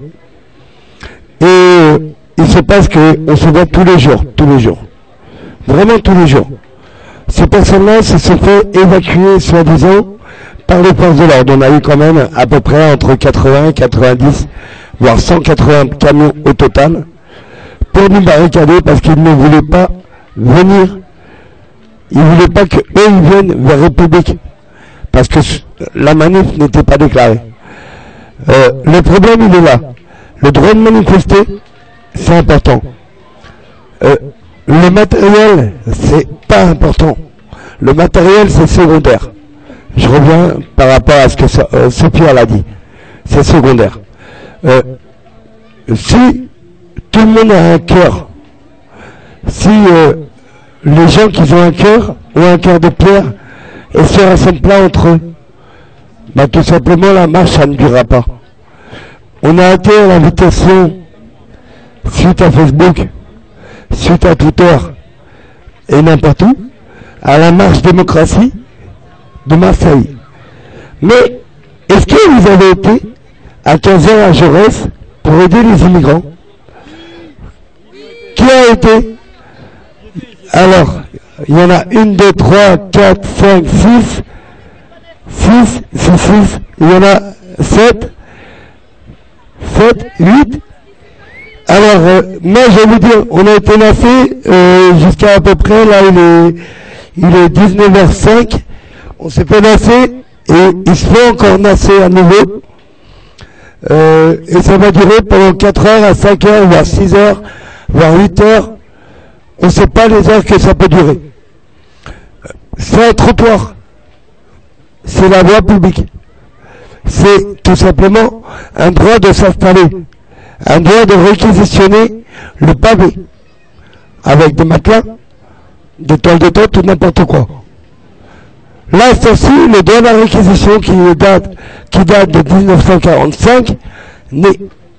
Et il se passe qu'on se voit tous les jours. Vraiment tous les jours. Ces personnes-là se sont fait évacuer, soi-disant, par les forces de l'ordre. On a eu quand même à peu près entre 80 et 90, voire 180 camions au total, pour nous barricader parce qu'ils ne voulaient pas venir. Ils ne voulaient pas qu'eux ils viennent vers République. Parce que la manif n'était pas déclarée. Le problème, il est là. Le droit de manifester, c'est important. Le matériel, c'est pas important. Le matériel, c'est secondaire. Je reviens par rapport à ce que Sophie a dit. C'est secondaire. Si tout le monde a un cœur, si les gens qui ont un cœur de pierre et se rassemblent pas entre eux, bah tout simplement la marche, ça ne durera pas. On a été à l'invitation suite à Facebook, suite à Twitter et n'importe où, à la marche démocratie de Marseille. Mais est-ce que vous avez été à 15h à Jaurès pour aider les immigrants? Qui a été? Alors, il y en a 1, 2, 3, 4, 5, 6, il y en a 7, 8. Alors, moi je vais vous dire, on a été lancé jusqu'à à peu près, là il est 19h05, on s'est fait lancer et il se fait encore lancer à nouveau. Et ça va durer pendant 4 heures à 5 heures, voire 6 heures, voire 8 heures. On ne sait pas les heures que ça peut durer. C'est un trottoir. C'est la voie publique. C'est tout simplement un droit de s'installer. Un droit de réquisitionner le pavé. Avec des matelas, des toiles de tente ou n'importe quoi. Là, c'est aussi le droit de la réquisition qui date de 1945 n'est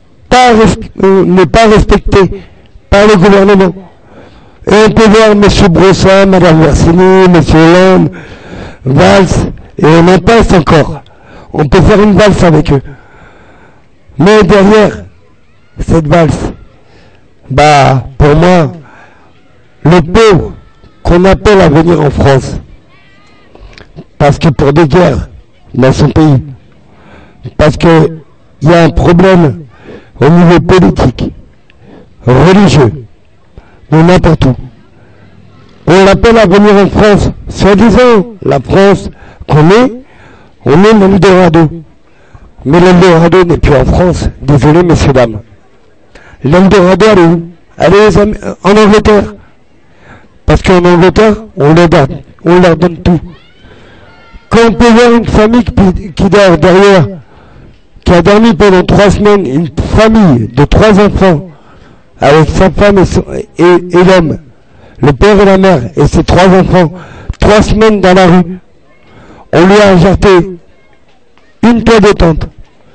pas respecté par le gouvernement. Et on peut voir M. Brossat, Mme Versini, M. Hollande, Valls, et on en passe encore. On peut faire une valse avec eux. Mais derrière cette valse, bah, pour moi, le pauvre qu'on appelle à venir en France, parce que pour des guerres dans son pays, parce qu'il y a un problème au niveau politique, religieux, ou n'importe où. On l'appelle à venir en France, soi-disant la France qu'on est, on est l'Eldorado. Mais l'Eldorado n'est plus en France, désolé messieurs dames. L'Eldorado elle est où? Elle est en Angleterre. Parce qu'en Angleterre, on leur donne tout. Quand on peut voir une famille qui dort derrière, qui a dormi pendant 3 semaines, une famille de 3 enfants, avec sa femme et l'homme, le père et la mère, et ses 3 enfants, 3 semaines dans la rue, on lui a injecté une toile de tente,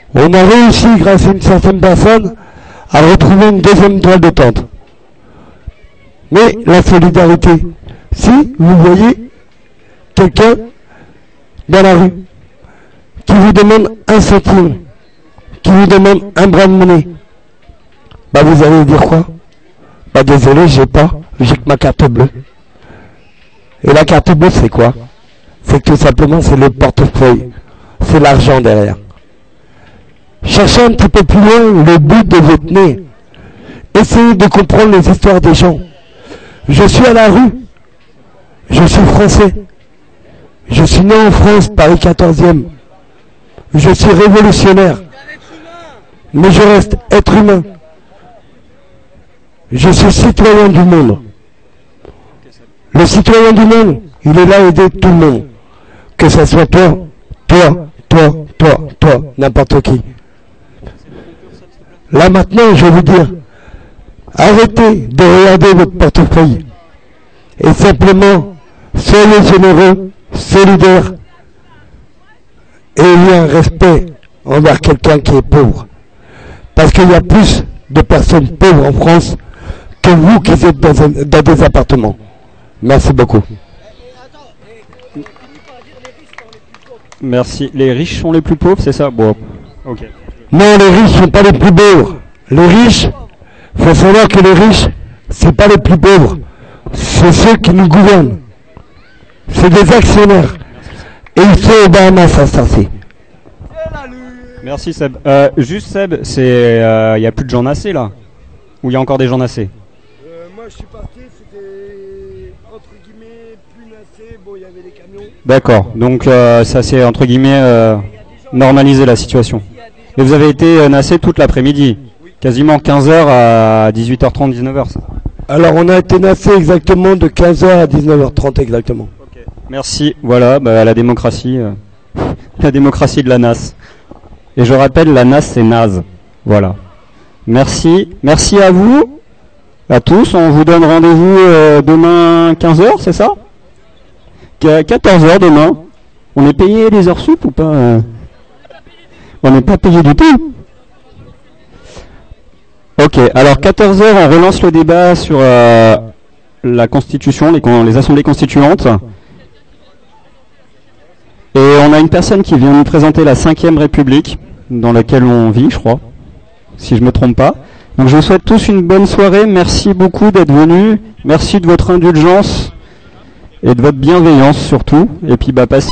On a réussi, grâce à une certaine personne, à retrouver une deuxième toile de tente. Mais la solidarité, si vous voyez quelqu'un dans la rue qui vous demande un centime, qui vous demande un bras de monnaie, bah vous allez dire quoi? Bah désolé, j'ai que ma carte bleue. Et la carte bleue, c'est quoi? C'est que tout simplement, c'est le portefeuille, c'est l'argent derrière. Cherchez un petit peu plus loin le but de votre nez. Essayez de comprendre les histoires des gens. Je suis à la rue. Je suis français. Je suis né en France, Paris 14e. Je suis révolutionnaire. Mais je reste être humain. Je suis citoyen du monde. Le citoyen du monde, il est là à aider tout le monde. Que ce soit toi, n'importe qui. Là maintenant, je vais vous dire, arrêtez de regarder votre portefeuille et simplement soyez généreux, solidaires et ayez un respect envers quelqu'un qui est pauvre. Parce qu'il y a plus de personnes pauvres en France que vous qui êtes dans des appartements. Merci beaucoup. Merci. Les riches sont les plus pauvres, c'est ça? Bon, ok. Non, les riches ne sont pas les plus pauvres. Les riches, il faut savoir que les riches, c'est pas les plus pauvres. C'est ceux qui nous gouvernent. C'est des actionnaires. Et ils sont au Bahamas à Sarcé. Merci Seb. Juste Seb, il n'y a plus de gens nassés là? Ou il y a encore des gens nassés? Moi je suis parti, c'était entre guillemets plus nassé, bon il y avait des camions. D'accord, donc ça c'est entre guillemets normaliser la situation. Mais vous avez été nassé toute l'après-midi, quasiment 15h à 18h30, 19h. Ça. Alors on a été nassé exactement de 15h à 19h30 exactement. Okay. Merci, voilà, la démocratie, la démocratie de la NAS. Et je rappelle, la NAS c'est naze. Voilà. Merci, merci à vous, à tous. On vous donne rendez-vous demain 15h, c'est ça? 14h demain. On est payé les heures sup ou pas? On n'est pas payé du tout. Ok, alors 14h, on relance le débat sur la Constitution, les assemblées constituantes. Et on a une personne qui vient nous présenter la 5e République, dans laquelle on vit, je crois, si je ne me trompe pas. Donc je vous souhaite tous une bonne soirée. Merci beaucoup d'être venus. Merci de votre indulgence et de votre bienveillance surtout. Et puis passez